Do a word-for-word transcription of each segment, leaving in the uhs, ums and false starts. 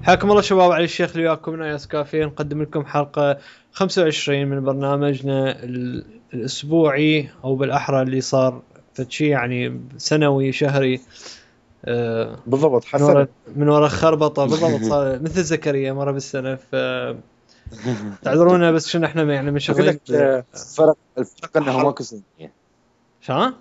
حياكم الله شباب، علي الشيخ اللي وياكم من اياس كافيه. نقدم لكم حلقة خمسة وعشرين من برنامجنا ال- الاسبوعي، او بالاحرى اللي صار فشي يعني سنوي شهري. آه، بالضبط من ورا حسنا. من ورا خربطة بالضبط، صار مثل زكريا مرة بالسنة. ف تعذرونا بس شنو احنا يعني اقول منشغلين لك آه، الفرق الفرق انه حلقة. ماكو صينيه. شا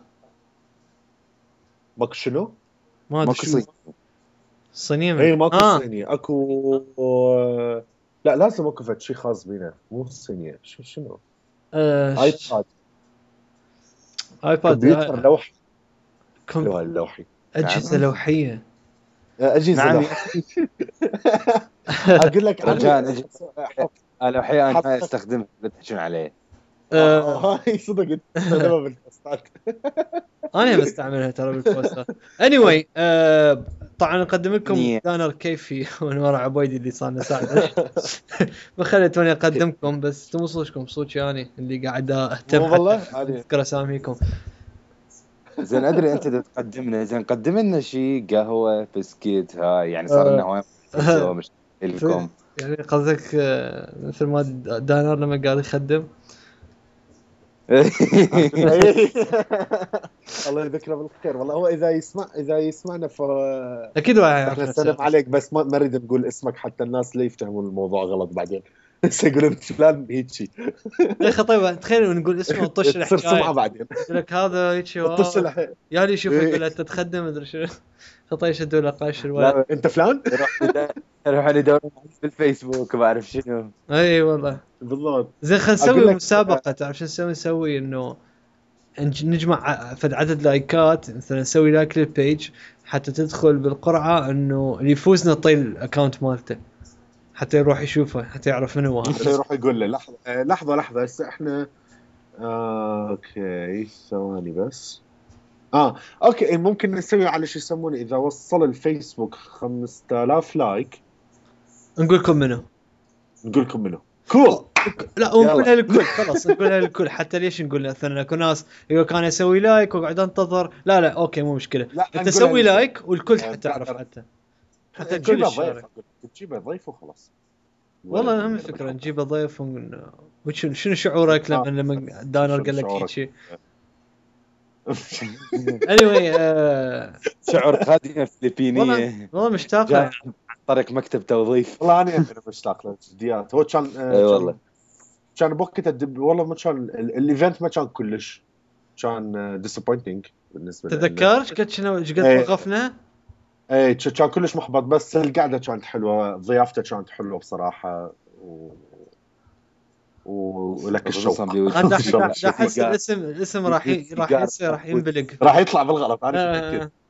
ماكو شنو؟ ما ادري ماكو شو صينيه. الصينية من اي ماكو اه صينيه اكو آه، لا لازم اكو فد شيء خاص بينا، مو الصينيه. شو شنو؟ آه، ش- ايباد، ايباد. كمبيوتر، آه، لوحه. كم لو اللوحي اجهزة نعم لوحية. آه، اجهزه نعم يا لوحي. اقول لك علي رجاء اجي حط انا الحقيقه انا ما حط استخدمها اللي تحكون عليه. اه آه، اه هاي صدق تستخدمها بالبوستات. انا بستعملها ترى بالبوستات. anyway آه طبعا نقدم لكم نية. دانر كيفي من ورا عبيدي اللي صار لنا ساعه. ما خليتوني اقدمكم، بس تمصوشكم صوت يعني اللي قاعد اهتم مو حتى والله علي. اذكر اساميكم. زين ادري انت دا تقدمنا، زين قدم لنا شيء قهوه بسكيت، هاي يعني صار لنا آه هواي سوا مش لكم. يعني قصدك آه مثل ما دانر لما قال يخدم. إيه. الله يذكره بالخير. والله هو اذا يسمع اذا يسمعنا ف اكيد واحد يعرف احنا نفسه. نسلم عليك، بس ما ما نريد نقول اسمك حتى الناس لا يفتهمون الموضوع غلط بعدين. بس يقولون فلان هيك شيء يا اخي طيب تخيل نقول اسمه وطش تصير سمعه الحكايه. بعدين. يقول لك هذا هيك طش هو. له. يا لي شوف إيه. يقول له انت تخدم مدري شنو. خطيش الدوله قايش الولد. لا انت فلان. يروح يد- يروح يدور بالفيسبوك ما اعرف شنو. اي والله. بالضبط. زين خلينا اقول نسوي لك مسابقة. تعرف شو نسوي؟ نسوي انه نج- نجمع ع- فد عدد لايكات، مثلا نسوي لايك للبيج حتى تدخل بالقرعة، انه اللي يفوز نعطيه الاكونت مالته حتى يروح يشوفه حتى يعرف من هو هذا. حتى يروح يقول له لحظه آه، لحظه لحظه هسه احنا آه، اوكي ثواني بس. اه اوكي ممكن نسوي على شو يسمونه، اذا وصل الفيسبوك خمسة آلاف لايك نقول لكم منه. نقول لكم منه. كول. لا ونقولها يلا للكل، خلاص نقولها للكل. حتى ليش نقول مثلا اكو ناس يقول كان اسوي لايك وقاعد انتظر. لا لا اوكي مو مشكلة. لا انت نقولها سوي للكل. لايك والكل آه، حتى يعرف، دانر حتى حتى الكل نجيبه ضيف. يشارك. اقول لك تجيبه ضيف وخلاص. والله اهم وين فكره بالحلقه. نجيب ضيف ون... وشنو شنو شعورك اه لما لما دانر شنو قال لك هيك شعورك؟ شيء؟ anyway آه... شعور خادمه والله فلبينيه والله مشتاق له جاء يعني. عن طريق مكتب توظيف. والله انا انا مشتاق له جديات. هو كان آه، اي كان والله كان بوقتها الدب- والله ما كان ال- الايفنت ما كان كلش، كان ديسابوينتنج بالنسبه لنا. تذكر ايش قد شنو ايش قد ايه وقفنا. ايه ك- كان كلش محبط، بس القعده كانت حلوه، ضيافته كانت حلوه بصراحه و... و... ولك خصوصا الشوق. انا دا بوجود دا الشوق دا احس سيجار الاسم الاسم راح بوجود ي... راح سيجار يصير راح محمود. ينبلق. راح يطلع بالغلط انا متاكد. آه...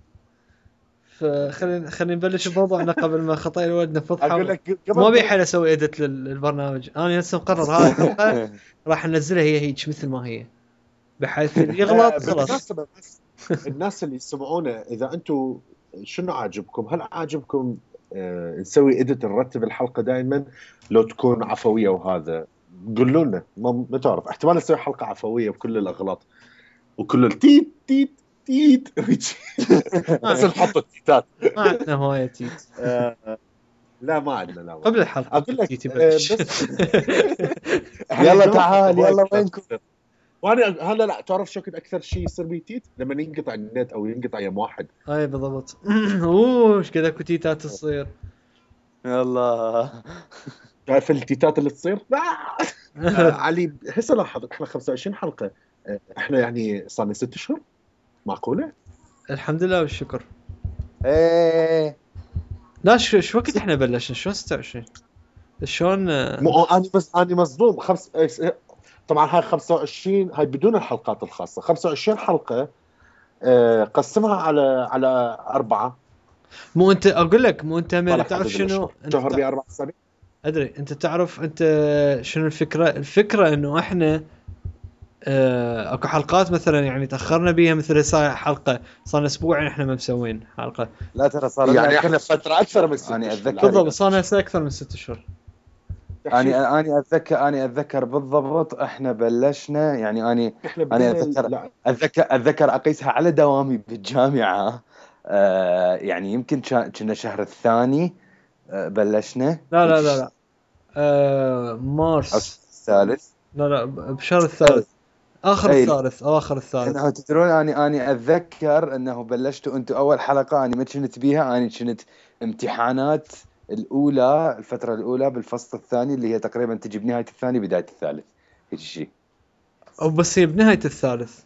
فخلينا خلينا نبلش بموضوعنا قبل ما خطاي الولد نفضحه. اقول لك قبل ما ما بيحل اسوي اديت للبرنامج. انا هسه مقرر هاي الحلقه راح انزلها هي هيك مثل ما هي، بحيث اللي آه يغلط خلاص. بالمناسبه بس الناس اللي يسمعونا، اذا انتم شنو عاجبكم، هل عاجبكم آه نسوي اديت نرتب الحلقه دائما لو تكون عفويه؟ وهذا قولوا لنا، ما, ما تعرف احتمال نسوي حلقه عفويه بكل الاغلاط وكل التيت تيت تيت. بس ما نحط التيتات. ما عندنا هوايه تيت. آه لا ما عندنا، لا ما قبل عندنا. الحلقه اقول لك تيتي آه بلش. بس احنا يلا عندنا تعال هواي يلا كلاب وينكم. تصير. وانا هلا لا تعرف شو كنت اكثر شيء يصير بي تيت لما ينقطع النت او ينقطع يم واحد. اي بالضبط. اوه ايش كذا كتيتات تصير. يلا شايف التيتات اللي تصير؟ آه علي هسه لاحظ احنا خمسة وعشرين حلقه، آه احنا يعني صار لنا ست اشهر. معقوله؟ الحمد لله والشكر. ايه لا شو شو وقت احنا بلشنا؟ شلون ستة وعشرين؟ شلون آه، مو انا بس انا مصدوم. خمس طبعا هاي خمسة وعشرين هاي بدون الحلقات الخاصه. خمسة وعشرين حلقه آه قسمها على على اربعه. مو انت اقول لك، مو انت امير طلع تعرف عدد شنو الاشهر انت شهر تع... باربع اسابيع. ادري انت تعرف انت شنو الفكره. الفكره انه احنا آه، اكو حلقات مثلا يعني تاخرنا بيها، مثل صار حلقه صار اسبوعين احنا ما مسوين حلقه. لا ترى صار لنا يعني أكثر. احنا فتره اكثر من ست أنا اشهر. أتذكر. بالضبط صار لنا اكثر من ست اشهر. أنا أنا أتذكر أنا أتذكر بالضبط إحنا بلشنا يعني أنا احنا أنا بدينا أتذكر لا أتذكر أتذكر أقيسها على دوامي بالجامعة. آه يعني يمكن كان- كنا شهر الثاني آه، بلشنا لا لا لا لا آه مارس الثالث. لا لا بشهر الثالث اخر أي. الثالث اواخر الثالث. انه تدرون اني اني اتذكر انه بلشتوا انتم اول حلقه اني ما كنت بيها، اني كنت امتحانات الاولى، الفتره الاولى بالفصل الثاني اللي هي تقريبا تجي بنهايه الثاني بدايه الثالث هيك شيء. او بس هي بنهايه الثالث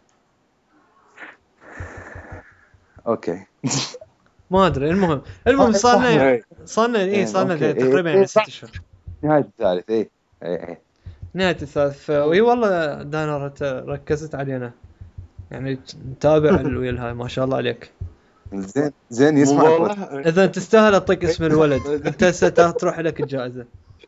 اوكي. ما ادري. المهم المهم صار لنا إيه. صار لنا اي إيه، صار لنا أوكي. تقريبا إيه، يعني إيه، ست اشهر نهايه الثالث. اي اي اي نهايه الثالث. ف- وي والله دانر أنت ركزت علينا يعني نتابع الويل هاي ما شاء الله عليك. زين زين يسمعك بس. والله اذا تستاهل اعطيك اسم الولد انت هسه تروح لك الجائزه.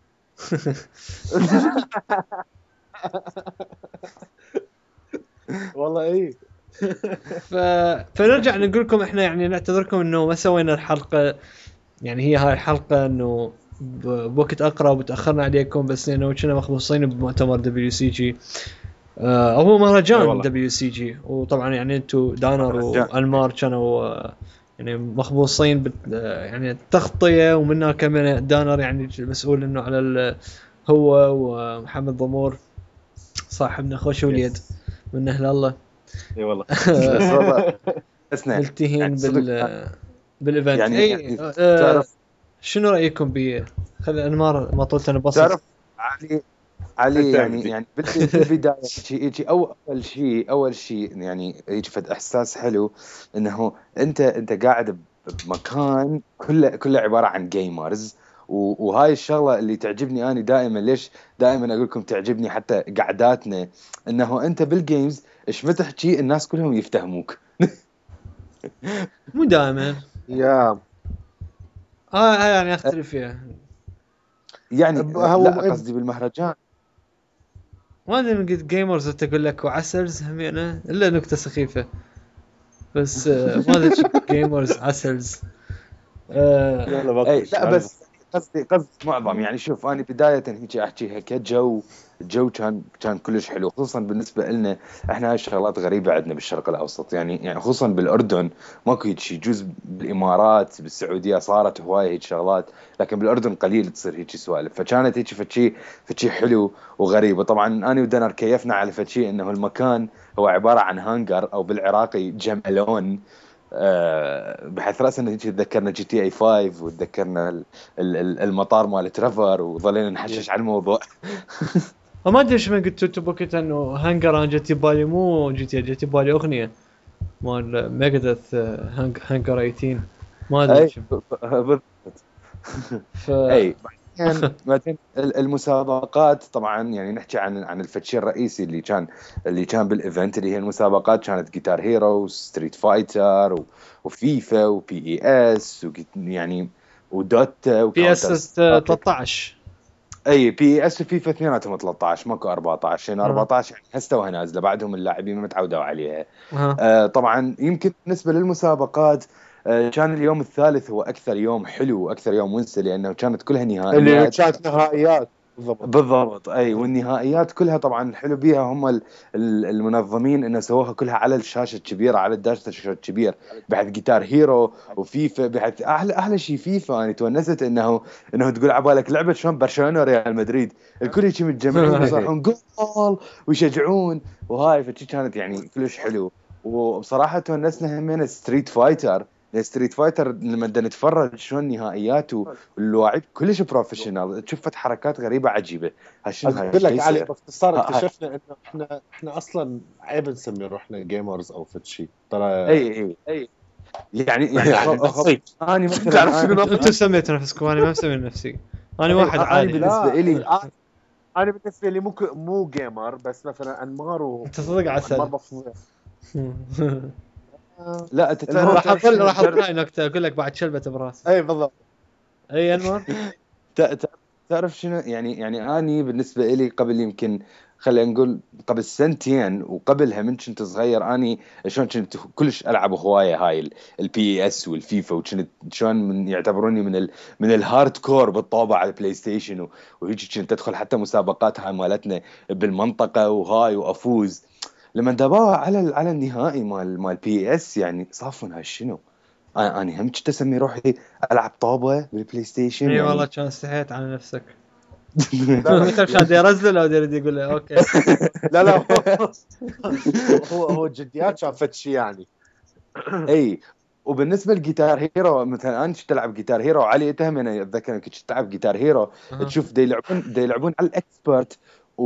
والله ايه. ف... فنرجع نقول لكم احنا يعني نعتذركم انه ما سوينا الحلقه، يعني هي هاي الحلقه انه ب- بوقت اقرب وتاخرنا عليكم بس لانه كنا مخبوصين بمؤتمر دبليو سي جي آه، او أي مهرجان والله. دبليو سي جي. وطبعا يعني انتم دانر مهرجان. والمار كانوا آه، يعني مخبوصين بت... آه، يعني التغطيه، ومنها كمان دانر يعني مسؤول انه على ال... هو ومحمد ضمور صاحبنا خوش وليد من اهل الله اي والله. بس والله اسمع ملتهين يعني صدق بال بالايفنت. يعني- اي يعني آه، تعرف- شنو رايكم ب خلي انمار ما طولت انا بسيط. تعرف علي علي أنت يعني بدي. يعني بال- بالبدايه شيء يجي أو اول شيء اول شيء يعني يجي فد احساس حلو انه انت انت قاعد بمكان كله كله عباره عن جيمرز، و- وهاي الشغله اللي تعجبني انا دائما. ليش دائما اقول لكم تعجبني حتى قعداتنا؟ انه انت بالجيمز ايش ما تحكي الناس كلهم يفتهموك. مو دائما يا اه هاي يعني اختلف فيها. يعني ب- هو لا ب- قصدي بالمهرجان. ما ادري من قلت جيمرز انت اقول لك وعسلز همينه الا نكته سخيفه بس آه، ما ادري جيمرز عسلز آه، لا لا ما اي تخش لا على- بس قصدي قصدي معظم يعني شوف انا بدايه هيك احكيها كجو. الجو كان كان كلش حلو خصوصا بالنسبه لنا احنا. هاي الشغلات غريبه عندنا بالشرق الاوسط يعني يعني خصوصا بالاردن ماكو هيك شيء. يجوز بالامارات بالسعوديه صارت هوايه هيك شغلات، لكن بالاردن قليل تصير هيك سوالف. فكانت هيك فشي فشي حلو وغريب. وطبعا انا ودنر كيفنا على فشي انه المكان هو عباره عن هانجر او بالعراقي جمالون. آه، بحيث رأسا هيك تذكرنا جي تي اي خمسة وتذكرنا ال- ال- ال- المطار مال ترافر وظلينا نحشش على الموضوع. ما ادري ايش ما قلت انتم بوقت انه هانجر. انا جتي بالي مو جي تي جتي بالي اغنيه مال ميجادث هانج هانجر ثمانية عشر ما ادري اي شو. بالضبط. ف اي بعدين بعدين ال- المسابقات طبعا يعني نحكي عن عن الفتشي الرئيسي اللي كان اللي كان بالايفنت اللي هي المسابقات. كانت جيتار هيرو، ستريت فايتر، و- وفيفا وبي اي اس يعني ودوتا بي اس وكاونتر. ثلاثة عشر. اي بي اس وفيفا اثنيناتهم ثلاثة عشر ماكو أربعة عشر. يعني آه. أربعة عشر يعني هسه وهي نازله بعدهم اللاعبين ما تعودوا عليها. ها آه طبعا يمكن بالنسبه للمسابقات آه كان اليوم الثالث هو اكثر يوم حلو واكثر يوم ونسه لانه كانت كلها اللي نهائيات. كانت نهائيات بالضبط. بالضبط اي. والنهائيات كلها طبعا الحلو بيها هم ال- ال- المنظمين انه سووها كلها على الشاشه الكبيره، على الداشة الشاشه الكبير. بحيث جيتار هيرو وفيفا، بحيث احلى احلى شيء فيفا انا تونست انه انه تقول عبالك لعبه شلون برشلونه وريال مدريد الكل يجي متجمعين ويصيحون جول ويشجعون وهاي. فشي كانت يعني كلش حلو. وبصراحه تونسنا همين ستريت فايتر. ستريت فايتر لما بدنا نتفرج شلون نهائيات واللاعب كلش بروفيشنال تشوفت حركات غريبه عجيبه. هالشنو هاي اقول لك إيش علي يصير؟ باختصار ها- اكتشفنا انه احنا احنا اصلا عيب نسمي روحنا جيمرز او فد شيء ترى. اي اي اي يعني يعني يعني خ- خ- انا مثلا تعرف شنو أنا- انتم سميتوا نفسكم انا ما مسمي نفسي. انا واحد أنا عادي. بالنسبة لا إلي- أنا- انا بالنسبه لي مو ك- مو جيمر بس مثلا انمار و انت صدق عسل. أنمار بفضل. لا انت المهم راح تعرف اقول راح تعرف- اقول هاي نكته اقول لك بعد شلبة براسي. اي بالضبط. اي انمار ت- تعرف شنو يعني يعني اني بالنسبه لي قبل يمكن خلينا نقول قبل سنتين وقبلها من كنت صغير اني شلون كنت كلش العب هوايه هاي البي اس والفيفا. وكنت شلون من يعتبروني من ال من الهارد كور بالطابع على البلاي ستيشن. و- وهيك كنت ادخل حتى مسابقات هاي مالتنا بالمنطقه وهاي وافوز. لما دباها على ال- على النهائي مال مال بي اس يعني صافن هالشنو انا أنا هم كنت اسمي روحي العب طابه بالبلاي ستيشن اي يعني. والله كان استحيت على نفسك. لا لا انت مش عادي ارزل او يريد يقول له اوكي. لا لا هو هو جديات شافت شيء يعني. اي. وبالنسبه لجيتار هيرو مثلا انا كنت العب جيتار هيرو علي تهم انا اتذكر انك كنت تلعب جيتار هيرو أها. تشوف دا يلعبون دا يلعبون على الاكسبرت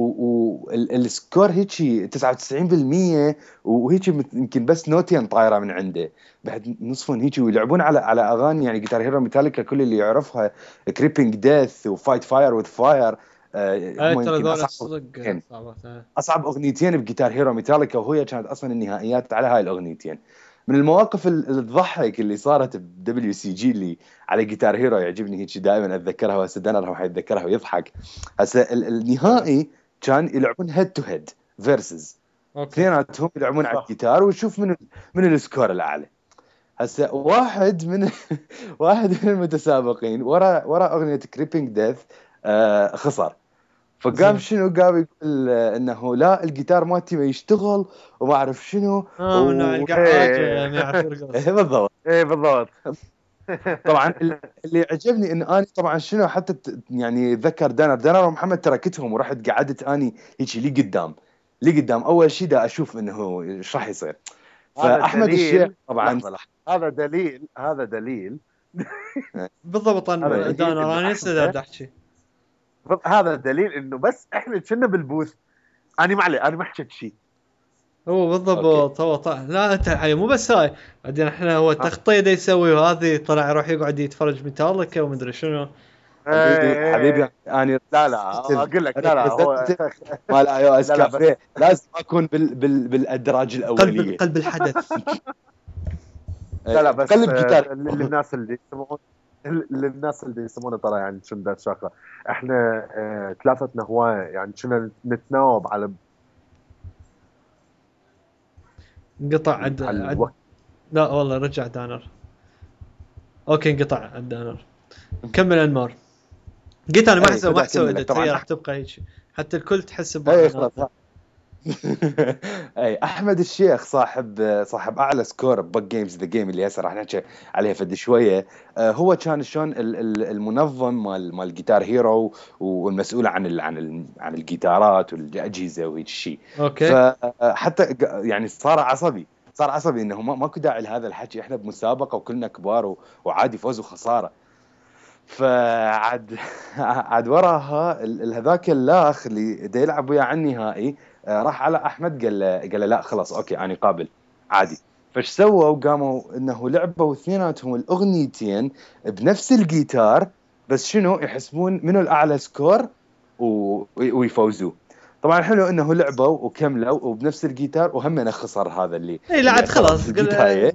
والسكور هيجي تسعة وتسعين بالمية وهيجي مت- يمكن بس نوتين طايره من عنده بعد نصفهم هيجي ويلعبون على على اغاني يعني جيتار هيرو ميتاليكا كل اللي يعرفها كريبينج ديث وفايت فاير وذ فاير اي هم ترى يمكن ذول اصعب صدق اغنيتين صعبات. آه. اصعب اغنيتين بجيتار هيرو ميتاليكا وهي كانت اصلا النهائيات على هاي الاغنيتين. من المواقف ال- اللي تضحك اللي صارت بدبليو سي جي اللي على جيتار هيرو يعجبني هيك دائما اتذكرها وهسه دانا راح يتذكرها ويضحك. هسه ال- النهائي كان يلعبون هيد تو هيد فيرسز اوكي. اثنيناتهم يلعبون على صح. الجيتار ويشوف من من السكور الاعلى. هسه واحد من واحد من المتسابقين ورا ورا اغنيه كريبينج ديث آه خسر. فقام زين. شنو قام يقول آه، انه لا الجيتار مالتي ما يشتغل وما اعرف شنو اه من نوع و... القعاجه ما يعرف يرقص. إيه بالضبط. ايه بالضبط. طبعا ال- اللي عجبني ان اني طبعا شنو حتى ت- يعني ذكر دانر دانر ومحمد تركتهم ورحت قعدت اني هيك لي قدام لي قدام اول شيء دا اشوف انه ايش راح يصير. هذا فاحمد الشيخ دليل، طبعا لحظه لحظه، هذا دليل هذا دليل بالضبط هذا انا دليل دانا إنه انا لسه إحنا- دا احكي. هذا دليل انه بس احنا كنا بالبوث. انا ما علي، انا ما حكيت شيء. هو بالضبط هو طلع لا انت حي مو بس هاي بعدين احنا هو التغطيه دا يسوي وهذه طلع يروح يقعد يتفرج ميتاليكا ومدري شنو. حبيبي حبيبي اني لا لا اقول لك، لا لا هو مال اي او اس لا لا بس كافيه لازم اكون بال بال بالادراج قلب الاوليه. قلب الحدث. لا لا بس قلب آه، جيتار. للناس اللي يسمعون، للناس اللي يسمونه ترى يعني شنو ذات شغله. احنا آه، ثلاثتنا هوايه يعني كنا نتناوب على انقطع عد, على عد الوقت. لا والله رجع دانر. اوكي انقطع عد دانر. كمل انمار. قلت انا ما أي، احسب ما كنت احسب أكمل لك. ادت طبعاً هي راح تبقى هيك حتى الكل تحس اي بمعنى. خلاص. اي احمد الشيخ صاحب صاحب اعلى سكور بق جيمز ذا جيم اللي هسه راح نحكي عليها فد شويه. آه، هو كان شلون ال- ال- المنظم مال مال جيتار هيرو والمسؤول عن ال عن ال عن الجيتارات والاجهزه وهيك شيء. اوكي. فحتى ق- يعني صار عصبي صار عصبي انه ما ماكو داعي لهذا الحكي احنا بمسابقه وكلنا كبار و- وعادي فوز وخساره. فعاد عاد وراها ال- ال- هذاك الاخ اللي دا يلعب وياه على النهائي آه، راح على احمد قال له قال له لا خلاص اوكي انا قابل عادي. فايش سووا قاموا انه لعبوا اثنيناتهم الاغنيتين بنفس الجيتار بس شنو يحسبون منو الاعلى سكور و- ويفوزوا. طبعا حلو انه لعبوا وكملوا وبنفس الجيتار وهم خسر هذا اللي اي لا عاد اللي خلاص في البداية.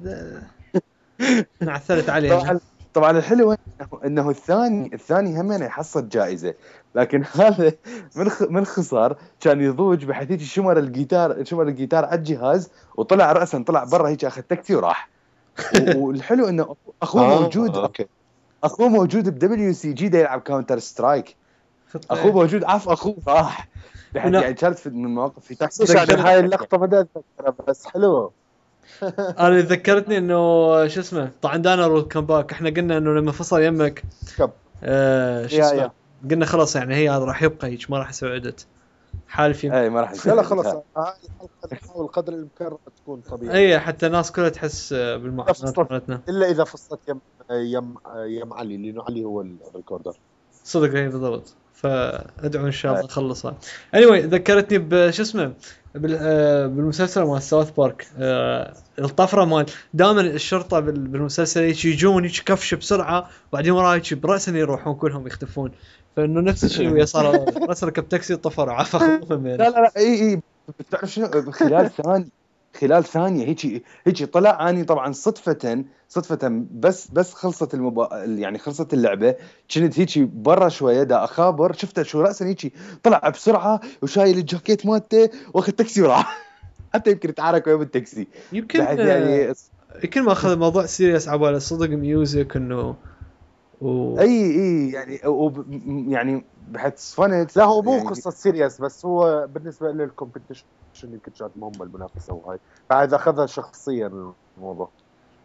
نعثرت علينا. طبعا طبعا الحلو انه انه الثاني الثاني هم يحصل جائزه لكن هذا من خ... من خسر كان يضوج بحيث هيك شمر الجيتار شمر الجيتار على الجهاز وطلع راسا طلع برا هيك اخذ تكتي وراح. و- والحلو انه اخوه آه، موجود اوكي. اخوه موجود بدبليو سي جي دا يلعب كاونتر سترايك. اخوه موجود عف اخوه راح بحيث هنا- يعني كانت في- من المواقف في تحسيش يعني هاي اللقطه ما اتذكرها بس حلوه. انا ذكرتني انه شو اسمه طبعا دانر والكمباك احنا قلنا انه لما فصل يمك كب. آه شو يا- اسمه يا. قلنا خلاص يعني هي هذا راح يبقى هيك ما راح يسوي ادت حالفين. اي ما راح لا يصير. لا خلاص هاي الحلقه نحاول قدر الامكان تكون طبيعيه. اي حتى الناس كلها تحس آه، بالمعاناه فصلت. مالتنا. الا اذا فصلت يم يم يم علي، لانه علي هو الريكوردر. صدق هي بالضبط فادعو ان شاء الله نخلصها. anyway ذكرتني بش اسمه بال- آه، بالمسلسل مال ساوث بارك آه، الطفره مال دائما الشرطه بال- بالمسلسل هيك يجون هيك كفش بسرعه وبعدين وراها هيك براسا يروحون كلهم يختفون. فانه نفس الشيء ويا صار راسا ركب تاكسي طفر وعفى اخوهم لا لا لا اي اي بتعرف شنو خلال ثانية خلال ثانية هيك هيك طلع اني طبعا صدفة صدفة بس بس خلصت المبا... يعني خلصت اللعبة كنت هيك برا شوية دا اخابر شفته شو رأسا هيك طلع بسرعة وشايل الجاكيت مالته واخذ تاكسي وراح حتى يمكن يتعارك ويا بالتاكسي يمكن بحيث يعني آه، يمكن ما اخذ الموضوع سيريس عباله صدق ميوزك انه و... اي اي يعني وب... يعني بحيث فنت لا هو مو يعني قصه سيريس، بس هو بالنسبه للكومبيتيشن يمكن كانت مهمه المنافسه وهاي، فاذا اخذها شخصيا الموضوع.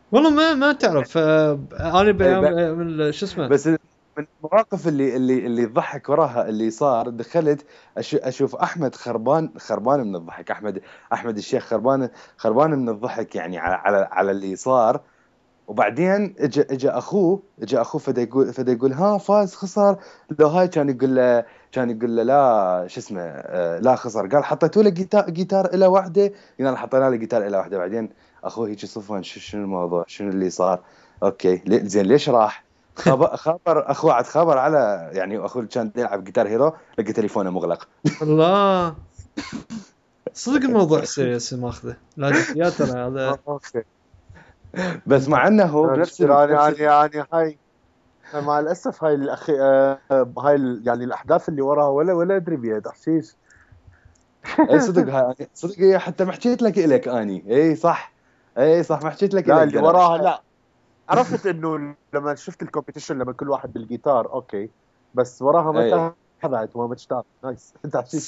والله ما ما تعرف. آه، انا بأيام من شو اسمه بس من المواقف اللي اللي اللي ضحك وراها اللي صار، دخلت أش- اشوف احمد خربان خربان من الضحك، احمد احمد الشيخ خربان خربان من الضحك يعني على على على اللي صار. وبعدين اجى اجى اخوه اجى اخوه فدا يقول فدا يقول ها فاز خسر، لو هاي كان يقول له كان يقول له لا شو اسمه آه، لا خسر. قال حطيتوا له جيتار جيتار الى واحده، قال حطينا له جيتار الى واحده. بعدين اخوه هيك صفن شو شنو الموضوع شنو اللي صار. اوكي ليه- زين ليش راح خبر خبر اخوه عاد خبر على يعني اخوه كان يلعب جيتار هيرو، لقى تليفونه مغلق. الله صدق الموضوع سيريس ماخذه لا جديات ترى هذا. اوكي بس مع انه هو بنفس ال... يعني بنفس يعني يعني هاي مع الاسف هاي الاخي آه، هاي ال- يعني الاحداث اللي وراها ولا ولا ادري بيها تحشيش. اي صدق هاي صدق هي حتى ما حكيت لك الك اني اي صح. اي صح ما حكيت لك لا الك اللي قلم. وراها لا، عرفت انه لما شفت الكومبيتيشن لما كل واحد بالجيتار اوكي، بس وراها اي ما تابعت وما مشتاق نايس تحشيش.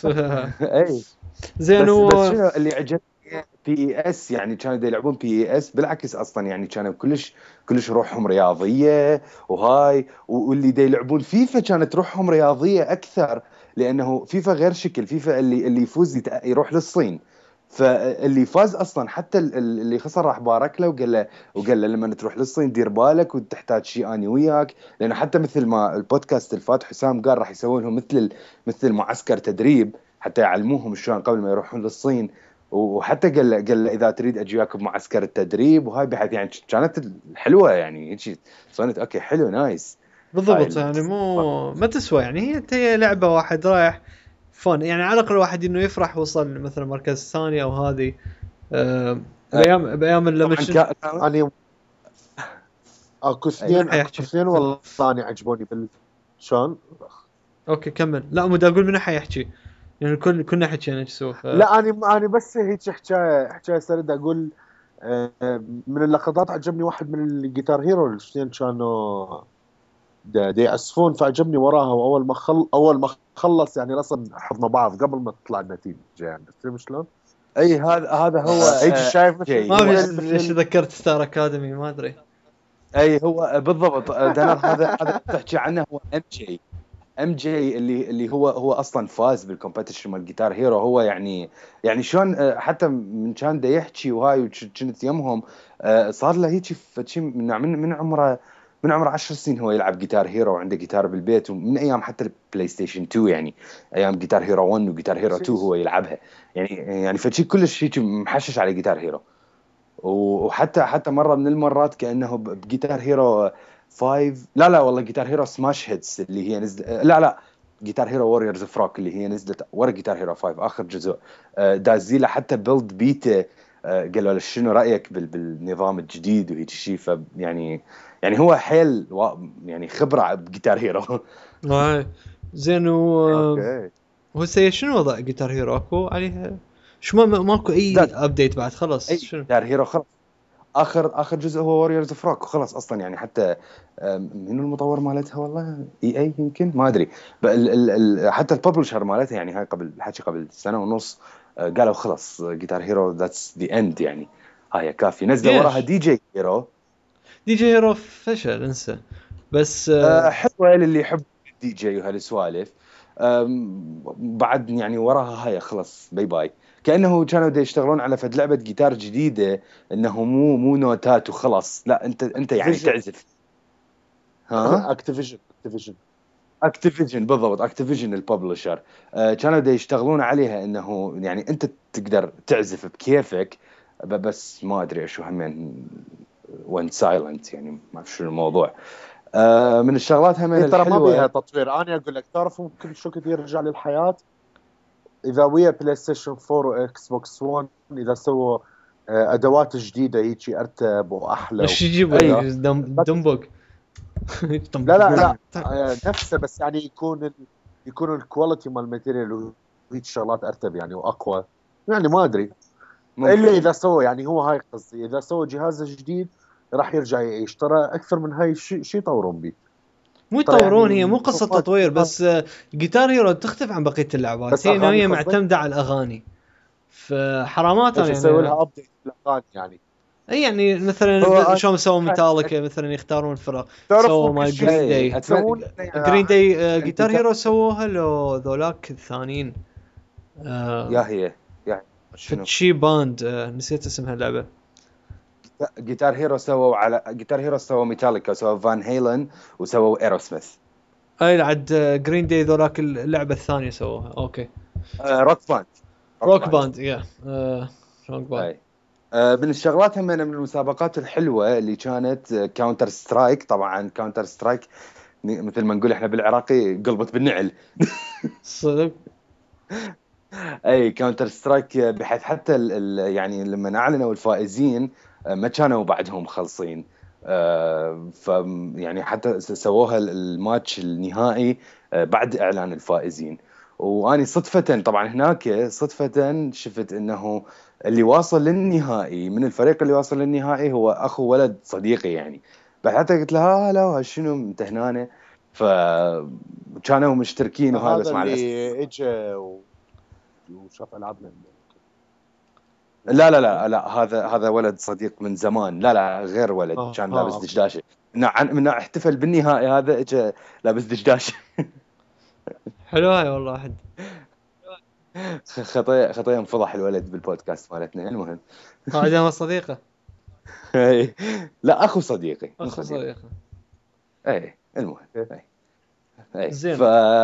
اي زين بس بس هو شنو اللي عجبني بي اي اس، يعني كانوا دا يلعبون بي اي اس بالعكس اصلا، يعني كانوا كلش كلش روحهم رياضيه وهاي، واللي دا يلعبون فيفا كانت روحهم رياضيه اكثر، لانه فيفا غير شكل فيفا اللي اللي يفوز يتأ- يروح للصين. فاللي فاز اصلا حتى ال- ال- اللي خسر راح بارك له وقال له وقال له لما تروح للصين دير بالك وتحتاج شيء اني وياك، لانه حتى مثل ما البودكاست الفات حسام قال راح يسوون لهم مثل ال- مثل معسكر تدريب حتى يعلموهم شلون قبل ما يروحون للصين. وحتى قال له قال له اذا تريد اجي وياك بمعسكر التدريب وهاي، بحيث يعني كانت حلوه يعني هيك صارت اوكي حلو نايس. هاي بالضبط ال- يعني مو ما تسوى يعني هي هي لعبه واحد رايح فن يعني على الاقل الواحد انه يفرح وصل مثلا مركز ثاني او هذه. آه، بايام بايام لما طبعا شن... كا- كان اني اكو أي. اثنين من حي اكو يحكي اثنين والله اني عجبوني بال شلون. اوكي كمل. لا مو دا اقول من حي يحكي يعني كل كنا حكينا ايش سوى ف... لا اني اني بس هيك حكايه حكايه سرد اقول آه، من اللقطات عجبني واحد من الجيتار هيرو الاثنين كانوا دا دا يعزفون فعجبني وراها، واول ما خل اول ما خلص يعني رسم حضنوا بعض قبل ما تطلع النتيجه يعني عرفت شلون؟ اي هذا هذا هو آه، هيك آه، شايف مثل جاي ما هو ادري مثل ليش ليش مثل ذكرت ستار اكاديمي ما ادري. اي هو بالضبط آه، دانر هذا هذا تحكي عنه هو ام جي. ام جي اللي اللي هو هو اصلا فاز بالكومبetition مال جيتار هيرو. هو يعني يعني شلون آه، حتى من كان دا يحكي وهاي وكنت يمهم آه، صار له هيك شيء من من من عمره من عمره عشر سنين هو يلعب جيتار هيرو وعنده جيتار بالبيت، ومن ايام حتى البلاي ستيشن تو يعني ايام جيتار هيرو واحد وجيتار هيرو تو هو يلعبها. يعني يعني فشي كلش هيك محشش على جيتار هيرو. وحتى حتى مره من المرات كانه بجيتار هيرو خمسة، لا لا والله جيتار هيرو سماش هيتس اللي هي نزل لا لا جيتار هيرو ووريرز فروك اللي هي نزلت ورا جيتار هيرو خمسة اخر جزء. آه، دازيلا حتى بيلد بيتا آه، قالوا له شنو رايك بال- بالنظام الجديد وهيك شيء. فيعني يعني هو حيل وا- يعني خبره بجيتار هيرو. هاي زين و اوكي هو سي شنو وضع جيتار هيرو اكو عليها شو ما ما- ماكو اي ذات ابديت بعد خلص اي شنو. جيتار هيرو خلص اخر اخر جزء هو ووريرز فروك وخلص اصلا. يعني حتى آم، منو المطور مالتها والله اي اي يمكن ما ادري. ب- ال- ال- ال- حتى الببلشر مالتها يعني هاي قبل حكي قبل سنه ونص آه، قالوا خلص جيتار هيرو ذاتس ذا اند يعني هاي كافي. نزلوا وراها ليش دي جي هيرو دي جي هيرو فشل انسى بس آه، آه، حلوه للي يحب الدي جي وهالسوالف. آم، بعد يعني وراها هاي خلص باي باي. كانه كانوا دا يشتغلون على فد لعبه جيتار جديده، انه مو مو نوتات وخلاص، لا انت انت يعني اكتيفيجن تعزف. ها اكتيفيجن اكتيفيجن اكتيفيجن بالضبط اكتيفيجن الببلشر. آه، كانوا دا يشتغلون عليها انه يعني انت تقدر تعزف بكيفك، ب- بس ما ادري شو همين وين سايلنت يعني ما اعرف شو الموضوع. آه، من الشغلات همين هي ترى ما بيها الحلوه. تطوير. انا اقول لك تعرف ممكن شو كثير يرجع للحياه اذا ويا بلاي ستيشن فور واكس بوكس ون اذا سووا آه، ادوات جديده هيك ارتب واحلى وش يجيبوا اي وكذا. دم دمبوك لا لا لا آه، نفسه بس يعني يكون ال... يكون الكواليتي مال الماتيريال وهيك شغلات ارتب يعني واقوى يعني ما ادري الا ممكن اذا سوى يعني هو هاي قصدي اذا سوى جهاز جديد راح يرجع يعيش ترى اكثر من هاي شيء شي يطورون به مو ترى يطورون هي يعني مو قصة البرفورمانس تطوير بس آه، جيتار هيرو تختلف عن بقية اللعبات بس هي انه اغاني هي قصدك معتمدة على الاغاني فحرامات ايش انا يسوي يعني لها ابديت بالاغاني يعني اي يعني مثلا هو شلون سووا ميتاليكا مثلا يختارون فرق، تعرفوا سووا كل مال شيء جرين داي. يسوون جرين داي أنت جيتار هيرو تعرف- سووها لو ذولاك الثانيين يا آه هي يا شنو فتشي باند آه نسيت اسمها اللعبه. جيتار هيرو سووا على جيتار هيرو سووا ميتاليكا وسووا فان هيلن وسووا ايروسميث. اي عاد جرين داي ذولاك اللعبه الثانيه سووها. اوكي آه روك باند روك باند يا روك باند. اي آه من الشغلات هم من المسابقات الحلوه اللي كانت كاونتر سترايك. طبعا كاونتر سترايك مثل ما نقول احنا بالعراقي قلبت بالنعل. صدق اي كاونتر سترايك بحيث حتى ال ال يعني لما اعلنوا الفائزين آه، ما كانوا بعدهم خلصين. آه، ف يعني حتى س- سووها ال- الماتش النهائي آه، بعد اعلان الفائزين. واني صدفة طبعا هناك صدفة شفت انه اللي واصل للنهائي من الفريق اللي واصل للنهائي هو اخو ولد صديقي يعني. بعد حتى قلت له ها لا شنو انت هنا. فكانوا مشتركين وهاي بس هذا مع الاسف. اللي اجى و- وشاف العابنا. لا لا لا لا هذا هذا ولد صديق من زمان. لا لا غير ولد اه كان لابس اه دشداشه. من عن- من احتفل بالنهائي هذا اجى لابس دشداشه. حلو هاي والله احد. خطيه خطيه انفضح الولد بالبودكاست مالتنا. المهم قاعد صديقه إي. لا اخو صديقي مو اخو صديق. صديقه. اي المهم اي اي ف زين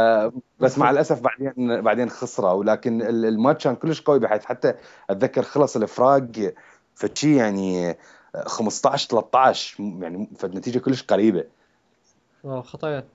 بس مع الاسف بعدين بعدين خسروا. لكن ال- الماتش كان كلش قوي بحيث حتى اتذكر خلص الافراج فشي يعني خمسطعش ثلاثطعش يعني فالنتيجه كلش قريبه. والله خطايا.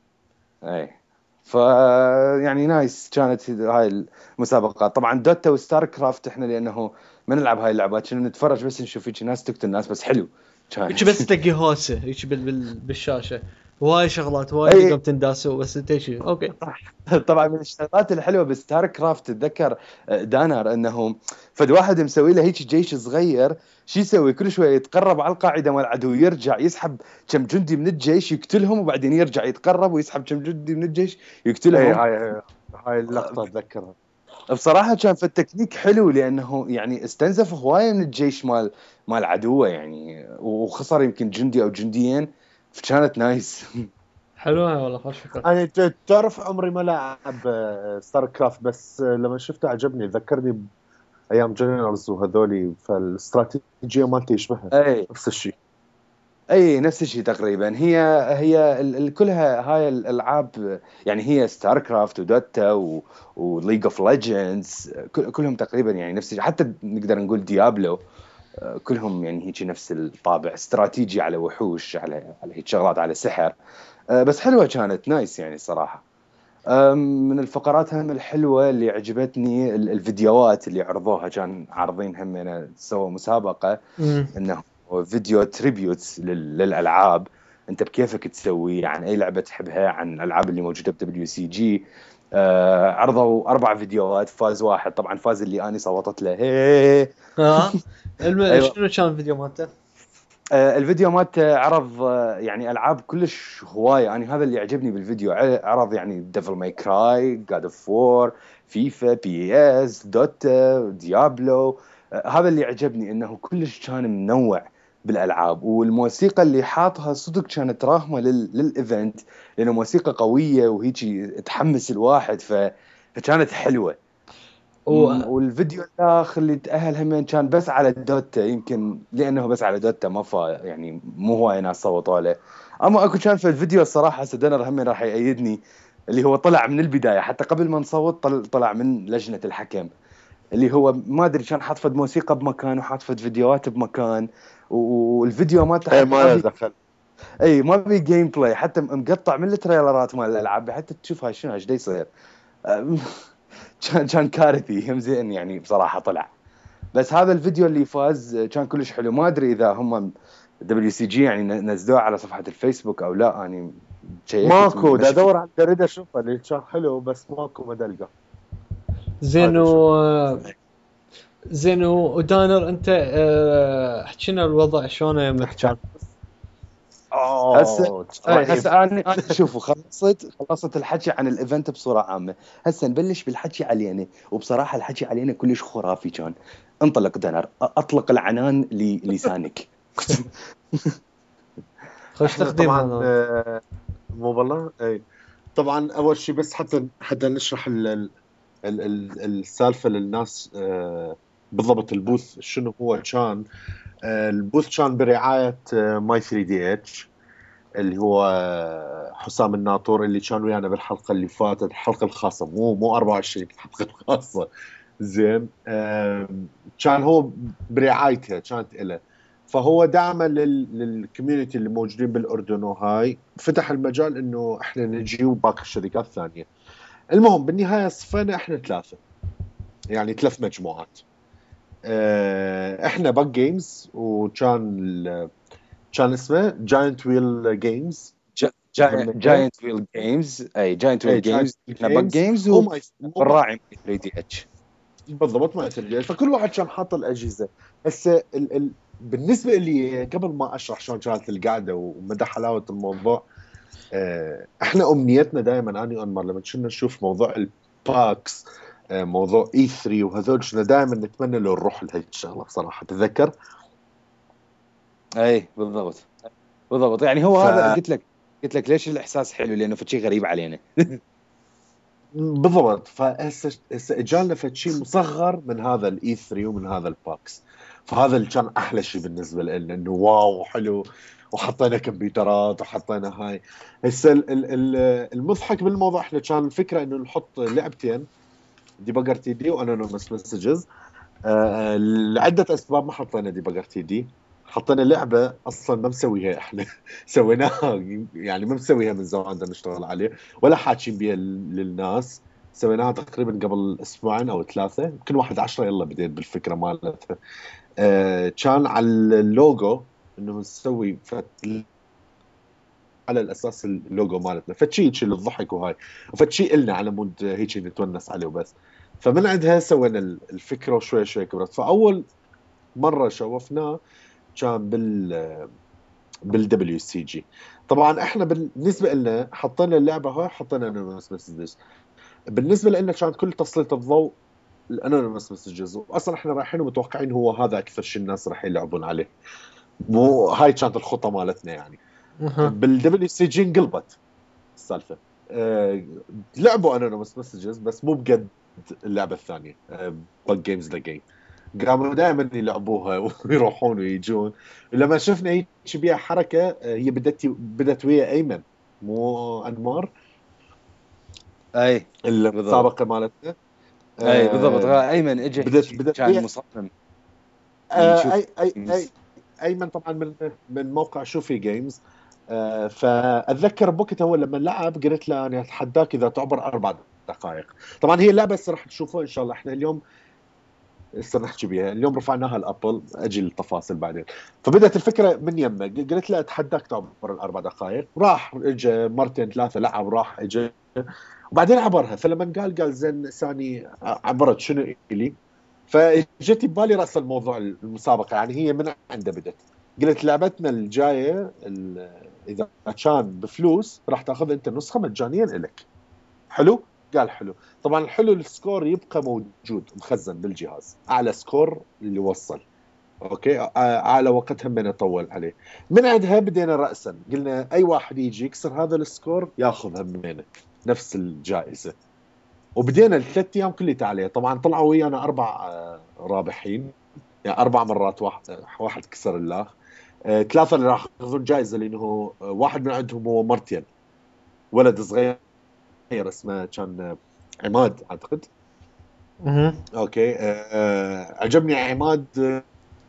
اي ف يعني نايس كانت هاي المسابقات. طبعا دوتا وستار كرافت احنا لانه ما نلعب هاي اللعبات كنا نتفرج بس نشوف هيك ناس تقتل الناس بس حلو كانت. هيك بس تلاقي هوسه هيك بال بال بالشاشه هواي شغلات هواي اي تقوم تنداسوا بس انت شيء اوكي. طبعا من الشغلات الحلوه بستار كرافت تتذكر دانر انه فد واحد مسوي له هيك جيش صغير. شو يسوي كل شويه يتقرب على القاعده مال العدو يرجع يسحب كم جندي من الجيش يقتلهم وبعدين يرجع يتقرب ويسحب كم جندي من الجيش اي يقتلهم. هاي هاي اللقطه اتذكرها. بصراحة كان في التكنيك حلو لأنه يعني استنزف هواية من الجيش مال مال عدوه يعني وخسر يمكن جندي أو جنديين فكانت نايس. حلوه والله خوش فكره. انا ت- تعرف عمري ما لعب ستار كرافت بس آه، لما شفته عجبني ذكرني بايام جنرالز وهذولي فالاستراتيجيه مالته يشبهها أي نفس الشيء. أي نفس الشيء تقريبا. هي هي ال- ال- كلها هاي الألعاب يعني هي ستار كرافت ودوتا وليج اوف ليجندز كلهم تقريبا يعني نفس الشيء. حتى نقدر نقول ديابلو كلهم يعني هيك نفس الطابع استراتيجي على وحوش على على هيك شغلات على سحر. بس حلوة كانت نايس يعني الصراحة. أم، من الفقرات هم الحلوة اللي عجبتني ال- الفيديوهات اللي عرضوها. كان عارضين هم أنا سووا مسابقة امم انه فيديو تريبيوتس للالعاب. انت بكيفك تسوي عن اي لعبة تحبها عن الالعاب اللي موجودة بدبليو سي جي. آه عرضوا اربع فيديوهات فاز واحد. طبعا فاز اللي اني صوتت له هي. ها الم... ايوه شنو كان الفيديو مالته؟ آه، الفيديو مالته عرض آه، يعني العاب كلش هوايه. يعني هذا اللي عجبني بالفيديو. ع- عرض يعني ديفل ماي كراي جاد اوف وور فيفا بي اس دوتا ديابلو. آه، هذا اللي عجبني انه كلش كان منوع بالالعاب. والموسيقى اللي حاطها صدق كانت راهمه لل... للايفنت لانه موسيقى قويه وهيك تحمس الواحد ف... فكانت حلوه. و... م- والفيديو الاخر اللي تاهل هم كان بس على دوتا يمكن لانه بس على دوتا ما فا يعني مو هواي ناس صوتوا له. اما اكو كان في الفيديو الصراحه سدنر هم راح يأيدني اللي هو طلع من البدايه حتى قبل ما نصوت طل- طلع من لجنه الحكم اللي هو ما ادري كان حاط فد موسيقى بمكان وحاط فد فيديوهات بمكان. و- والفيديو ما اي حتى ما ما له بي دخل. اي ما بي جيم بلاي حتى مقطع من التريلرات مال الالعاب حتى تشوف هاي شنو ايش دا يصير. كان كان كارثي هم زين يعني بصراحه طلع. بس هذا الفيديو اللي فاز كان كلش حلو. ما ادري اذا هم دبليو سي جي يعني نزلوه على صفحه الفيسبوك او لا. اني شيكت ماكو دا مش ادور على اريد اشوفه اللي كان حلو بس ماكو ما دلقى. زين هذا و زين ودانر انت آه، حكينا الوضع شلون يوم كان. هسه اوه اي هسه انا انا شوفوا خلصت خلصت الحكي عن الايفنت بصوره عامه. هسه نبلش بالحكي علينا. وبصراحه الحكي علينا كلش خرافي كان. انطلق دنر، اطلق العنان للسانك. خوش احنا تقديم طبعا هذا. آه، مو والله اي طبعا اول شيء بس حتى حتى نشرح ال ال ال ال السالفه للناس آه، بالضبط البوث شنو هو. كان آه، البوث كان برعايه آه، ماي ثري دي اتش اللي هو آه، حسام الناطور اللي كان ويانا بالحلقه اللي فاتت، الحلقه الخاصه مو مو أربعة وعشرين، الحلقه الخاصه. زين آم، كان هو برعايتها كانت له، فهو دعما للكوميونتي اللي موجودين بالاردن، وهاي فتح المجال انه احنا نجي وباقي الشركات الثانيه. المهم بالنهايه صفينا احنا ثلاثه، يعني ثلاث مجموعات. آه، احنا باك جيمز، وكان ال- كان اسمه جاينت ويل جيمز. جاينت ويل جيمز، اي جاينت اي ويل جاينت جيمز، احنا باك جيمز جيمز وما وما والراعي ثري دي اتش. بالضبط ما ترجع، فكل واحد كان حاط الاجهزه. هسه ال... ال... بالنسبه لي قبل ما اشرح شلون كانت القعده ومدى حلاوه الموضوع، آه، احنا امنيتنا دائما اني انمر لما كنا نشوف موضوع الباكس، آه، موضوع اي ثري وهذول، كنا دائما نتمنى لو نروح لهي الشغله بصراحه. تتذكر؟ اي بالضبط بالضبط، يعني هو ف هذا قلت لك قلت لك ليش الاحساس حلو، لانه في شيء غريب علينا. بالضبط. فهسه هسه اجالنا فد شيء مصغر من هذا الاي ثري ومن هذا الباكس، فهذا اللي كان احلى شيء بالنسبه لنا، انه واو حلو، وحطينا كمبيوترات وحطينا هاي. هسه ال- ال- ال- المضحك بالموضوع، احنا كان الفكره انه نحط لعبتين، ديباجر تي دي وانونيمس مسجز. آه لعده اسباب ما حطينا ديباجر تي دي، حطينا لعبه اصلا ما مسويها احنا سويناها، يعني ما مسويها من زمان بدنا نشتغل عليه ولا حاكين بيها للناس. سويناها تقريبا قبل اسبوعين او ثلاثه، يمكن واحد عشرة يلا بديت بالفكره مالتها. آه كان على اللوجو انه نسوي فت... على الاساس اللوجو مالتنا فتشي شيء للضحك وهاي، وفتشي النا على مود هيك نتونس عليه وبس. فمن عندها سوينا الفكره وشوي شوي كبرت. فاول مره شوفناه كان بال بالدبليو سي جي. طبعا احنا بالنسبه لنا حطينا اللعبه هاي، حطينا انونيمس مسجز. بالنسبه لنا كان كل تسليط الضوء الانونيمس مسجز، واصلا احنا رايحين ومتوقعين هو هذا اكثر شيء الناس راح يلعبون عليه، مو هاي كانت الخطه مالتنا يعني. أها. بالدبليو سي جي انقلبت السالفه، أه لعبوا انونيمس مسجز بس مو بقد اللعبه الثانيه، أه بق جيمز ذا جيم. قاموا دائما يلعبوها ويروحون ويجون. لما شفنا هيك بيها حركه، آه، هي بدت بدت ويا ايمن مو انمار اي بالضبط المسابقه مالتنا. اي بالضبط، آه، ايمن اجى بدت هيك بدت كان ويا مصمم آه، يشوف اي اي اي جيمز. ايمن طبعا من من موقع شوفي جيمز. آه، فاتذكر بوقتها هو لما لعب قلت له انا اتحداك اذا تعبر اربع دقائق. طبعا هي اللعبه هسه راح تشوفوها ان شاء الله. احنا اليوم لسه نحكي بيها، اليوم رفعناها الابل، اجي التفاصيل بعدين. فبدات الفكره من يمه، قلت له اتحداك تعبر الاربع دقائق. راح اجى مرتين ثلاثه لعب، راح اجى وبعدين عبرها. فلما قال قال زين ثاني عبرت شنو الي، فجت ببالي راس الموضوع المسابقه، يعني هي من عنده بدت. قلت لعبتنا الجايه ال- اذا كان بفلوس راح تاخذ انت نسخه مجانيا لك. حلو؟ قال حلو. طبعا الحلو السكور يبقى موجود مخزن بالجهاز، اعلى سكور اللي وصل. اوكي، اعلى وقت هم نطول عليه. من عندها بدينا راسا قلنا اي واحد يجي يكسر هذا السكور ياخذ همينه نفس الجائزه. وبدينا الثلاث ايام كلها عليه. طبعا طلعوا ويانا اربع آه، رابحين، يعني اربع مرات واحد واحد كسر الله. آه، ثلاثه اللي راح ياخذون جائزه، لانه آه، واحد من عندهم هو مرتين، ولد صغير اسمه كان آه، عماد اعتقد. أها. اوكي، آه، آه، عجبني عماد. آه،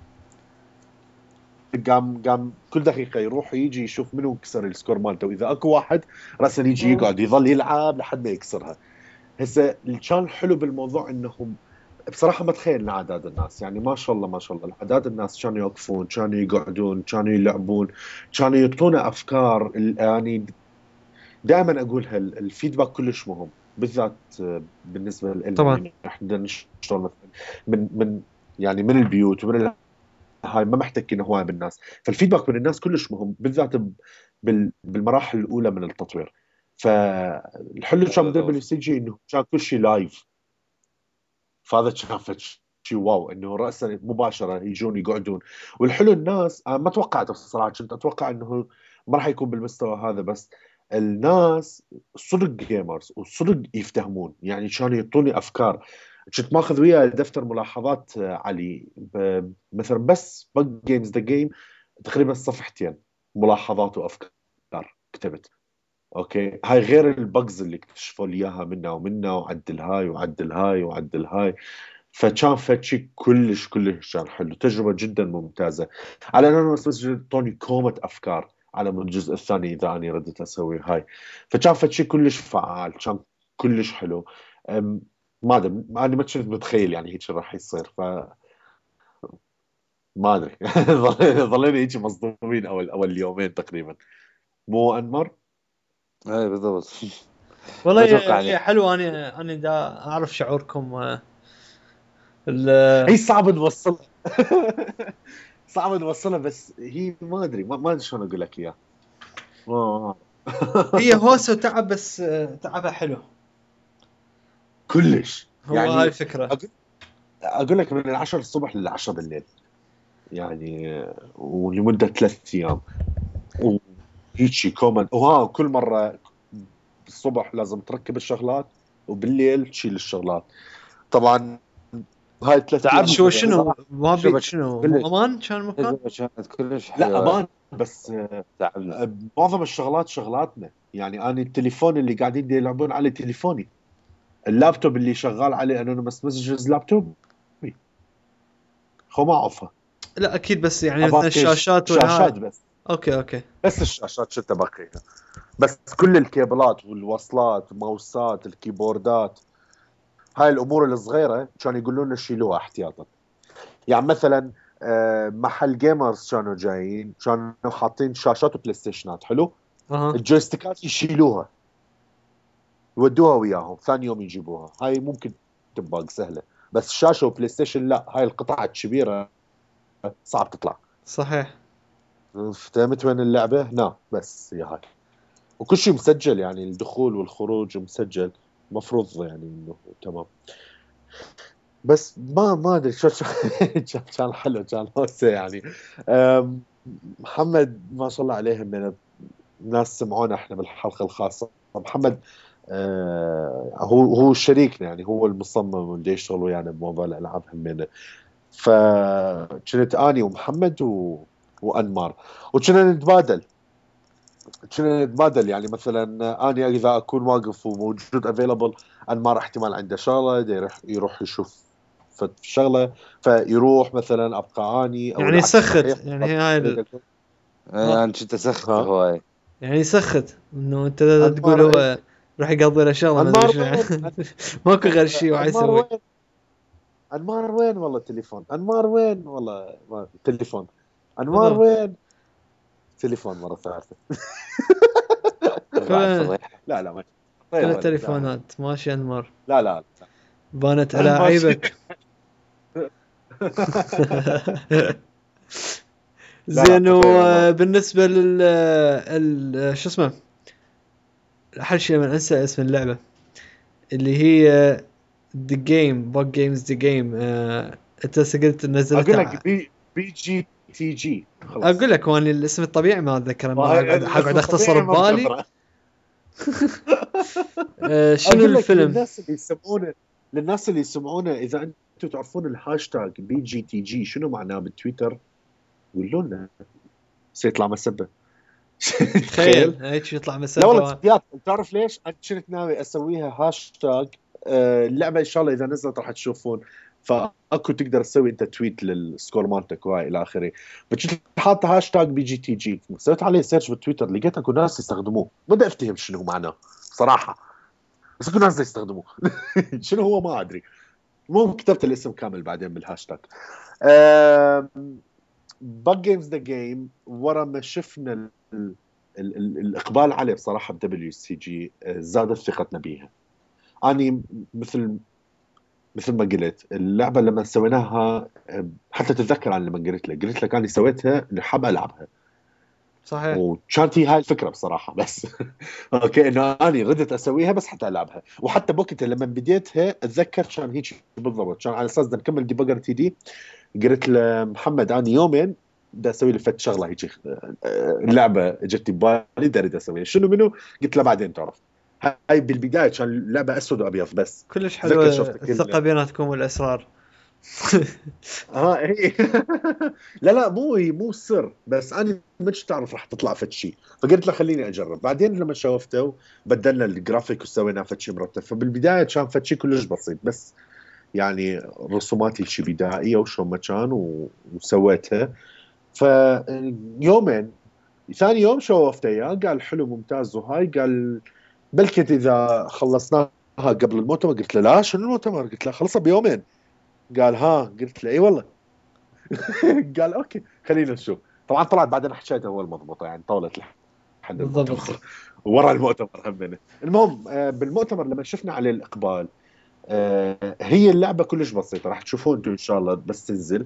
قام قام كل دقيقه يروح يجي يشوف منو كسر السكور مالته، واذا اكو واحد راسا يجي يقعد يظل يلعب لحد ما يكسرها. هسه اللي كان حلو بالموضوع انهم بصراحه ما تخيلنا اعداد الناس، يعني ما شاء الله ما شاء الله اعداد الناس كانوا يوقفون، كانوا يقعدون، كانوا يلعبون، كانوا يعطونا افكار. يعني دائما اقولها الفيدباك كلش مهم، بالذات آه، بالنسبه لنا طبعا. اللي احنا نشتغل مثلا من من يعني من البيوت ومن هاي ما محتكين هواي بالناس. فالفيدباك من الناس كلش مهم، بالذات بال- بالمراحل الاولى من التطوير. فالحلو كان بدبليو بالضبط سي جي انه كان كل شيء لايف، فهذا كان فد شيء واو انه راسا مباشره يجون يقعدون. والحلو الناس انا ما توقعت بصراحه، كنت اتوقع انه ما راح يكون بالمستوى هذا، بس الناس صدق جيمرز وصدق يفتهمون، يعني كانوا يعطوني افكار. كنت ماخذ وياه دفتر ملاحظات علي ب- مثلا بس بق جيمز ذا جيم تقريبا صفحتين ملاحظات وافكار كتبت. اوكي، هاي غير البجز اللي اكتشفوا لي اياها منا ومنا، وعدل هاي وعدل هاي وعدل هاي. فكان فشي كلش كلش كان حلو، تجربة جدا ممتازة. على انه بس توني كومة افكار على من الجزء الثاني اذا اني ردت اسوي هاي. فكان فشي كلش فعال، كان كلش حلو. أم، ما ادري، انا ما كنت متخيل يعني هيك راح يصير. ف ما ادري ظل- ظلينا هيك مصدومين اول اول يومين تقريبا. مو انمر. اي بالضبط. والله ما اتوقع هي يعني. حلوه. انا انا دا اعرف شعوركم. آه، ال- هي صعب نوصلها صعب نوصلها، بس هي ما ادري ما ما ادري شلون اقول لك اياه. ما- هي هوسه وتعب، بس آه، تعبها حلو. كلش هو هاي يعني. الفكره. أقول, اقول لك من العشرة الصبح للعشرة بالليل يعني، ولمدة ثلاث ايام. وهيجي كومن، وها كل مرة الصبح لازم تركب الشغلات وبالليل تشيل الشغلات. طبعا هاي ثلاث ايام تعبنا شو بصراحة. شنو ما بي تجربة شنو مو كلش امان كان المكان. تجربة كانت كلش لا حلوة. امان، بس تعبنا. آه، معظم الشغلات شغلاتنا. يعني انا التليفون اللي قاعدين دي يلعبون عليه تليفوني، اللابتوب اللي شغال عليه انونيمس مسجز لابتوب خو ما اعرفها. لا اكيد، بس يعني مثلا اباكي الشاشات شاشات والهاي. بس. اوكي اوكي. بس الشاشات شو تبقيها، بس كل الكيبلات والوصلات ماوسات الكيبوردات هاي الامور الصغيره كانوا يقولون لنا شيلوها احتياطا. يعني مثلا آه، محل جيمرز كانوا جايين كانوا حاطين شاشات وبلاي ستيشنات حلو، اها الجويستيكات يشيلوها يودوها وياهم ثاني يوم يجيبوها. هاي ممكن تبقى سهله، بس شاشه وبلاي ستيشن لا، هاي القطعه الكبيره صعب تطلع. صحيح. فهمت وين اللعبه هنا؟ بس هي هاي، وكل شيء مسجل يعني الدخول والخروج مسجل، مفروض يعني انه تمام. بس ما ما ادري شو شو كان كان حلو، كان هوسه يعني. أم، محمد ما شاء الله عليهم من الناس سمعونا احنا بالحلقه الخاصه. محمد آه هو هو شريكنا يعني، هو المصمم واللي يشتغل ويانا بموضوع الالعاب همنا. فكنت اني ومحمد و... وانمار، وكنا نتبادل كنا نتبادل يعني مثلا اني اذا اكون واقف وموجود افيلبل، انمار احتمال عنده شغله يروح يروح يشوف فت- شغله فيروح مثلا ابقى اني او يعني العكس يسخت، صحيح. يعني هي هاي ال... اي ها. انا كنت اسخت ها هواي. يعني يسخت انه انت تقول انمار إيه؟ هو راح يقضي له شغله ما ادري انمار شنو وين؟ يعني. ماكو غير شيء وعي انمار يسوي. وين؟ انمار وين والله تليفون؟ انمار وين والله ما... تليفون. انمار بالضبط. وين؟ تليفون مره ثالثه. بعد كلها فضيحة. لا لا ما كلها غير ولد لا تليفونات ماشي انمر. لا لا, بانت لا. ماشي. ألاعيبك. لا لا زين. تطير والله. وبالنسبة لل ال... شو اسمه، أحد شيء من أنسى اسم اللعبة اللي هي The Game Bug Games The Game. آه... أنت قلت اقول لك نزلتها. بي بي جي تي جي أقول خلاص. لك واني الاسم الطبيعي ما أتذكر، ما وهي حقعد حقعد الاسم أختصر الطبيعي ما ببالي. مكبره. آه... شنو اقول لك الفيلم؟ للناس اللي يسمعونه للناس اللي يسمعونه اذا انتم تعرفون الهاشتاج بي جي تي جي شنو معناه بالتويتر، قولوا لنا سيطلع مسبه. تخيل. تخيل هيك يطلع لا والله مسبة. جديات، تعرف ليش؟ انا كنت ناوي اسويها هاشتاج. آه، اللعبه ان شاء الله اذا نزلت راح تشوفون. فاكو تقدر تسوي انت تويت للسكور مالتك وهاي الى اخره. فكنت حاطه هاشتاج بي جي تي جي، سويت عليه سيرش بالتويتر لقيت اكو ناس يستخدموه، ما بدي افتهم شنو معناه صراحه، بس اكو ناس يستخدموه. شنو هو ما ادري. المهم كتبت الاسم كامل بعدين بالهاشتاج. باج جيمز ذا جيم ورا ما شفنا ال ال ال الاقبال عليه بصراحه بدبليو سي جي زادت ثقتنا بيها. اني مثل مثل ما قلت اللعبه لما سويناها، حتى تتذكر عن لما قلت لك قلت لك اني سويتها اني حاب العبها. صحيح. وكانت هي هاي الفكره بصراحه بس اوكي انه انا ردت اسويها بس حتى العبها. وحتى بوقتها لما بديتها اتذكر كان هيك بالضبط، كان على اساس بدنا نكمل ديبجر تي دي. قلت لمحمد انا يومين بدي اسوي لي فت شغله هيك، اللعبه اجت ببالي بدي اريد اسويها شنو منو. قلت له بعدين تعرف. هاي بالبدايه كان اللعبه اسود وابيض بس. كلش اتذكر حلوة شفت الثقة كل بيناتكم والأسرار. اه هي لا لا مو هي مو السر، بس انا مش تعرف راح تطلع فد شيء، فقلت له خليني اجرب. بعدين لما شوفته بدلنا الجرافيك وسوينا فد شيء مرتب. فبالبدايه كان فد شيء كلش بسيط، بس يعني رسوماتي شيء بدائيه وشو ما كان و... وسويتها. فيومين ثاني يوم شوفته اياه قال حلو ممتاز وهاي. قال بلكت اذا خلصناها قبل المؤتمر. قلت له لا شنو المؤتمر؟ قلت له خلصها بيومين. قال ها. قلت له اي والله. قال اوكي خلينا نشوف. طبعا طلعت بعدين حكيتها هو المضبوطه يعني طولت لحد بالضبط. المؤتمر ورا المؤتمر همنا. المهم آه، بالمؤتمر لما شفنا عليه الاقبال، آه، هي اللعبه كلش بسيطه راح تشوفون انتم ان شاء الله بس تنزل.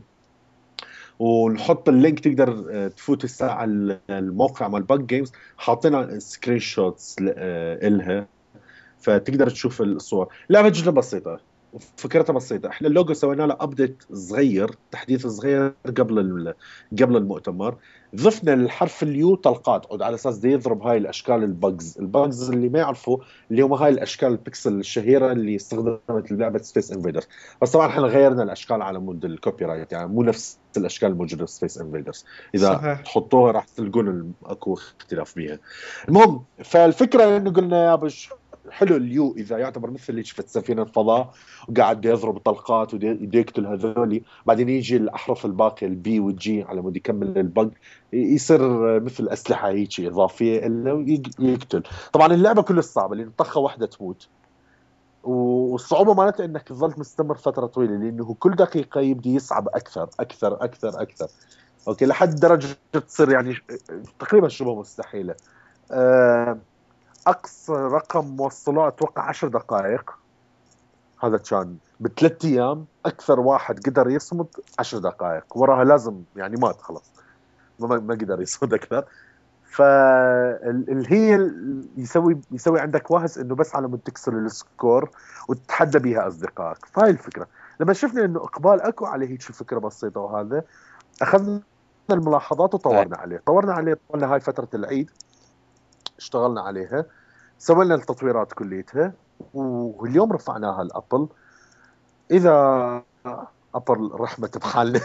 ونحط اللينك تقدر آه، تفوت الساعه على الموقع مال باك جيمز، حاطين سكرين شوتس لها فتقدر تشوف الصور. لعبه جدا بسيطه فكرتها بسيطه. احنا اللوجو سوينا له ابديت صغير، تحديث صغير قبل ال- قبل المؤتمر. ضفنا الحرف اليو طلقات عود على اساس دي يضرب هاي الاشكال البجز. البجز اللي ما يعرفوا اللي هم هاي الاشكال البكسل الشهيره اللي استخدمت لعبه سبيس انفيدرز. بس طبعا احنا غيرنا الاشكال على مود الكوبي رايت، يعني مو نفس الاشكال الموجوده في سبيس انفيدرز. اذا صحيح. تحطوها راح تلقون اكو اختلاف بيها. المهم فالفكره انه قلنا يا بش حلو اليو اذا يعتبر مثل اللي شفت سفينه فضاء وقاعد يضرب طلقات ويدي يقتل هذولي، بعدين يجي الاحرف الباقيه البي والجي على مود يكمل البق، يصير مثل اسلحه هيك اضافيه له ويقتل. طبعا اللعبه كلها صعبه لان طخه واحده تموت، والصعوبه مالتها انك تظل مستمر فتره طويله لانه كل دقيقه يبدي يصعب اكثر اكثر اكثر اكثر. اوكي لحد درجه تصير يعني تقريبا شبه مستحيله. أه اقصى رقم موصله اتوقع عشر دقائق. هذا كان بثلاث ايام اكثر واحد قدر يصمد عشر دقائق، وراها لازم يعني مات خلاص ما ما قدر يصمد اكثر. فاللي هي ال- يسوي يسوي عندك وهس انه بس على مود تكسر السكور وتتحدى بها اصدقائك. فهاي الفكره. لما شفنا انه اقبال اكو عليه هيك فكره بسيطه وهذا اخذنا الملاحظات هاي. وطورنا عليه طورنا عليه طولنا هاي فتره العيد اشتغلنا عليها، سوينا التطويرات كليتها واليوم رفعناها الابل. اذا ابل رحمت بحالنا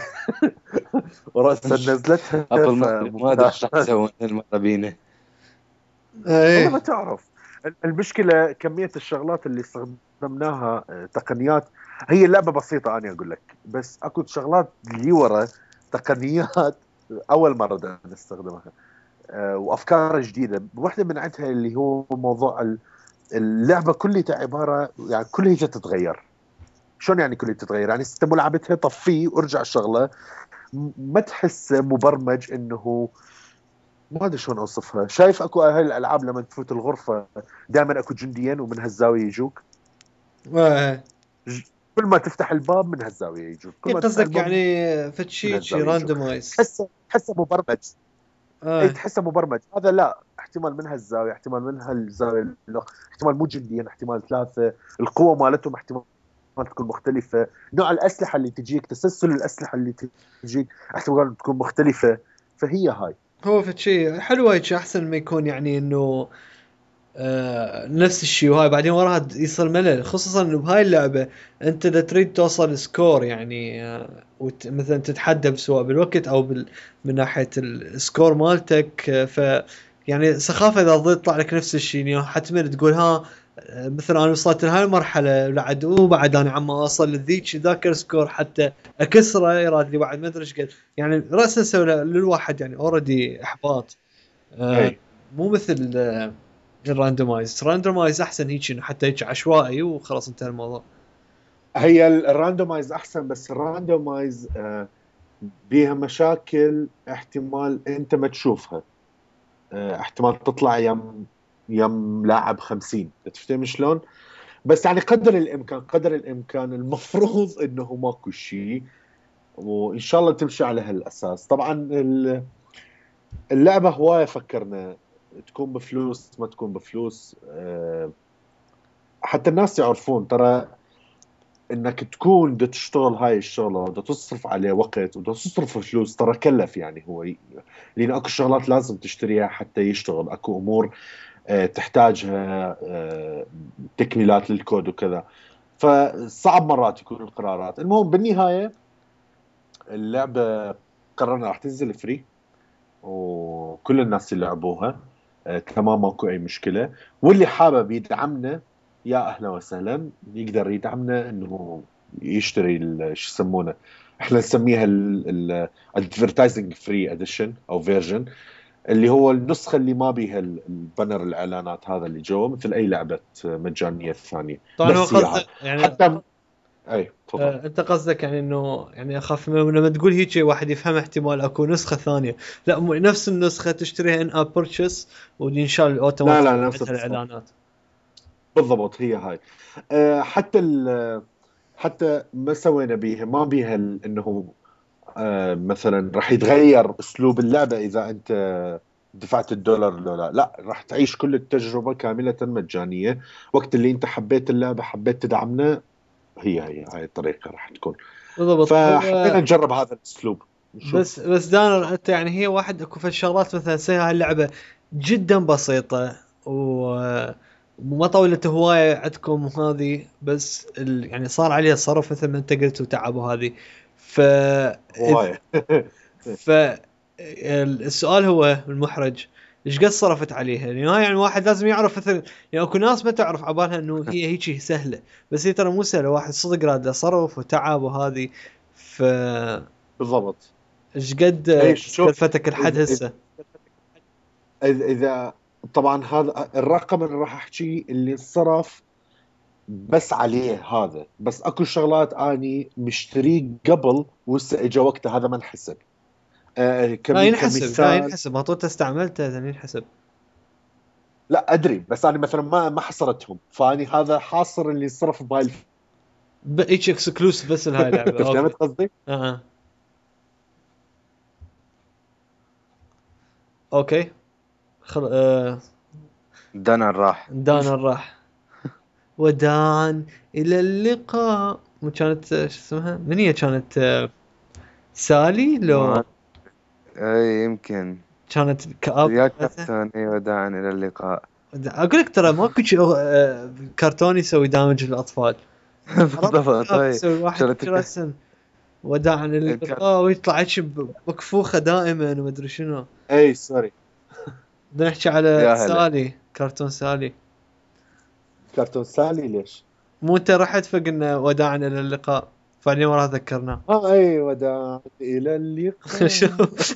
ورأسا نزلتها ابل ما أدري- ما ادري ايش راح فممتاز. يسوون المره. والله ما ايه. تعرف. المشكله كميه الشغلات اللي استخدمناها آه، تقنيات. هي اللعبه بسيطه انا اقول لك، بس اكو شغلات اللي ورا تقنيات اول مره بدنا نستخدمها آه، وافكار جديده. واحده من عندها اللي هو موضوع ال- اللعبه كلها عباره يعني كلها تتغير. شلون يعني كلها تتغير؟ يعني انت ملعبتها طفيه وارجع شغله م- ما تحسه مبرمج انه ما ادري شلون اوصفها. شايف اكو هاي الالعاب لما تفوت الغرفه دائما اكو جنديين ومن هالزاويه يجوك. ايه. ج- كل ما تفتح الباب من هالزاويه يجوك، كل إيه ما تفتح قصدك الباب يعني من فتشي شي هالزاويه يجوك. راندومايز. تحسه تحسه مبرمج. اي ايه. تحسه مبرمج. هذا لا، احتمال من هالزاويه احتمال من هالزاويه الأخ- احتمال مو جنديين احتمال ثلاثه. القوه مالتهم احتمال تكون مختلفه. نوع الاسلحه اللي تجيك تسلسل الاسلحه اللي تجيك احتمال تكون مختلفه. فهي هاي. هو فتشي حلو هيك احسن ما يكون يعني انه آه نفس الشيء وهاي بعدين وراها د- يصير ملل، خصوصا انه بهاي اللعبه انت اذا تريد توصل سكور يعني آه وت مثلا تتحدى سواء بالوقت او بال من ناحيه السكور مالتك آه ف يعني سخافه اذا ظل يطلع لك نفس الشيء يعني حتما تقول ها آه، مثلا انا وصلت لهاي المرحله بعد وبعد انا عم اوصل لذيك ذاك السكور حتى اكسره يراد لي بعد ما ادري ايش قد يعني راسا يسوي للواحد يعني اوريدي احباط. اي آه مو مثل آه الراندومايز. راندومايز احسن هيك انه حتى هيك عشوائي وخلاص انتهى الموضوع. هي الراندومايز احسن، بس الراندومايز آه بيها مشاكل احتمال انت ما تشوفها. آه احتمال تطلع يم يم لاعب خمسين تفتهم شلون. بس يعني قدر الامكان قدر الامكان المفروض انه ماكو شيء، وان شاء الله تمشي على هالاساس. طبعا ال- اللعبة هواية فكرنا تكون بفلوس ما تكون بفلوس. أه حتى الناس يعرفون ترى انك تكون بدك تشتغل هاي الشغله وبدك تصرف عليه وقت وبدك تصرف فلوس، ترى كلف يعني هو ي... لان اكو شغلات لازم تشتريها حتى يشتغل، اكو امور آه، تحتاجها، آه، تكميلات للكود وكذا، فصعب مرات يكون القرارات. المهم بالنهايه اللعبه قررنا راح تنزل فري وكل الناس اللي لعبوها آه، تمام ماكو اي مشكله، واللي حابب يدعمنا يا اهلا وسهلا يقدر يدعمنا انه يشتري ال- شو يسمونه، احنا نسميها الادفرتايزنج فري اديشن او فيرجن، اللي هو النسخه اللي ما بيها ال- البانر الاعلانات هذا اللي جوا مثل اي لعبه مجانيه ثانيه. طبعا هو بس هي هاي قصدك يعني حتى اي تفضل. آه، انت قصدك يعني انه يعني اخاف من- لما تقول هيك واحد يفهم احتمال اكو نسخه ثانيه، لا مو نفس النسخه تشتريها ان اب بيرتشيز وينشال لا اوتوماتيك لا نفس عندها القصة. الاعلانات. بالضبط هي هاي. أه حتى ال حتى ما سوينا بيها ما بيها ال- انه آه، مثلا راح يتغير اسلوب اللعبه اذا انت دفعت الدولار لو لا لا، راح تعيش كل التجربه كامله مجانيه. وقت اللي انت حبيت اللعبه حبيت تدعمنا، هي هي هاي الطريقه راح تكون. بالضبط. فحبينا هو نجرب هذا الاسلوب بس نشوف بس شو. دانر انت يعني هي واحد اكو في الشغلات مثلا سيها اللعبه جدا بسيطه و وما طولت هوايه عندكم هذه، بس ال... يعني صار عليها صرف مثل ما انت قلت وتعب وهذه. ف هوايه. ف السؤال هو المحرج ايش قد صرفت عليها؟ يعني هاي يعني واحد لازم يعرف مثل يعني اكو ناس ما تعرف عبالها انه هي هيك سهله، بس هي ترى مو سهله، واحد صدق راد له صرف وتعب وهذه. ف بالضبط. ايش قد اي شوف، كلفتك لحد اذا هسه؟ اذا إذا- طبعا هذا الرقم اللي راح احكيه اللي انصرف بس عليه هذا، بس اكو شغلات اني مشتريه قبل وهسه اجى وقتها هذا ما انحسب. آه لا كمي ينحسب، لا كمثال. ينحسب، ما طول استعملته يعني ينحسب. لا ادري بس انا مثلا ما ما حصرتهم، فاني هذا حاصر اللي صرف بهاي الف... ب- هيك اكسكلوسيف بس لهاي اللعبه. اوكي. فهمت قصدي؟ اه آه. اوكي. خل... آه. دانا راح. دانا راح. وداعا الى اللقاء. مو كانت آه، شو اسمها؟ من هي كانت آه، سالي لو ما اي يمكن. كانت كاب. يا كابتن، اي وداعا الى اللقاء. اقول لك ترى ماكو شيء آه، كرتون يسوي دامج للاطفال. عرفت بالضبط. كاب هاي يسوي واحد شغلة هيك الك- رسم وداعا الكرت. اللقاء ويطلع هيك ب- مكفوخه دائما وما ادري شنو. اي سوري. بدنا نحكي على يا هلا. سالي، كرتون سالي. كرتون سالي ليش؟ مو انت رحت فقلنا وداعا الى اللقاء، فاليوم وراه ذكرناه. اه اي وداع الى اللقاء. شو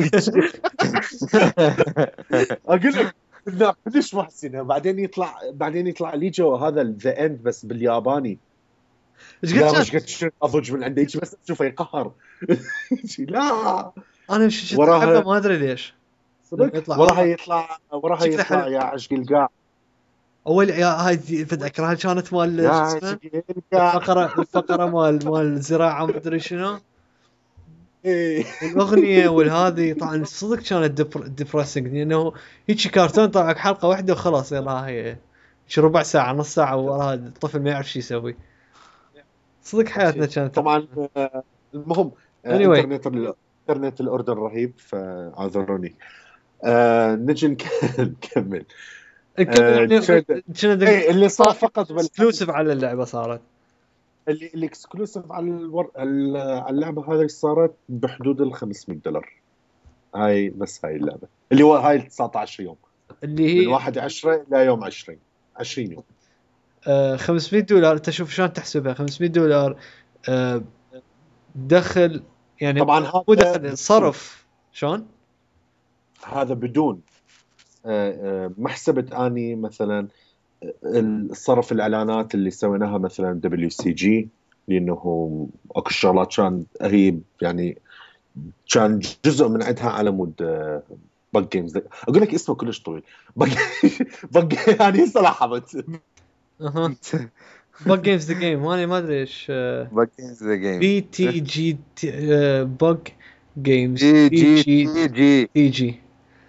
اقول لك لا كلش محسنه، بعدين يطلع بعدين يطلع لي جو هذا ذا اند بس بالياباني. ايش قد لا كان؟ مش قد شو اضج من عنده هيك بس اشوفه يقهر. لا انا ش- شفت احبه وراها ما ادري ليش. لما صدق يطلع وراها والله يطلع وراها شكله يطلع حلو. يا عشق القاع. اول يا هاي ذكرها كانت يا مال شو اسمه، عشق القاع. الفقره الفقره مال مال الزراعه ما ادري شنو، إيه. والاغنيه والهذه طبعا صدق كانت ديبرسنج لانه هيك كرتون طلع لك حلقه واحده وخلاص يلا هي شي ربع ساعه نص ساعه وراها الطفل ما يعرف شو يسوي. صدق حياتنا كانت. طبعا آه، المهم آه، anyway انترنت ال- انترنت الاردن رهيب فاعذروني. آه نجي نك- نكمل. نكمل آه يعني شد- كنا نقول اي اللي صار صار فقط بالحدث اكسكلوسيف على اللعبه صارت. اللي الاكسكلوسيف على الور... ال- على اللعبه هذه صارت بحدود ال خمسمية دولار. هاي بس هاي اللعبه اللي هو هاي تسعة عشر يوم، اللي من هي واحد عشرة الى يوم عشرين عشرين يوم. آه خمسمية دولار. انت شوف شلون تحسبها خمسمية دولار آه دخل يعني طبعا مو هذا دخل بدون صرف شلون. هذا بدون آه، آه، ما حسبت اني مثلا الصرف الاعلانات اللي سويناها مثلا دبليو سي جي، لانه اكو شغلات كان هي يعني كان جزء من عندها على مود بق جيمز. اقول لك اسمه كلش طويل. بق بق يعني هسه لاحظت. اها بق جيمز ذا جيم وانا ما ادري ايش. باكينز ذا جيم. بي تي جي بق جيمز جي بي جي جي تي جي. تي جي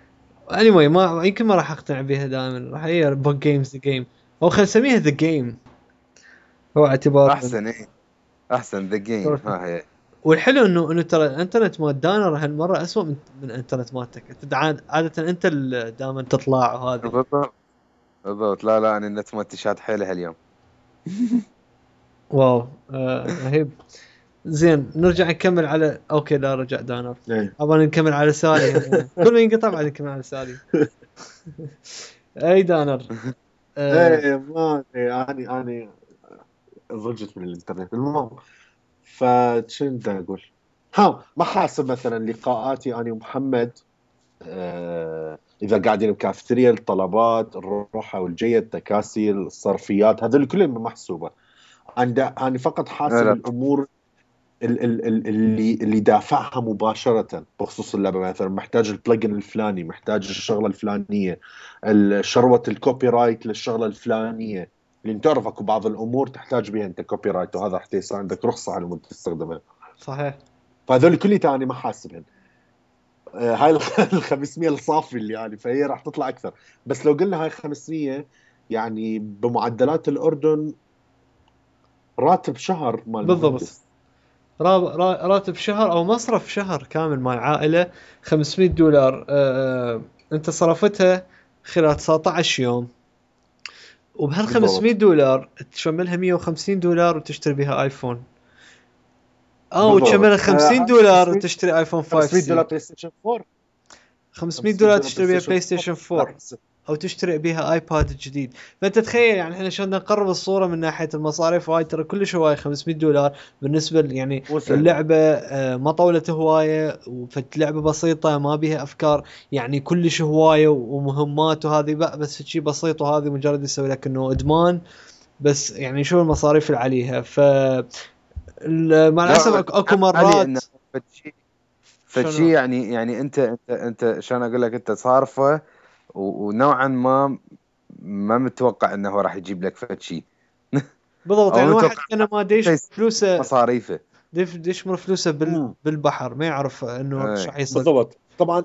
anyway ما يمكن ما راح اقتنع بيها دائما، راح هي بوك جيمز ذا جيم، او خلينا نسميها ذا جيم، هو اعتبار احسن ايه احسن ذا جيم ها هي. والحلو انه انه ترى الانترنت مال دانر هالمره اسوء من من الانترنت مالتك. انت عاد- عاده انت اللي دائما تطلع وهذا. بالضبط بالضبط. لا لا انا النت مالتي شاد حيله هاليوم. واو آه رهيب. زين نرجع نكمل على اوكي لا رجع دانر. إيه. ابغى نكمل على سالي. كل ما ينقطع بعد نكمل على سالي. اي دانر. آه ايه ما إيه، اني اني ضجت من الانترنت. المهم فشنو بدي اقول؟ ها ما حاسب مثلا لقاءاتي انا ومحمد آه اذا قاعدين بكافتيريا، الطلبات الروحه والجيه، التكاسي، الصرفيات، هذول كلهم محسوبه. عند انا فقط حاسب لا. الامور ال- ال- ال- اللي اللي دافعها مباشره بخصوص اللعبه. مثلا محتاج البلجن الفلاني، محتاج الشغله الفلانيه، شروه الكوبي رايت للشغله الفلانيه، لان تعرف اكو بعض الامور تحتاج بها انت كوبي رايت، وهذا حتى يصير عندك رخصه على مود تستخدمها. صحيح. فهذول كلها انا ما حاسبهن. آه، هاي ال خمسمية الصافي اللي يعني، فهي راح تطلع اكثر. بس لو قلنا هاي خمسمية يعني بمعدلات الاردن راتب شهر مال بالضبط. مهندس. را- را- راتب شهر او مصرف شهر كامل مال عائله خمسمية دولار. آه انت صرفتها خلال تسعة عشر يوم، وبهال خمسمية دولار تشملها مية وخمسين دولار وتشتري بها ايفون، او بالضبط. تشملها خمسين آه، دولار خمسمية وتشتري ايفون خمسمية خمسة دولار سي. بلاي ستيشن فور. خمسمية دولار تشتري بها بلاي ستيشن لا، فور، او تشتري بها ايباد جديد. فانت تخيل يعني احنا شلون نقرب الصوره من ناحيه المصاريف. هاي ترى كلش هواي خمسمية دولار بالنسبه ل- يعني مو سهل. اللعبه آه، ما طولت هوايه، وفلعبه بسيطه ما بيها افكار يعني كلش هوايه ومهمات وهذه، بقى بس شيء بسيط، وهذه مجرد يسوي لك انه ادمان بس. يعني شو المصاريف اللي عليها؟ ف ال- مع الاسف لا أك- اكو علي انه مرات فتشي فتشي شنو يعني يعني انت انت انت شلون اقول لك، انت صارفه و- ونوعا ما ما متوقع انه هو راح يجيب لك فتشي، بالضبط. او يعني واحد متوقع كان ما انت ديش يستثمر فلوسه، مصاريفه. ديف ديشمر فلوسه بال مم. بالبحر، ما يعرف انه ايش اي راح يصير. بالضبط. طبعا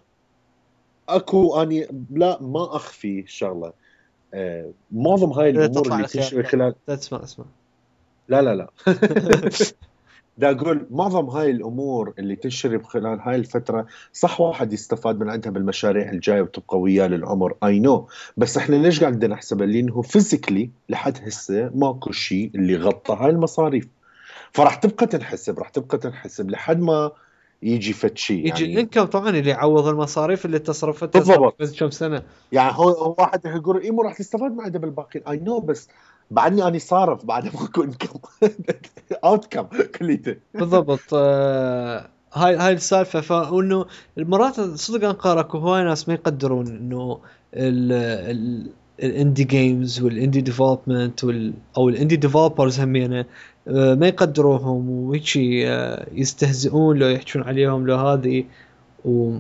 اكو اني لا ما اخفي شغله. آه، معظم هاي إذا الامور تطلع اللي على خير تنشري خلال لا تسمع اسمع. لا لا لا دا اقول معظم هاي الامور اللي تنشري خلال هاي الفتره صح واحد يستفاد من عندها بالمشاريع الجايه وتبقى وياه للعمر، اي نو. بس احنا ليش قاعدين نحسبها؟ لانه فيزيكلي لحد هسه ماكو شيء اللي غطى هاي المصاريف، فراح تبقى تنحسب راح تبقى تنحسب لحد ما يجي فد شيء يجي يعني. الانكم طبعا اللي يعوض المصاريف اللي تصرفتها صار بالضبط. بس كم سنه. يعني هو هو واحد يقول اي مو راح تستفاد من عنده بالباقي، اي نو، بس بعدني اني صارف بعد ماكو انكم اوت كم كليته. بالضبط. آه هاي هاي السالفه. فانه المرات صدق انقار اكو هواي ناس ما يقدرون انه ال ال الاندي جيمز والاندي ديفلوبمنت وال او الاندي ديفلوبرز همينه آه ما يقدروهم وهيجي آه يستهزئون لو يحجون عليهم لو هذه. و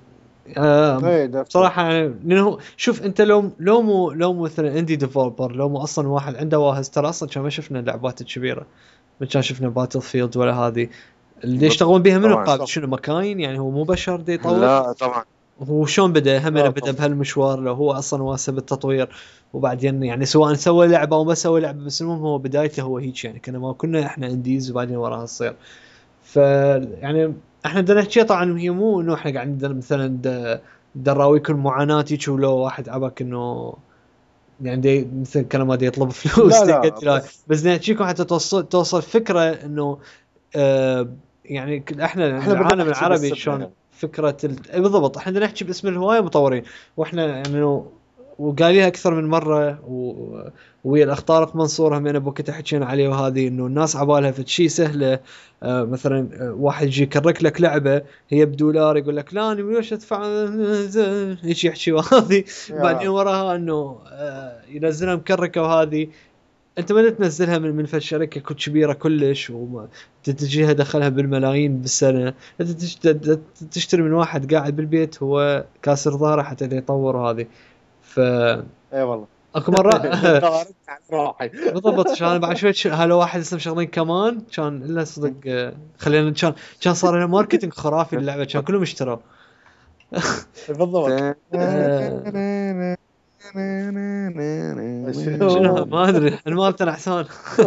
آه ايه ده بصراحة يعني لأنه شوف أنت لو لو مو لو مو مثلا اندي ديفلوبر، لو مو أصلا واحد عنده واهس، ترى أصلا كان ما شفنا اللعبات الكبيرة، ما كان شفنا باتل فيلد ولا هذه اللي يشتغلون بيها. منو طبعا قابل شنو مكاين يعني؟ هو مو بشر دي يطور. لا طبعا هو شلون بدا؟ هم لا بدا طبعا. بهالمشوار لو هو اصلا واسع بالتطوير، وبعدين يعني سواء سوى لعبه او ما سوى لعبه، بس المهم هو بدايته هو هيك يعني. كنا ما كنا احنا انديز وبعدين وراها تصير. ف يعني احنا بدنا نحكي طبعا هي مو انه احنا قاعدين مثلا د- دراويكم معاناه هيك، ولو واحد عبك انه يعني دي مثل كلمه دي يطلب فلوس لا دي لا قلت لا. بس بس بدنا نحكيكم حتى توصل توصل فكره انه آه يعني كل- احنا احنا بدنا العالم نحكي العربي باسمنا شلون يعني. فكره ال... إي بالضبط. احنا بدنا نحكي باسم الهوايه مطورين، واحنا يعني وقاليها اكثر من مره و... ويا الاخطار منصور هم انا بوقتها حكينا عليه، وهذه انه الناس عبالها في شيء سهله. آه مثلا آه، واحد يجي يكرك لك لعبه هي بدولار، يقول لك لا انا ليش ادفع هيك يحكي، وهذه بعدين يا وراها انه آه ينزلها مكركه. وهذه انت ما تنزلها من من فد شركه كل كبيره كلش وما تجيها دخلها بالملايين بالسنه. انت تش- ت- تشتري من واحد قاعد بالبيت هو كاسر ظهره حتى يطور هذه. ف اي والله اكو مره طارت على روحي. بالضبط. عشان بعد شوي تش- هلو واحد اسمه شغلين كمان كان الا صدق آه، خلينا كان كان صار له ماركتينج خرافي للعبه، كان كلهم اشتروا. بالضبط. آه، شنو ما ادري انا ما ترى حسان.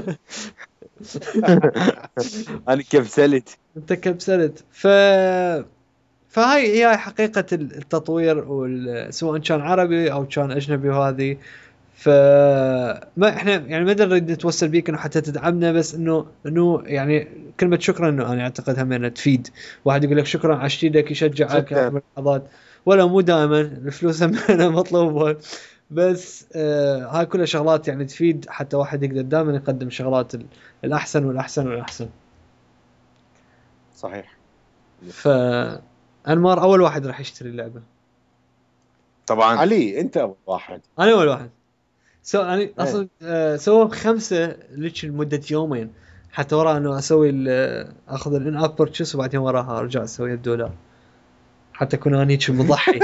انا كبسلت. انت كبسلت. ف فهاي هي حقيقة التطوير وال- سواء كان عربي او كان اجنبي. وهذه ف ما احنا يعني ما نريد نتوسل بيك انه حتى تدعمنا، بس انه انه يعني كلمة شكرا انه انا اعتقد هم انها تفيد. واحد يقول لك شكرا على ايدك يشجعك جداً. يعطيك لحظات، ولا مو دائما الفلوس هم مطلوبة، بس آه هاي كلها شغلات يعني تفيد حتى واحد يقدر دائما يقدم شغلات ال- الاحسن والاحسن والاحسن. صحيح. ف انمار اول واحد راح يشتري اللعبة. طبعا علي انت اول واحد. انا اول واحد. سو انا إيه. اصلا آه سووا خمسه لك لمده يومين، حتى وراء انه اسوي ال- اخذ الان اب بيرتشيس وبعدين وراها ارجع اسوي الدولار، حتى اكون اني هيك مضحي.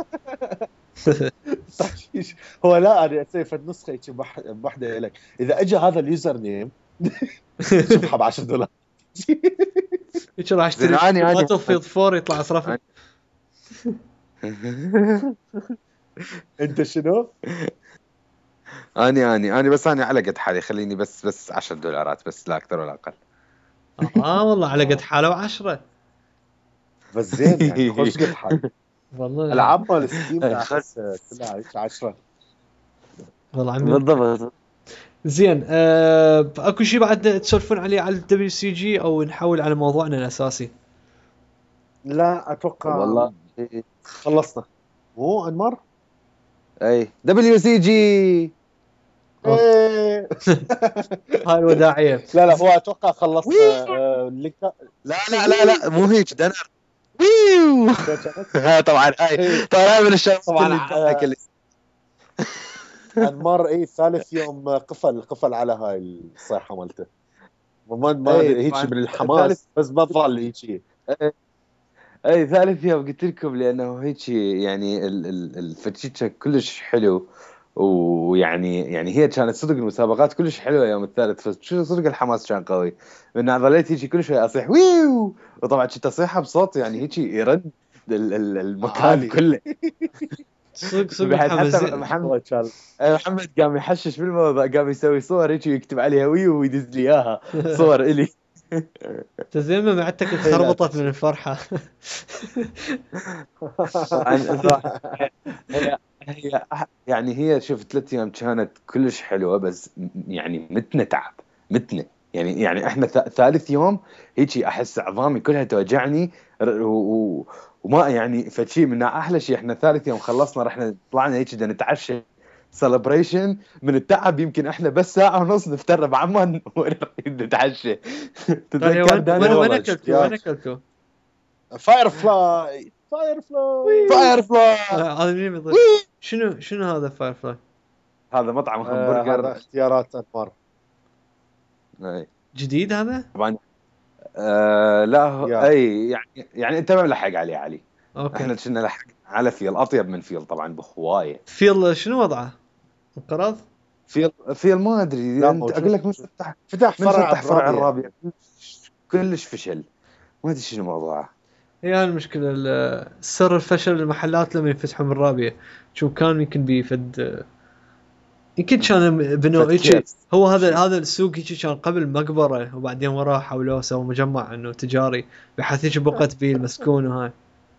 طيب، هو لا انا اسوي فد نسخه هيك بح- بوحده لك، اذا اجى هذا اليوزر نيم شوفها ب عشرة دولار. هيك راح اشتري زين، أنا- أنا- باتل فيلد فور يطلع اصرف. انت شنو؟ اني اني اني بس اني على قد حالي، خليني بس بس عشرة دولارات بس، لا اكثر ولا اقل. اه والله على قد حاله وعشرة. بس زين يعني خوش قد حالي. والله العاب مال ستيم أي، احس كلها هيك عشرة. والله عمي. بالضبط. زين آه اكو شيء بعد تسولفون عليه على الدبليو سي جي او نحول على موضوعنا الاساسي؟ لا اتوقع والله خلصنا. مو انمار؟ اي دبليو سي جي. إيه. هاي الوداعيه. لا لا هو اتوقع خلصنا. آه، اللينك لا لا لا لا مو هيك دنر. ويو. ها طبعا هاي إيه. طبعا هاي من الشغلات طبعاً، اللي تضحك اللي انمار اي ثالث يوم قفل قفل على هاي الصيحه مالته. ما ما اي هيك طبعا من ثالث. الحماس بس ما ظل هيك. اي ثالث يوم قلت لكم لانه هيك يعني ال- ال- الفتشيتشا كلش حلو، ويعني يعني هي كانت صدق المسابقات كلش حلوه يوم الثالث، فشو صدق الحماس كان قوي. من ظليت هيك كل شوي اصيح ويو، وطبعا كنت اصيحها بصوت يعني هيك يرد ال- ال- المكان عالي. كله. صدق صدق بحيث حتى متحمس. محمد هو كان آه، محمد قام يحشش بالموضوع، قام يسوي صور هيك ويكتب عليها ويو ويدز لي اياها صور الي. زين ما معدتك لا. تخربطت من الفرحه. طبعا صراحة هي هي يعني هي شوف ثلاث ايام كانت كلش حلوه، بس م- يعني متنا تعب متنا. يعني يعني احنا ث- ثالث يوم هيجي احس عظامي كلها توجعني، ر- و- و- وما يعني فشي من احلى شيء احنا ثالث يوم خلصنا رحنا طلعنا هيك بدنا نتعشى سليبريشن من التعب، يمكن احنا بس ساعه ونص نفتر بعمان ونريد نتعشى. تتذكر وين داني؟ وين وين والله اكلتوا؟ وين اشتياق. اكلتوا؟ فاير فلاي فاير فلاي. فاير فلاي. هذا مين بيضل؟ شنو شنو هذا فاير فلاي؟ هذا مطعم آه هذا همبرجر. اختيارات انمار. أي. جديد هذا؟ طبعا آه لا هو- يا. اي يعني يعني انت ما ملحق عليه علي. اوكي. احنا كنا لحق على فيل اطيب من فيل طبعا بهوايه. فيل شنو وضعه؟ انقرض؟ فيل فيل ما ادري لا انت موجود. اقول لك من فتح فتح من فرع فتح فرع برابية. الرابع كلش- كلش فشل، ما ادري شنو موضوعه. هي المشكله ال- سر الفشل المحلات لما يفتحوا من الرابيه، شو كان يمكن بيفد، يمكن كان بنوا فد هيك. كيف. هو هذا هذا السوق هيك كان قبل مقبره، وبعدين وراه حولوه سووا مجمع انه تجاري، بحيث هيك بقت بيه المسكون وهاي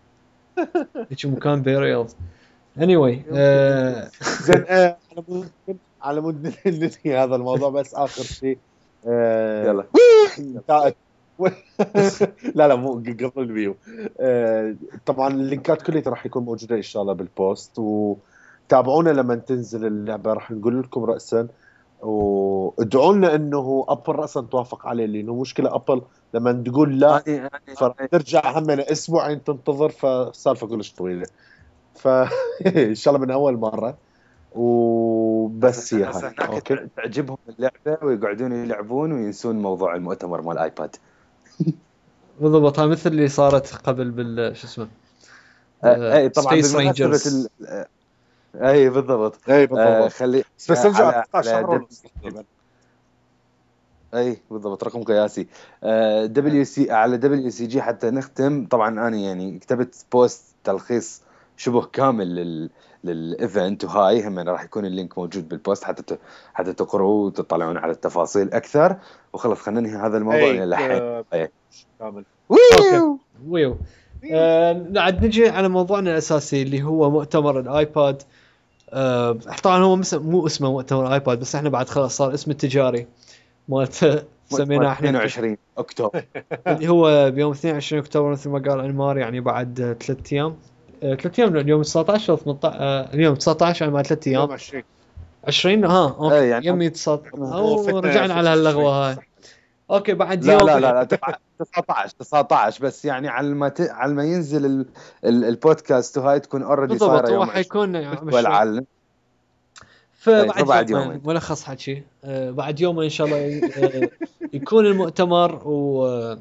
هيك مكان بيريض. anyway آه زين آه على مود على مود ننهي هذا الموضوع بس اخر شيء. آه يلا تا- لا لا مو قبل الفيو. آه طبعا اللينكات كلها راح يكون موجوده ان شاء الله بالبوست، وتابعونا لما تنزل اللعبه راح نقول لكم راسا، وادعوا لنا انه ابل راسا توافق عليه، لانه مشكله ابل لما تقول لا أنا- أنا- فترجع همنا اسبوعين تنتظر، فسالفه كلش طويله. فان شاء الله من اول مره وبس هي بس هاي. هناك اوكي تعجبهم اللعبه ويقعدون يلعبون وينسون موضوع المؤتمر مال الايباد. بالضبط. هاي مثل اللي صارت قبل بال شو اسمه آه، اي طبعا سبيس بالمناسبه رينجرز. ال- آه، اي بالضبط. اي آه بالضبط. خلي بس آه ترجع على اتوقع على شهر دب- ونص تقريبا. اي بالضبط رقم قياسي. دبليو سي على دبليو سي جي حتى نختم. طبعا انا يعني كتبت بوست تلخيص شبه كامل لل للايفنت، وهاي هم راح يكون اللينك موجود بالبوست حتى ت... حتى تقرؤوا وتطلعون على التفاصيل اكثر. وخلص خلينا ننهي هذا الموضوع اي للحين. آه، كامل. اوكي ويو. آه عاد نجي على موضوعنا الاساسي اللي هو مؤتمر الايباد. آه طبعا هو مس... مو اسمه مؤتمر ايباد، بس احنا بعد خلاص صار اسمه التجاري مالته سميناه احنا اثنين وعشرين اكتوبر اللي هو بيوم اثنين وعشرين اكتوبر مثل ما قال انمار، يعني بعد ثلاث ايام. ثلاث ايام اليوم تسعة عشر او ثمانية عشر. آه اليوم تسعة عشر يعني بعد ثلاث ايام. يوم عشرين عشرين ها اوكي اي يعني يمي تسعة عشر او فتنا رجعنا على فتنا هاللغوه عشرين هاي. صح. اوكي بعد لا يوم. لا لا لا تسعة عشر تسعة عشر بس يعني على ما ت... على ما ينزل ال... ال... البودكاست وهاي تكون اوريدي بالضبط صايره هو يوم حيكون عشرين عشرين. العالم. اي فبعد فبعد يومين يومين ملخص حكي. آه بعد يومين ان شاء الله ي- آه يكون المؤتمر. وطبعا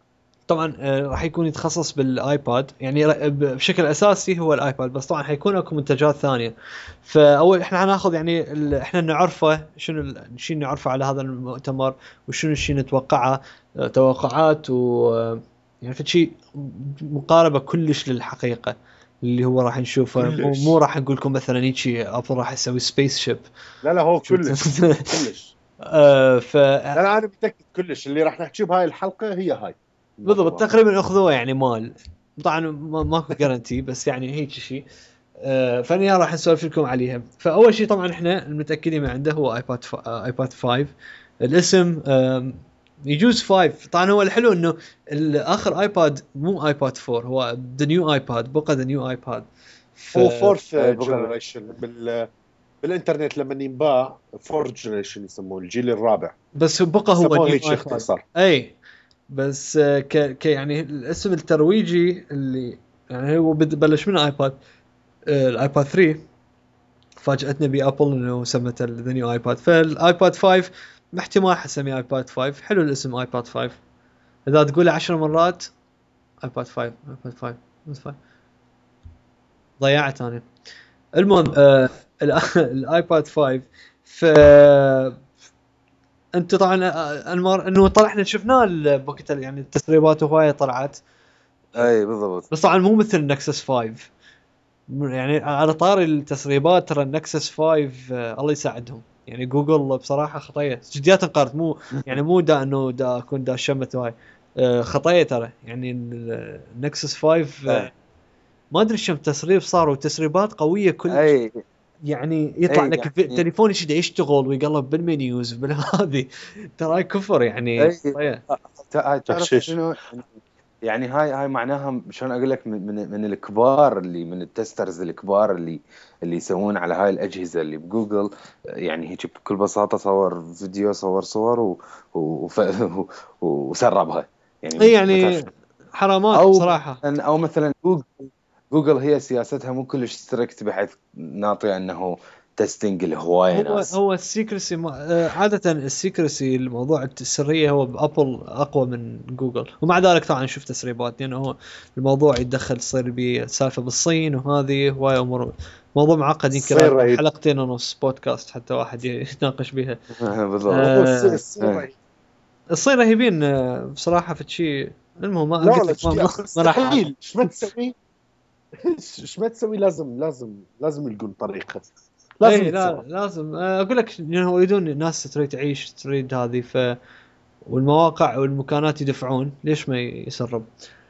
آه راح يكون يتخصص بالايباد، يعني ر- ب- بشكل اساسي هو الايباد، بس طبعا حيكون اكو منتجات ثانيه. فاول احنا حناخذ يعني ال- احنا نعرفه شنو ال- الشيء نعرفه على هذا المؤتمر، وشنو الشيء نتوقعه. آه توقعات و آه، يعني في شيء مقاربه كلش للحقيقه اللي هو راح نشوفه. مو, مو كلش. راح نقول لكم مثلا هيك ابل راح يسوي سبيس شيب. لا لا هو كلش كلش. آه ف لا لا انا متاكد كلش اللي راح نحكيه بهاي الحلقه هي هاي بالضبط المؤتمر. تقريبا اخذوه يعني مال. طبعا ما- ماكو جارنتي بس يعني هيك شيء. آه فانا راح نسولف لكم عليها. فاول شيء طبعا احنا المتاكدين من عنده هو ايباد ف... آه ايباد خمسة. الاسم آم، يجوز خمسة. طبعا هو الحلو انه الاخر ايباد مو ايباد أربعة، هو ذا نيو ايباد، بقى ذا نيو ايباد. ف... هو فورث اي بقى جنريشن بال بالانترنت لما ينباع فورث جنريشن يسموه الجيل الرابع. بس بقى هو سموه نيو هيك ايباد. اختصار. اي بس آه، ك... ك يعني الاسم الترويجي اللي يعني هو بد- بلش من ايباد. آه، الايباد ثلاثة فاجأتنا بابل انه سمته ذا نيو ايباد. فالايباد خمسة احتمال حسميه ايباد خمسة. حلو الاسم ايباد خمسة، اذا تقوله عشر مرات ايباد خمسة ايباد خمسة ايباد خمسة. ضيعت انا. المهم آه ال- الايباد خمسة. ف انت طبعا آه، انمار انه طلع احنا شفناه البوكيت يعني التسريبات هوايه طلعت. اي بالضبط. بس طبعا مو مثل النكسس خمسة. يعني على طاري التسريبات ترى النكسس خمسة آه الله يساعدهم. يعني جوجل بصراحه خطيه جديات انقرت. مو يعني مو دا انه دا اكون دا شمت هاي. آه خطيه ترى يعني ال- النكسس خمسة. آه اي ما ادري شم تسريب صاروا تسريبات قويه كل. اي يعني يطلع اي لك في- يعني تليفون يشد يشتغل ويقلب بالمنيوز بالهذه. ترى كفر يعني اي خطيه. تع- تعرف تغشيش. شنو يعني هاي هاي معناها شلون اقول لك من من من الكبار اللي من التسترز الكبار اللي اللي يسوون على هاي الاجهزه اللي بجوجل. يعني هيك بكل بساطه صور فيديو صور صور و و و وسربها يعني اي ما تعرف يعني شلون. حرامات او بصراحه. مثلا او مثلا جوجل جوجل هي سياستها مو كلش ستريكت بحيث ناطيه انه تستنج لهوايه هو ناس. هو السيكرسي عادة السيكرسي الموضوع السرية هو بأبل أقوى من جوجل. ومع ذلك طبعا نشوف تسريبات لأنه هو الموضوع يتدخل تصير بسالفة بالصين وهذه هواي أمور. موضوع معقد يمكن الصين لازم رهيب. حلقتين ونص بودكاست حتى واحد يتناقش بيها. بالضبط. هو الص- آه الصين رهيب. الصين رهيبين آه، بصراحة في شيء. المهم ما لا قلت والله لك ما, جديد. ما, ما راح أعرف. مستحيل ايش ما تسوي ايش ما تسوي لازم لازم لازم يلقون طريقه. لازم اي لا يتصرف. لازم آه، اقول لك انه يريدون الناس تريد تعيش تريد هذه. ف والمواقع والمكانات يدفعون ليش ما يسرب.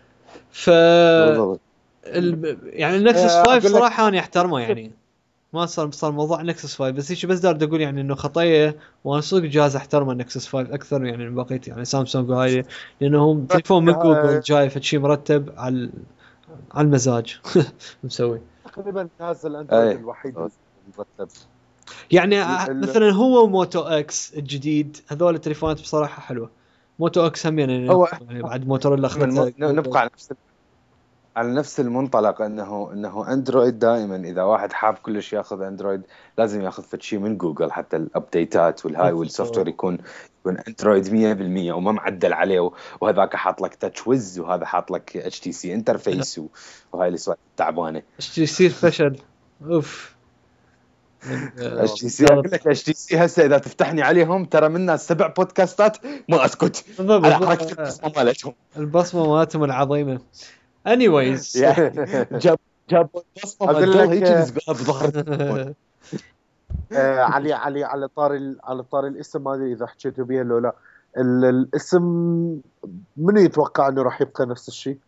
ف بالضبط. ال... يعني النكسس آه، خمسة اقول لك صراحه انا احترمه. يعني ما صار صار موضوع نكسس خمسة بس هيك بس دار اقول يعني انه خطيه. وانا صدق جهاز احترمه النكسس خمسة اكثر يعني من بقيه يعني سامسونج وهاي. لانه هم تليفون من جوجل جاي فشي مرتب على على المزاج مسوي. تقريبا جهاز الاندرويد اي الوحيد المرتب. يعني ال- ال- مثلا هو وموتو اكس الجديد هذول التليفونات بصراحه حلوه. موتو اكس هم يعني, هو يعني بعد موتوريلا من اخذتها نبقى على نفس على نفس المنطلق انه انه اندرويد دائما اذا واحد حاب كلش ياخذ اندرويد لازم ياخذ فد شيء من جوجل حتى الابديتات والهاي والسوفت وير يكون يكون اندرويد مية بالمية وما معدل عليه. وهذاك حاط لك تاتش ويز وهذا حاط لك اتش تي سي انترفيس وهاي السوالف التعبانه. ايش يصير فشل. اوف اتش تي سي اقول لك اتش تي سي هسه اذا تفتحني عليهم ترى منا سبع بودكاستات ما اسكت على حركه البصمه مالتهم البصمه مالتهم العظيمه. anyways يعني جاب جاب بصمه مال هيك لزقها بظهر. آه علي علي على طار على طار الاسم، ما ادري اذا حكيتوا بيه ولا لا. الاسم منو يتوقع انه راح يبقى نفس الشيء؟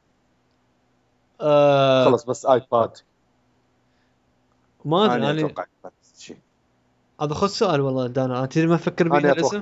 آه خلص بس ايباد. ما ادري انا انا اتوقع نفس الشيء. هذا خذ سؤال والله دانا، انا تدري ما افكر بيه الاسم.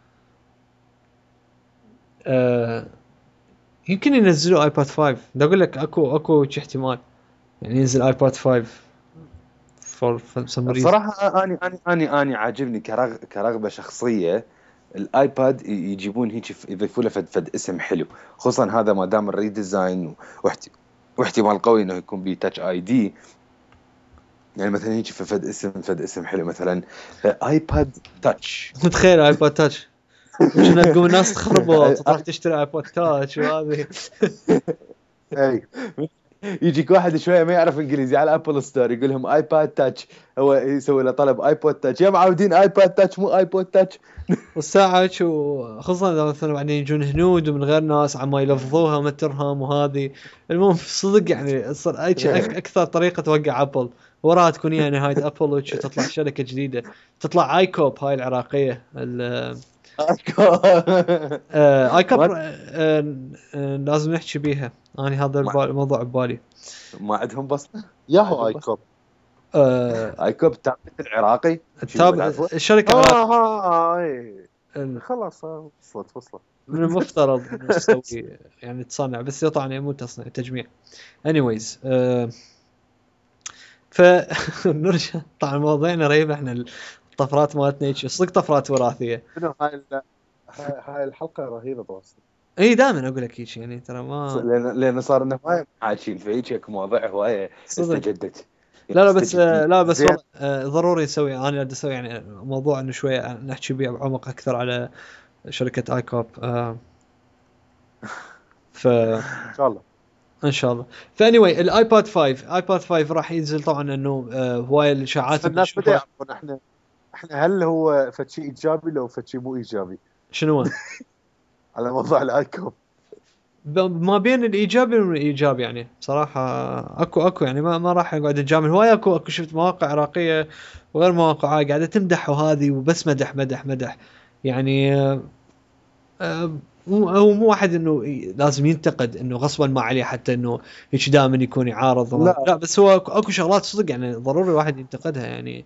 آه يمكن ينزلوا ايباد خمسة، دا اقول لك اكو اكو احتمال يعني ينزل ايباد خمسة فور سم ريزن. بصراحه اني اني اني اني عاجبني كرغ كرغبه شخصيه الايباد يجيبون هيك يضيفوا له فد, فد اسم حلو، خصوصا هذا ما دام الريديزاين واحت... واحتمال قوي انه يكون به تاتش اي دي. يعني مثلا هيك فد اسم فد اسم حلو مثلا ايباد تاتش. تخيل ايباد تاتش شنو تقوم الناس تخربط تروح تشتري ايباد تاتش وهذه. اي يجيك واحد شويه ما يعرف انجليزي على ابل ستور يقول لهم ايباد تاتش، هو يسوي له طلب ايبود تاتش، يا معودين ايباد تاتش مو ايبود تاتش. والساعه شو خصوصا اذا مثلا بعدين يجون هنود ومن غير ناس عم يلفظوها ما ترهم وهذه. المهم صدق يعني صار اكثر طريقه توقع ابل وراها تكون هي نهايه ابل وتطلع شركه جديده تطلع ايكوب هاي العراقيه. ايكوب لازم نحكي بيها، انا هذا الموضوع ببالي. ما عندهم بصمه ياهو ايكوب. ايكوب تابع العراقي تابع الشركه اه اه اي خلاص وصلت وصلت. من المفترض نسوي يعني تصنع بس طبعا مو تصنيع تجميع. anyways آه فنرجع طبعا موضوعنا رهيب. احنا الطفرات مالتنا هيك صدق طفرات وراثيه. شنو هاي هاي الحلقه رهيبه بواسطه. اي دائما اقول لك هيك يعني ترى ما لان لان صار لنا هوايه حاكين في هيك مواضيع هوايه استجدت. لا لا بس لا بس ضروري نسوي انا بدي اسوي يعني موضوع انه شويه نحكي بيه بعمق اكثر على شركه ايكوب. آه ف ان شاء الله ان شاء الله. فاني واي الايباد خمسة ايباد خمسة راح ينزل طبعا انه هوايه الاشاعات الناس بدها يعرفون احنا احنا هل هو فشي ايجابي لو فشي مو ايجابي؟ شنو على موضوع الايكوب ما بين الايجابي والايجابي يعني بصراحه اكو اكو يعني ما ما راح اقعد اجامل هوايه. اكو اكو شفت مواقع عراقيه وغير مواقع قاعده تمدح وهذه وبس مدح مدح مدح يعني. مو هو مو واحد انه لازم ينتقد انه غصبا ما عليه حتى انه هيك دائما يكون يعارض. لا, لا بس هو اكو شغلات صدق يعني ضروري الواحد ينتقدها يعني.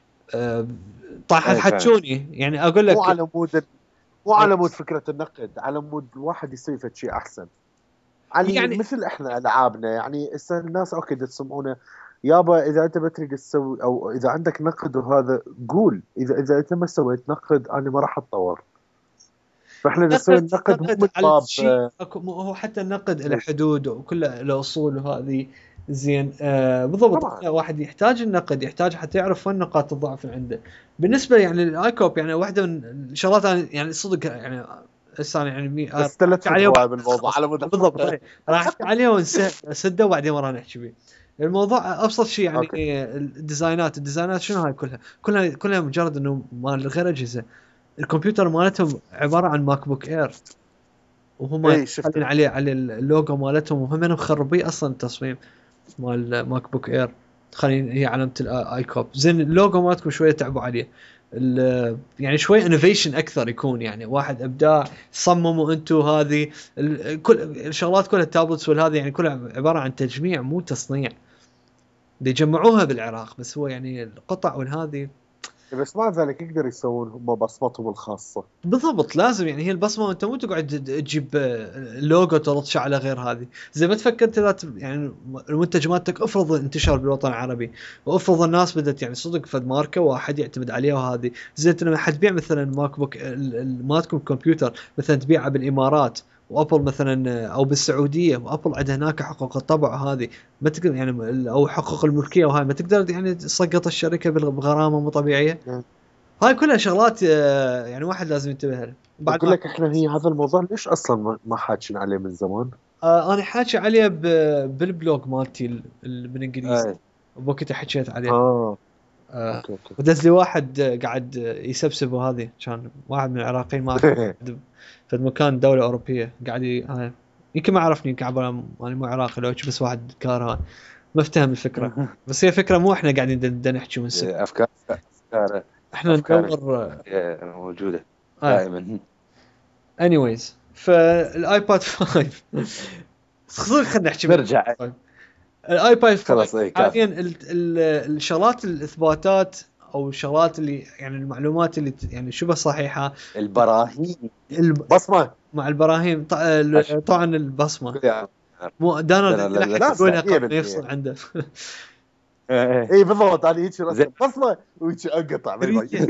طاح حتشوني يعني اقول لك مو على مود مو على مود فكره النقد، على مود الواحد يسوي شيء احسن يعني, يعني مثل احنا العابنا يعني هسه الناس اوكي تسمعونا يابا اذا انت بتريد تسوي او اذا عندك نقد وهذا قول، اذا اذا انت ما سويت نقد انا ما راح اتطور. فاحنا نسوي النقد مو من باب هو حتى النقد له حدود وكله له اصول وهذه زين. آه بالضبط واحد يحتاج النقد يحتاج حتى يعرف وين نقاط الضعف عنده. بالنسبه يعني للايكوب يعني واحده من الشغلات يعني صدق يعني هسه يعني بس ثلاث عليه بالموضوع على مود بالضبط راح احكي عليه ونسده وبعدين ورا نحكي بيه. الموضوع ابسط شيء يعني أوكي. الديزاينات الديزاينات شنو هاي كلها كلها كلها مجرد انه مال غير اجهزه. الكمبيوتر مالتهم عباره عن ماك بوك اير وهم ايه حاطين عليه على اللوجو مالتهم وهم مخربين اصلا التصميم مال ماك بوك اير خلين هي علامه الايكوب. زين اللوجو مالتكم شويه تعبوا عليه يعني شوي انوفيشن اكثر يكون يعني واحد ابداع صمموا انتم هذه كل الشغلات كلها التابلتس والهذه يعني كلها عباره عن تجميع مو تصنيع. دي يجمعوها بالعراق بس هو يعني القطع والهذه بس مع ذلك يقدر يسوون هم بصمتهم الخاصه. بالضبط لازم يعني هي البصمه وانت مو تقعد تجيب لوجو ترطش على غير هذه. زي ما تفكرت اذا يعني المنتج مالتك افرض انتشر بالوطن العربي وافرض الناس بدت يعني صدق فد ماركه واحد يعتمد عليها وهذه زين لما حتبيع مثلا ماك بوك مالتكم كمبيوتر مثلا تبيعه بالامارات وابل مثلا او بالسعوديه وابل عندها هناك حقوق الطبع وهذه ما تقدر يعني او حقوق الملكيه وهاي ما تقدر يعني تسقط الشركه بغرامه مو طبيعيه. هاي كلها شغلات يعني واحد لازم ينتبه لها. بقول لك احنا هي هذا الموضوع ليش اصلا ما حاكين عليه من زمان؟ آه انا حاكي عليه بالبلوج مالتي بالانجليزي وقتها حكيت عليه. اه آه أوكي، أوكي. ودز لي واحد آه، قاعد آه، يسبسب، وهذه كان واحد من العراقيين ما أعرف، في المكان دولة أوروبية قاعد ي... آه، يمكن ما عرفني كعبة، أنا مو عراقي، لو بس واحد كارها ما افتهم الفكرة. بس هي فكرة مو احنا قاعدين د- د نحكي من السك. افكار افكار احنا افكار ندور آه، موجوده آه. دائما. anyways فالايباد خمسة خصوصا خلينا نحكي نرجع الايباد خلاص، إيه، كافي. حاليا ال- ال- الشغلات الاثباتات او الشغلات اللي يعني المعلومات اللي ت- يعني شبه صحيحه، البراهين الب... بصمه. مع البراهين ط- ال- طبعا البصمه مو دانا لا، لا، لا، يقول لها مية قبل ما بالمية. يفصل عنده. اي بالضبط، انا هيك زين. رسم بصمه وهيك انقطع باي باي.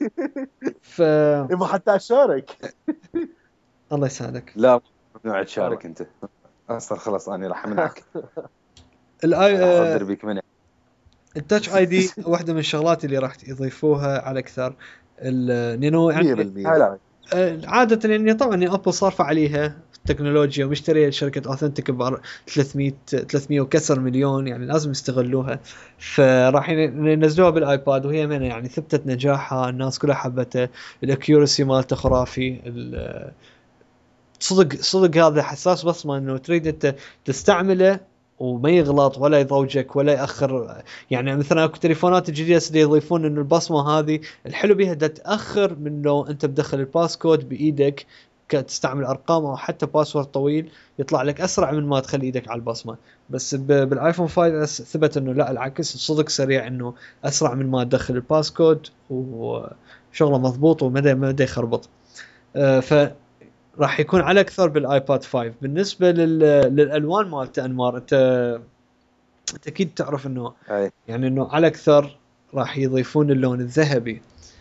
ف إيه، ما حتى اشارك. الله يساعدك. لا، ممنوع تشارك انت اصلا، خلاص انا راح منعك. الاي راح اصدر بيك منع. التاتش اي دي واحده من الشغلات اللي راح يضيفوها على اكثر النينو مية يعني. بالمية. هلا آه، عادة يعني طبعا ابل صارفة عليها التكنولوجيا ومشترية شركة اوثنتيك ب ثلاثمية ثلاثمية وكسر مليون، يعني لازم يستغلوها. فراح ين- ينزلوها بالايباد، وهي من يعني ثبتت نجاحها، الناس كلها حبتها، الاكيورسي مالته خرافي، ال- صدق صدق هذا حساس بصمة، انه تريد انت تستعمله وما يغلط ولا يضوجك ولا ياخر. يعني مثلا اكو تليفونات الجديده اللي يضيفون انه البصمه هذه الحلو بيها دا تاخر من لو انت بدخل الباسكود بايدك تستعمل ارقام او حتى باسورد طويل، يطلع لك اسرع من ما تخلي ايدك على البصمه. بس ب- بالايفون خمسة اس ثبت انه لا، العكس، صدق سريع، انه اسرع من ما تدخل الباسكود، وشغله مضبوط وما ما يخربط. آه، ف راح يكون على اكثر بالايباد خمسة. بالنسبه لل... للالوان مالته، انمار، انت انت اكيد تعرف انه اي يعني انه على اكثر راح يضيفون اللون الذهبي.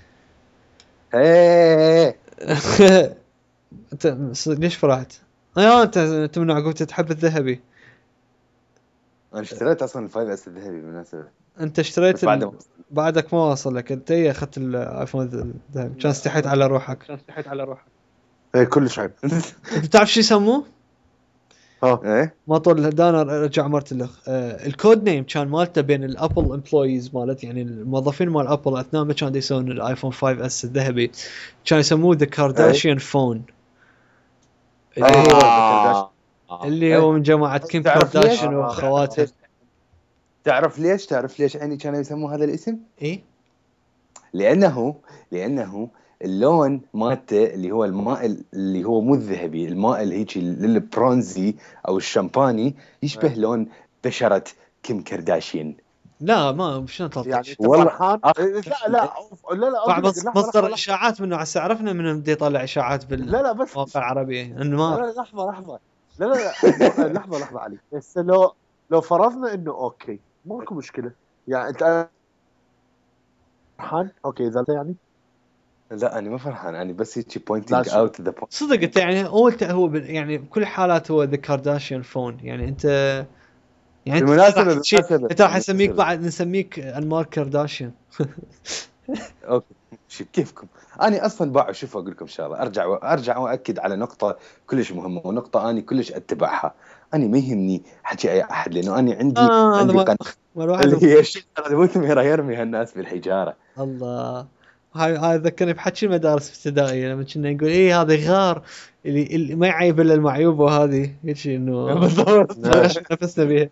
ايه انت ليش فرحت؟ اه انت انت من عقوبة تحب الذهبي. انا اشتريت اصلا الفايف اس الذهبي بالمناسبه، انت اشتريت بس بعد ال... ما بعدك ما وصل لك، انت ايه اخذت الايفون الذهبي، كان استحيت على روحك. كان استحيت على روحك. ايه كلش عيب. انت تعرف شو يسموه؟ ها ايه ما طول دانا رجع مرت له آه الكود نيم كان مالته بين الابل امبلويز مالت، يعني الموظفين مال ابل اثناء ما كانوا يسوون الايفون خمسة اس الذهبي، كانوا يسموه ذا كارداشيان فون، اللي أي. هو آه. اللي هو من جماعه كيم تعرف كارداشيان ليش؟ واخواتها. تعرف ليش تعرف ليش يعني كانوا يسموه هذا الاسم؟ ايه لانه لانه اللون مالته اللي هو الماء اللي هو مو الذهبي، الماء اللي هيك البرونزي او الشمباني، يشبه أي. لون بشرة كيم كارداشيان. لا ما شلون تعطيك يعني شيء. انت والله. فرحان؟ أخ- إيه، لا لا أوف، لا لا طبعا أقول لك، بس لحظة، مصدر لحظة، الاشاعات منه هسه عرفنا من بده يطلع اشاعات لا لا بس بالمواقع العربيه، لا انمار. لا لحظة لحظة، لا لا لا مو- لحظة لحظة علي، بس لو لو فرضنا انه اوكي ماكو مشكلة، يعني انت فرحان اوكي اذا يعني لا انا ما فرحان، انا بس هيك لا بوينتينج شو. اوت ذا بوينت. صدق انت يعني هو هو بال- يعني بكل الحالات هو ذا كارداشيان فون، يعني انت يعني انت بالمناسبة راح شيء، بالمناسبة انت راح اسميك بالمناسبة. بعد نسميك انمار كارداشيان. اوكي شو كيفكم. انا اصلا باع شوف اقول لكم شغله، ارجع ارجع واكد على نقطه كلش مهمه، ونقطه اني كلش اتبعها. انا ما يهمني حكي اي احد، لانه انا عندي اه هذا عندي ما قناه ما الواحد اللي هي الشجره المثمره يرمي هالناس بالحجاره. الله. هاي هاي ذكرني بحكي المدارس الابتدائيه لما كنا نقول ايه هذا غار اللي, اللي ما يعيب الا المعيوبه، هذه هيك انه بالضبط. نفسنا بيها.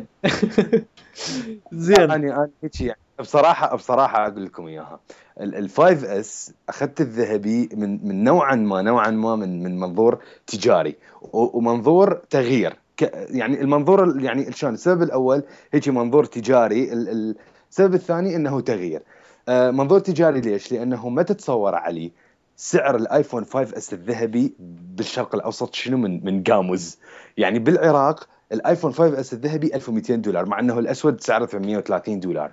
زين. انا انا هيك يعني بصراحه بصراحه اقول لكم اياها، الفايف اس اخذت الذهبي من من نوعا ما نوعا ما من من منظور تجاري و- ومنظور تغيير. ك- يعني المنظور ال- يعني شلون، السبب الاول هيك منظور تجاري، ال- ال- السبب الثاني انه تغيير. آه، منظور تجاري ليش؟ لانه ما تتصور علي سعر الايفون خمسة اس الذهبي بالشرق الاوسط شنو من من قاموز. يعني بالعراق الايفون خمسة اس الذهبي ألف ومئتين دولار، مع انه الاسود سعره ثمانمئة وثلاثين دولار.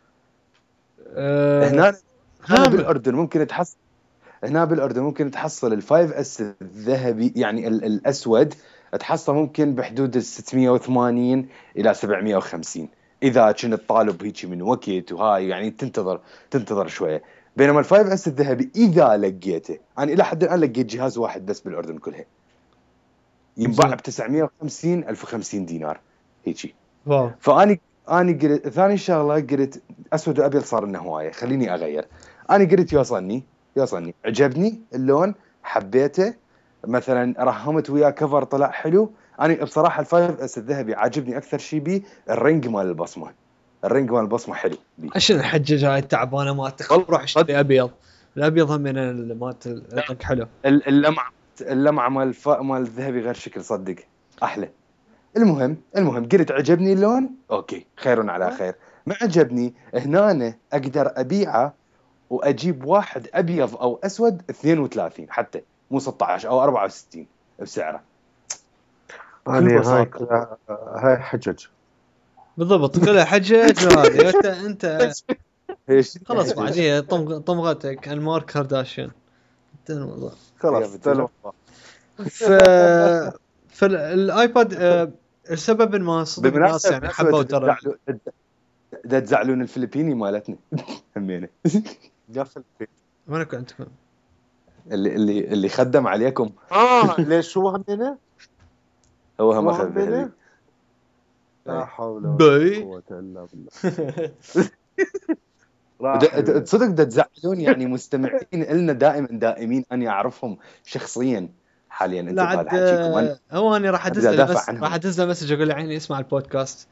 آه هنا هنا هم بالاردن ممكن تحصل هنا بالاردن ممكن تحصل الفايف اس الذهبي يعني ال- الاسود، تحصل ممكن بحدود ال ستمئة وثمانين الى سبعمئة وخمسين اذا كنت طالب هيك من وقت، وهاي يعني تنتظر تنتظر شويه. بينما الفايف اس الذهبي اذا لقيته، انا الى حد الان لقيت جهاز واحد بس بالاردن كلها ينباع زين. ب تسعمئة وخمسين ألف وخمسين دينار هيجي. واو. فاني اني قلت ثاني شغله قلت اسود وابيض صار لنا هوايه خليني اغير. اني قلت يوصلني يوصلني عجبني اللون حبيته مثلا رهمت وياه كفر طلع حلو. انا بصراحه الفايف اس الذهبي عاجبني اكثر شيء بي الرنج مال البصمه. الرنج مال البصمه حلو بي. عشان الحجج هاي التعبانه ما تخ روح اشتري ابيض. الابيض هم من مالت الرنج حلو. اللمعه اللمعه مال الف... مال الذهبي غير شكل صدق احلى. المهم المهم قلت عجبني اللون اوكي خير على خير. ما عجبني هنا أنا اقدر ابيعه واجيب واحد ابيض او اسود اثنين وثلاثين حتى مو ستة عشر او أربعة وستين بسعره. يعني هاي هاي حجج بالضبط كلها حجج. وهذه انت انت ايش خلاص بعديها طم طمغتك انمار كارداشيان انتهى الموضوع خلاص. ف فالايباد آه، السبب ما صدق الناس يعني حبوا ترى دا تزعلون الفلبيني مالتنا همينه يا فلبين وينك انتم اللي اللي اللي خدم عليكم. اه ليش هو همينه هو هم اخذ ذهبي. لا حول ولا قوه الا بالله. تصدق دا تزعلون يعني مستمعين لنا دائما دائمين اني اعرفهم شخصيا حاليا. انت بعد حكيكم هو انا راح ادز له بس راح ادز له مسج اقول له عيني اسمع البودكاست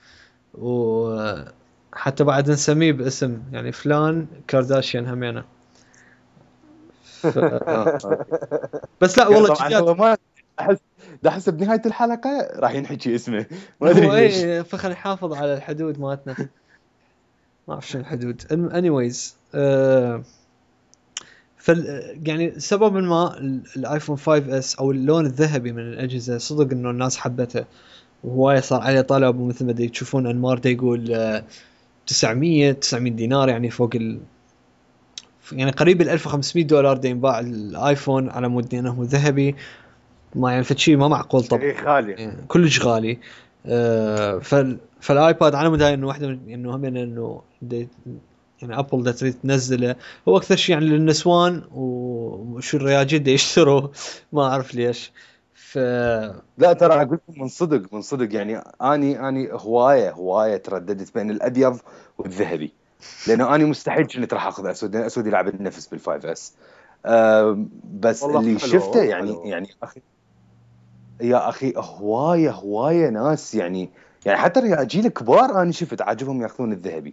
وحتى بعد نسميه باسم يعني فلان كارداشيان همينه. ف... بس لا والله طبعا هو ما احس ده احس بنهايه الحلقه راح ينحكي اسمه ما ادري ليش. فخلي نحافظ على الحدود مالتنا. ما اعرف شو الحدود. anyways أه... فال يعني سبب ما الايفون خمسة اس او اللون الذهبي من الاجهزه صدق انه الناس حبته وهوايه صار عليه طلب. ومثل ما دي تشوفون انمار دا يقول تسعمية تسعمية دينار يعني فوق ال يعني قريب ال ألف وخمسمية دولار دا ينباع الايفون على مود انه ذهبي. ما يعني فشي ما معقول طبعا اي غالي يعني كلش غالي. أه فال فالايباد على مود انه واحده من انه هم انه يعني ابل دا تريد تنزله هو اكثر شيء يعني للنسوان وشو الرياجيل دا يشتروا ما اعرف ليش. ف لا ترى اقول لكم من صدق من صدق يعني اني اني هوايه هوايه ترددت بين الابيض والذهبي لانه اني مستحيل كنت راح اخذ اسود لان اسود يلعب النفس بالفايف اس. أه بس اللي شفته يعني حلو. يعني اخي يا اخي هوايه هوايه ناس يعني يعني حتى الرجال الكبار انا شفت عاجبهم ياخذون الذهبي.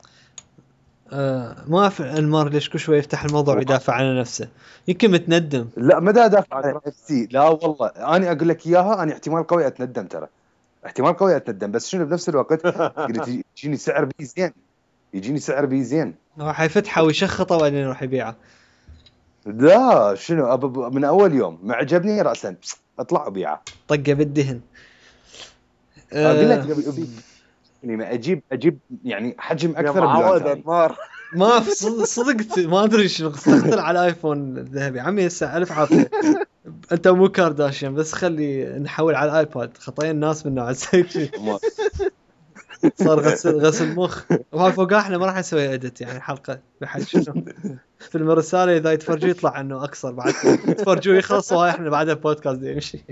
آه ما في انمار ليش كل شوي يفتح الموضوع ويدافع عن نفسه يمكن متندم. لا ما دا ادافع عن نفسي لا والله انا اقول لك اياها انا احتمال قوي اتندم ترى احتمال قوي اتندم بس شنو بنفس الوقت قلت يجيني سعر بي زين يجيني سعر بي زين راح يفتحه ويشخطه وبعدين يروح يبيعه. لا شنو من اول يوم ما عجبني راسا اطلع وبيعه طقه بالدهن. اقول لك يعني ما اجيب اجيب يعني حجم اكثر بلون ما صدقت ما ادري شنو صدقت على الايفون الذهبي عمي هسه الف عافيه. انت مو كارداشيان بس خلي نحول على الايباد خطايا الناس منه على السيف صار غسل غسل مخ. وهاي فوق احنا ما راح نسوي اديت يعني حلقه بحد شنو فيلم الرساله اذا يتفرجوا يطلع عنه اكثر بعد يتفرجوا يخلص وهاي احنا بعد البودكاست دي يمشي.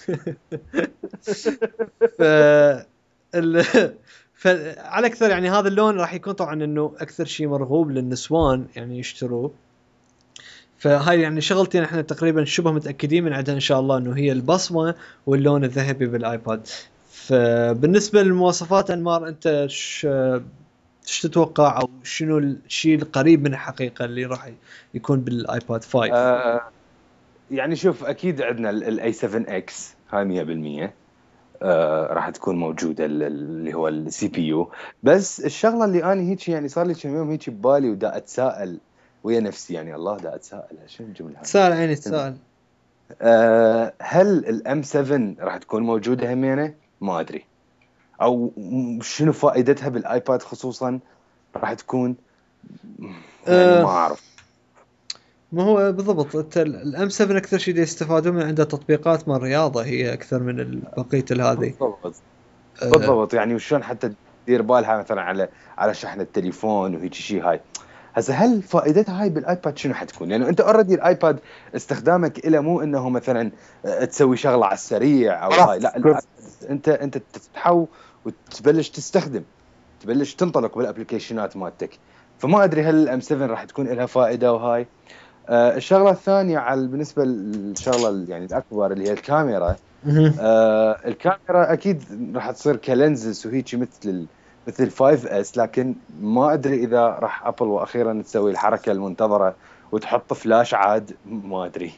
ف ال... فعلى اكثر يعني هذا اللون راح يكون طبعا انه اكثر شيء مرغوب للنسوان يعني يشتروه. فهاي يعني شغلتين احنا تقريبا شبه متاكدين من عندها ان شاء الله انه هي البصمه واللون الذهبي بالايباد. فبالنسبه للمواصفات انمار انت ايش تتوقع او شنو الشيء القريب من الحقيقه اللي راح يكون بالايباد خمسة؟ آه يعني شوف اكيد عندنا الاي سفن اكس هاي مية بالمية آه راح تكون موجوده اللي هو السي بي يو. بس الشغله اللي انا هيك يعني صار لي كم يوم هيك ببالي ودا اتساءل ويا نفسي يعني الله دا اتساءل شنو الجمله تساءل عيني تساءل آه هل الام سفن راح تكون موجوده همينه ما ادري او شنو فائدتها بالايباد خصوصا راح تكون يعني ما اعرف. ما هو بالضبط الام سبعة اكثر شيء يستفادون من عنده تطبيقات مال رياضه هي اكثر من بقيه هذه. بالضبط أه بالضبط يعني وشلون حتى تدير بالها مثلا على على شحن التليفون وهيك شيء. هاي هسه هل فائدتها هاي بالايباد شنو حتكون؟ لانه يعني انت اوريدي الايباد استخدامك له مو انه مثلا تسوي شغله على السريع او هاي لا انت انت تفتحه وتبلش تستخدم تبلش تنطلق بالابلكيشنات مالتك. فما ادري هل الام سبعة راح تكون لها فائده. وهاي آه الشغله الثانيه على بالنسبه للشغله يعني الاكبر اللي هي الكاميرا. آه الكاميرا اكيد راح تصير كلينزز وهيك مثل ال مثل خمسة اس، لكن ما ادري اذا راح ابل واخيرا تسوي الحركه المنتظره وتحط فلاش عاد، ما ادري.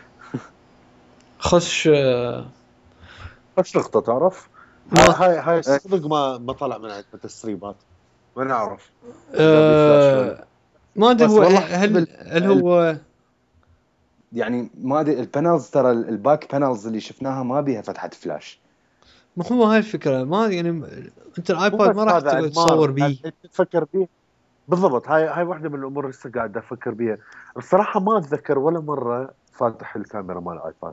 خش خش نقطه تعرف ما هاي هاي صدق ما ما طلع من عندنا تسريبات، ما نعرف آه اذا بفلاش ولا ما ادري بس هو والله هل حسب هل هو يعني ما ادري البانلز، ترى الباك بانلز اللي شفناها ما بيها فتحه فلاش. ما هو هاي الفكره، ما يعني انت مو الايباد بس ما راح هذا تقدر تصور انمار بيه. انت تفكر بيه بالضبط. هاي هاي واحده من الامور اللي لسه قاعد افكر بيها الصراحه. ما اتذكر ولا مره فاتح الكاميرا مال الايباد.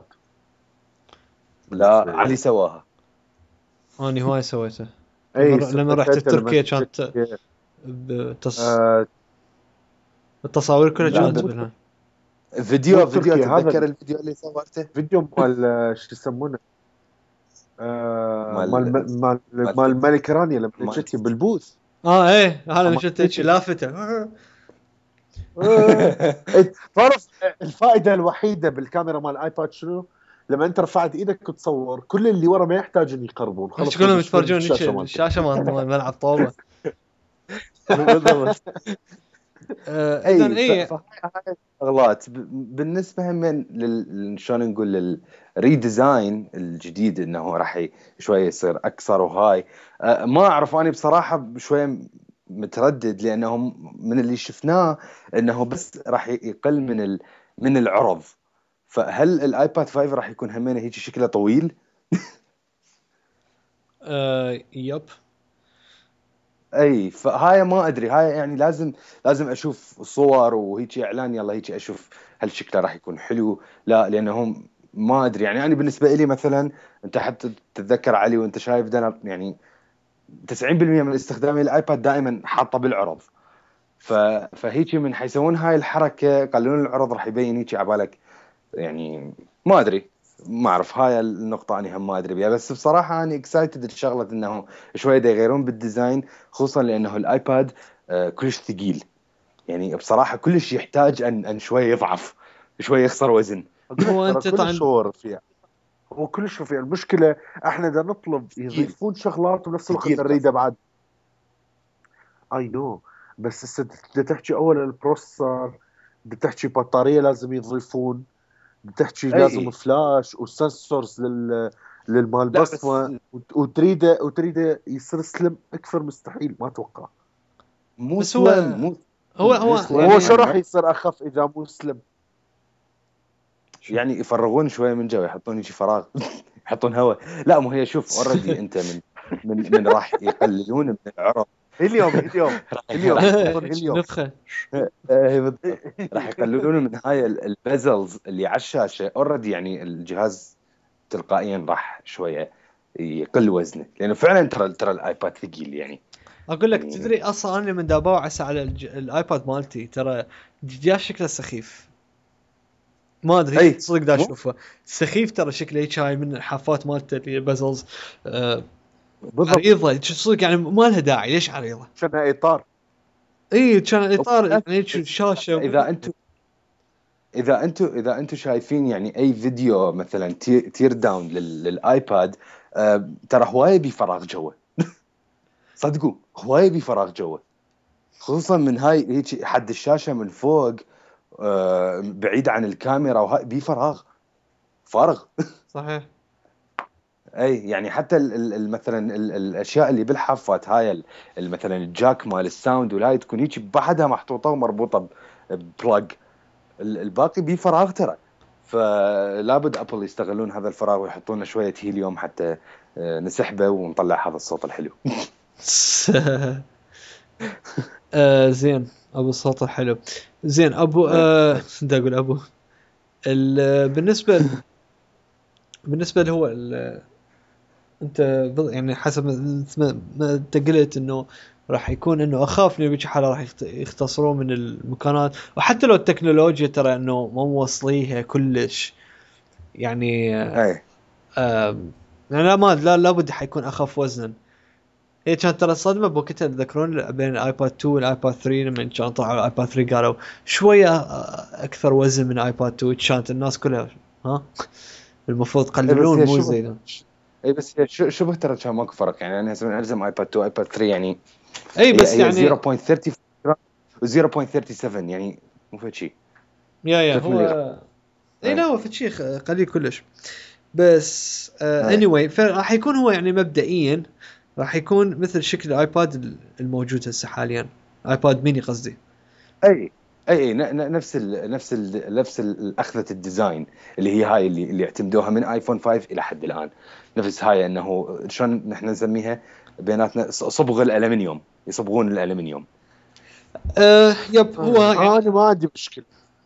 لا علي سواها. اني هواي سويته اي لما لما رحت سويتها لما تركيا كنت كانت تركيا. بتص... آه التصاوير كلها لا كانت مو منها. مو فيديو فيديو تركيا، هذا تتذكر الفيديو اللي صورته فيديو مال آه، شو يسمونه آه مال مال مال مال مال الملكه رانيا لما مال جتي بالبوث. اه ايه هذا أما شفت هيك لافته. آه، تعرف الفائده الوحيده بالكاميرا مال الايباد شنو؟ لما انت رفعت ايدك تصور كل اللي ورا ما يحتاج ان يقربون، ايش خلص كلهم يدشون يتفرجون هيك الشاشه مالتك. الشاشه مال مال ملعب طاوله. بالضبط. آه اذا اي ف- اي فهاي هاي الشغلات ب- بالنسبه هم لل شلون نقول للريديزاين الجديد انه راح ي- شويه يصير اكثر. وهاي آه، ما اعرف، انا بصراحه شويه متردد، لانه من اللي شفناه انه بس راح يقل من ال من العرض. فهل الايباد خمسة راح يكون همينه هيك شكله طويل؟ آه يب اي فهاي ما ادري، هاي يعني لازم لازم اشوف صور وهيك اعلان، يلا هيك اشوف هل شكله راح يكون حلو لا. لانهم ما ادري يعني، انا بالنسبه لي مثلا انت حتى تتذكر علي وانت شايف ده يعني تسعين بالمئة من استخدامي الايباد دائما حاطه بالعرض. ف فهيك من حيسوون هاي الحركه قالون العرض راح يبين هيك عبالك يعني. ما ادري، ما اعرف، هاي النقطة أنا هم ما أدري بيها. بس بصراحة أنا اكسايتد الشغلة إنه شوية دا يغيرون بالديزاين، خصوصا لأنه الآيباد آه كلش ثقيل. يعني بصراحة كلش يحتاج أن أن شوية يضعف، شوية يخسر وزن. اقول لك هو ترى انت كلش طبعا هو رفيع، هو كلش رفيع. المشكله احنا بدنا نطلب ثقيل يضيفون شغلات وبنفس الوقت ثقيل نريده بعد. اي نو، بس هسه بدك تحكي اول البروسيسور، بدك تحكي بطاريه لازم يضيفون، بدك تحكي أي لازم إي. فلاش وسنسورز لل للمال لا بس بصمه، وت- وتريده وتريده يصير سلم اكثر. مستحيل، ما اتوقع. مو بس هو سلم مو هو مو هو سلم هو شو يعني راح هم. يصير اخف اذا مو سلم؟ يعني يفرغون شوية من جو، يحطون شي فراغ يحطون هواء. لا مو هي شوف اوريدي انت من من من راح يقللون من العرض. هيليوم هيليوم هيليوم راح يحطون هيليوم. نفخه. ايه بالضبط. راح يقللون من هاي ال- البازلز اللي على الشاشه اوريدي، يعني الجهاز تلقائيا راح شويه يقل وزنه، لانه فعلا ترى ترى الايباد ثقيل يعني. اقول لك يعني تدري اصلا انا من دابا عسى على الج... الايباد مالتي ترى جا شكله سخيف. ما ادري اي صدق دا مو اشوفه سخيف ترى شكله هيك، هاي من الحافات مالته اللي بازلز آه بالضبط، عريضه صدق يعني ما لها داعي. ليش عريضه؟ عشان اطار. اي كان الاطار يعني هيك بس شاشه اذا انتم اذا انتم اذا انتم شايفين يعني اي فيديو مثلا تي- تير داون لل- للايباد، آه، ترى هوايه بفراغ جوه صدقوا هوايه بفراغ جوه، خصوصا من هاي هيك حد الشاشه من فوق، آه، بعيد عن الكاميرا، وهاي بفراغ فارغ صحيح. اي يعني حتى ال ال ال- مثلا ال الاشياء اللي بالحافات هاي ال- ال- مثلا الجاك مال الساوند وهاي تكون هيك بحدها محطوطه ومربوطه ببلاج، الباقي بفراغ ترى. فلابد ابل يستغلون هذا الفراغ ويحطون شويه هيليوم حتى آه، نسحبه ونطلع هذا الصوت الحلو. آه زين ابو الصوت الحلو. زين ابو آه بدي اقول ابو ال- بالنسبه بالنسبه اللي هو ال- انت بض- يعني حسب ما ما- ما انت قلت انه راح يكون انه اخاف انه بيجي حاله راح يخت- يختصرون من المكانات، وحتى لو التكنولوجيا ترى انه ما موصليها كلش يعني. اي آه يعني لا ما لا لابد حيكون اخف وزنا. هي كانت ترى صدمه بوقتها، تذكرون بين الايباد تو والايباد ثري لما كان طلعوا الايباد ثري قالوا شويه اكثر وزن من ايباد تو، كانت الناس كلها ها المفروض اي بس قللون هي مو شبه زينه. اي بس هي شو- شبه ترى كان ماكو فرق يعني. انا هسه من الزم ايباد تو ايباد ثري يعني اي هي بس هي يعني صفر فاصلة ثلاثين جرام و صفر فاصلة سبعة وثلاثين يعني مو فد شيء. يا يا ثلاث ملي هو اي لا اي هو فشيخ قليل كلش. بس اي اني واي فراح يكون هو يعني مبدئيا راح يكون مثل شكل الايباد الموجود هسه حاليا، ايباد ميني قصدي. اي اي, أي ن- ن- نفس ال نفس ال نفس ال- اخذه الديزاين اللي هي هاي اللي اللي اعتمدوها من ايفون خمسة الى حد الان. نفس هاي انه شلون نحن نسميها بيناتنا ص- صبغ الالمنيوم، يصبغون الالمنيوم. أه يب هو آه، يعني انا ما عندي مشكله،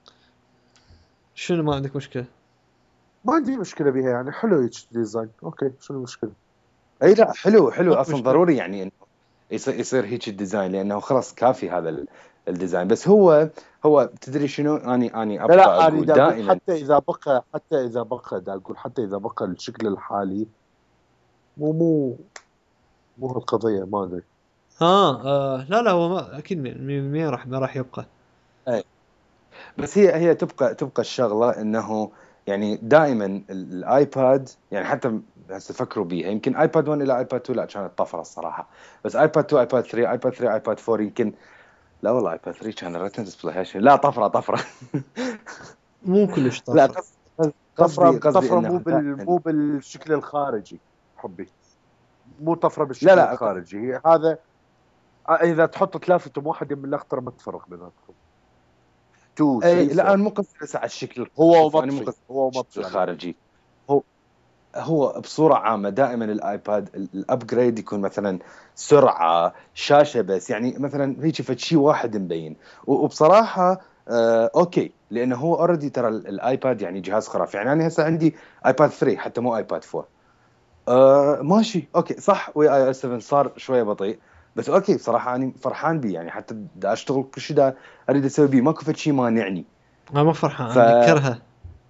شنو ما عندك مشكله؟ ما عندي مشكله بها يعني، حلو هيك ديزاين، اوكي شنو المشكله؟ اي لا حلو حلو ما اصلا مشكله. ضروري يعني انه يصير يصير هيك الديزاين لانه خلاص كافي هذا ال- الديزاين. بس هو هو تدري شنو اني اني لا ابقى لا اقول اريد اقول دائما. حتى اذا بقى، حتى اذا بقى دا اقول حتى اذا بقى الشكل الحالي، مو مو مو هالقضيه، ما ادري. ها آه لا لا هو ما اكيد مية بالمية راح ما راح يبقى. أي. بس هي هي تبقى تبقى الشغله انه يعني دائما ال- الايباد يعني حتى هسه فكروا بيها يمكن ايباد واحد الى ايباد اثنين لا كانت طفره الصراحه. بس ايباد اثنين ايباد ثري ايباد ثري ايباد فور يمكن لا والله ايباد ثري كان الريتن ديسبلاي لا طفره طفره. مو كلش لا طفره. قص- قص- طفره قصدي قصدي طفره مو انه بال دائما مو بالشكل الخارجي حبي، مو طفره لا بالشكل لا ق- الخارجي، هي هذا. آه، اذا تحط ثلاثه واحد من الاخضر ما تفرق بيناتهم. تو اي ثري لا فور انا مو قصدي بس على الشكل. هو شوف انا مو ومطفي، قصدي هو على الشكل ومطفي على طول. الخارجي. هو هو بصورة عامة دائما الايباد الابجريد يكون مثلا سرعة شاشة بس يعني مثلا هيك فد شيء واحد مبين. و- وبصراحة آه اوكي لانه هو اوريدي ترى ال- الايباد يعني جهاز خرافي. يعني انا هسه عندي ايباد ثري حتى مو ايباد فور. آه ماشي اوكي صح ويا اي اس سفن صار شوية بطيء بس اوكي بصراحة انا فرحان بيه يعني حتى دا اشتغل كل شيء دا اريد اسوي بيه ماكو فد شيء مانعني. انا ما فرحان ف انا اكرهه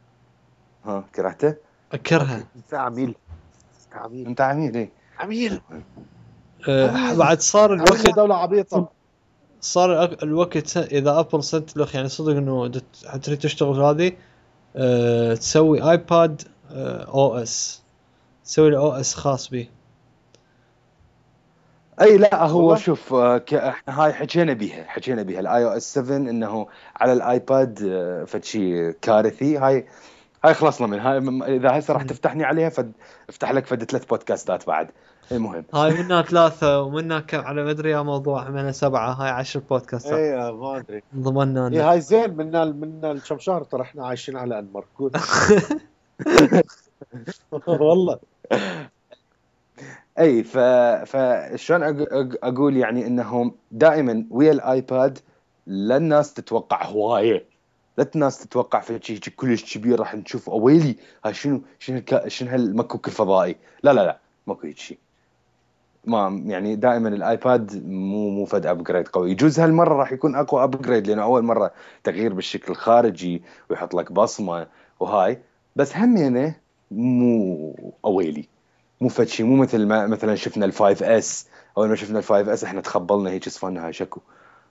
ها كرهته. اكرهه. اوكي انت عميل، عميل انت عميل ايه عميل أه عميل بعد صار عميل الوقت، لدوله عبيطه. صار الأك- الوقت س- اذا ابل سنتلخ يعني صدق انه دت- تريد تشتغل هذه أه تسوي ايباد أه او اس، تسوي له او اس خاص به. اي لا هو والله شوف آه، ك- احنا هاي حكينا بيها حكينا بيها الاي او اس سفن انه على الايباد آه، فد شيء كارثي. هاي هاي خلصنا من هاي م- اذا هسه راح تفتحني عليها فد افتح لك فد ثلاث بودكاستات بعد. المهم هاي منها ثلاثة ومنها كم على مدري يا موضوع منها سبعة، هاي عشر بودكاستات ايه ما ادري. ضمننا ايه أنا. هاي زين، منا منا كم شهر ترى احنا عايشين على انمر. والله اي ف فشلون أق- أق- اقول يعني انهم دائما ويا الايباد لا الناس تتوقع هوايه. لا الناس تتوقع في شيء كلش كبير راح نشوف اويلي هاي شنو شنو الك- شنو هالمكوك الفضائي. لا لا لا ماكو هيك شيء. ما يعني دائما الايباد مو مو فد ابجريد قوي. يجوز هالمره راح يكون اقوى ابجريد لانه اول مره تغيير بالشكل الخارجي ويحط لك بصمه وهاي. بس همينه مو اويلي مو فد شيء مو مثل ما مثلا شفنا الفايف اس. اول ما شفنا الفايف اس احنا تخبلنا هيك صفنا هاي شكو.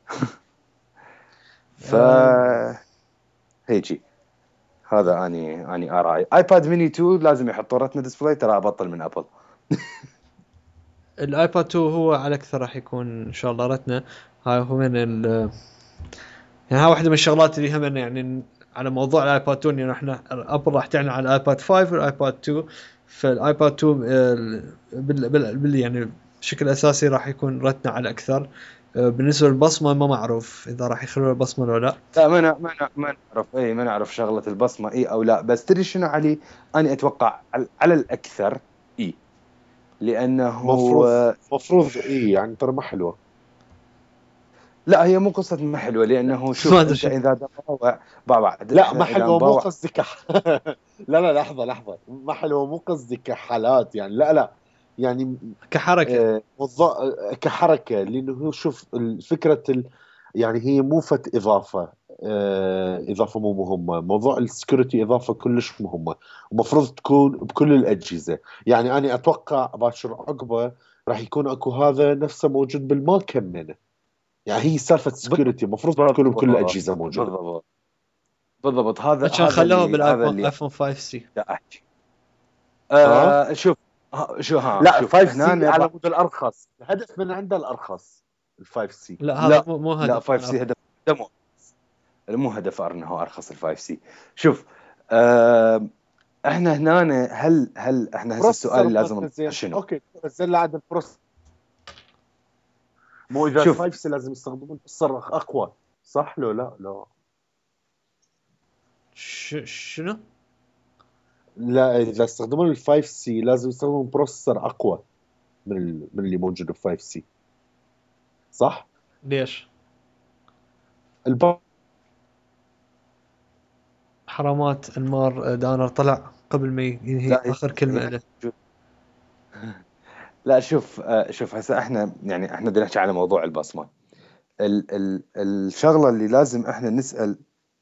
ف أم، هيجي هذا اني اني اراي ايباد ميني تو لازم يحطوا رتنا ديسبلاي ترى ابطل من ابل. الايباد تو هو على اكثر راح يكون ان شاء الله رتنا. هاي هو من ال يعني هاي واحدة من الشغلات اللي هم يعني على موضوع الايباد تو يعني احنا ابل راح تعلن على الايباد خمسة والايباد تو. فالايباد تو ال- بال, بال, بال يعني بشكل اساسي راح يكون رتنا على اكثر. أه، بالنسبة للبصمة ما معروف اذا راح يخلوا البصمة ولا لا. لا ما نا- ما نا- ما نعرف اي ما نعرف شغله البصمه اي او لا. بس تدري شنو علي انا اتوقع على, على الاكثر اي لانه مفروض مفروض ايه يعني ترى ما حلوه. لا هي مو قصه ما حلوه لانه ما شوف ادري انت شو اذا باوع باوع لا ما احنا اذا حلوه مو نباوع قصدي كح... لا لا لحظه لحظه، ما حلوه مو قصدي كحالات يعني، لا لا يعني كحركة. آه، موضوع آه، كحركه، لانه هو شوف فكره ال... يعني هي مو فت اضافه، آه، اضافه مو مهمه، موضوع السكيورتي اضافه كلش مهمه ومفروض تكون بكل الاجهزه. يعني انا اتوقع باشر عقبه راح يكون اكو هذا نفسه موجود بالماك كمنه. يعني هي سالفه سكيورتي المفروض تكون بكل الاجهزه موجوده. بالضبط بالضبط. هذا عشان هذا خلوها اللي هذا اللي بالايفون خمسة سي. دا احكي. ها آه شوف ها شو ها لا شوف خمسة هنا سي على نبع... مود الارخص، الهدف من عنده الارخص ال خمسة سي. لا هذا لا مو مو لا هدف خمسة سي هدف دمو مو هدف انه ارخص ال خمسة سي. شوف آه احنا هنا هل هل احنا هسه السؤال اللي لازم زين شنو؟ اوكي نزل له عاد البروس. مو اذا شوف. خمسة سي لازم يستخدمون بروسيسور اقوى صح لو لا لا ش... شنو؟ لا اذا استخدمون ال خمسة سي لازم يستخدمون بروسيسور اقوى من ال... من اللي موجود ب خمسة سي صح؟ ليش؟ الب... حرامات انمار دانر طلع قبل ما ينهي لا اخر كلمه له. لا شوف آه شوف هسه احنا يعني احنا بدنا نحكي على موضوع البصمه. ال ال الشغله اللي لازم احنا نسال.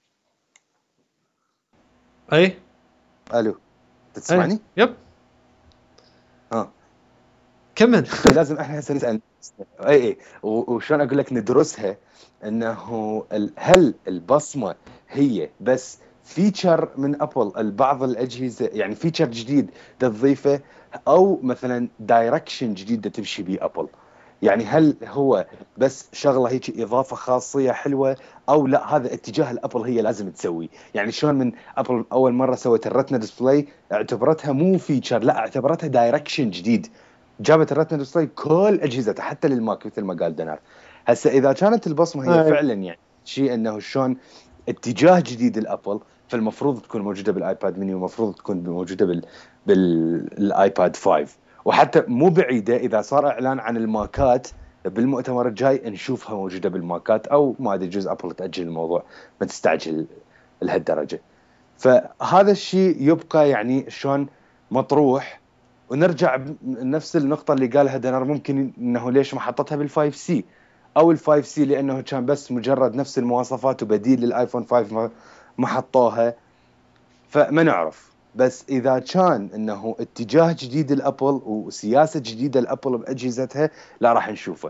اي الو تسمعني؟ أي. يب ها كمل. لازم احنا هسه نسال اي اي وشلون اقول لك ندرسها انه ال... هل البصمه هي بس فيتشر من ابل بعض الاجهزه يعني فيتشر جديد تضيفه او مثلا دايركشن جديد تمشي به ابل. يعني هل هو بس شغله هيك اضافه خاصيه حلوه او لا هذا اتجاه الابل هي لازم تسوي. يعني شلون من ابل اول مره سوت الرتنا ديسبلاي اعتبرتها مو فيتشر لا اعتبرتها دايركشن جديد جابت الرتنا ديسبلاي كل اجهزتها حتى للماك مثل ما قال دنار. هسه اذا كانت البصمه هي هاي. فعلا يعني شيء انه شلون اتجاه جديد الابل فالمفروض تكون موجوده بالايباد ميني ومفروض تكون موجوده بال بالايباد خمسة. وحتى مو بعيده اذا صار اعلان عن الماكات بالمؤتمر الجاي نشوفها موجوده بالماكات او ما ادري جزء ابل تاجل الموضوع ما تستعجل لهالدرجه. فهذا الشيء يبقى يعني شلون مطروح. ونرجع نفس النقطه اللي قالها دنار ممكن انه ليش ما حطتها بالفايف سي او الفايف سي لانه كان بس مجرد نفس المواصفات وبديل للايفون خمسة ما حطوها فما نعرف. بس اذا كان انه اتجاه جديد الابل وسياسه جديده الابل باجهزتها لا راح نشوفه.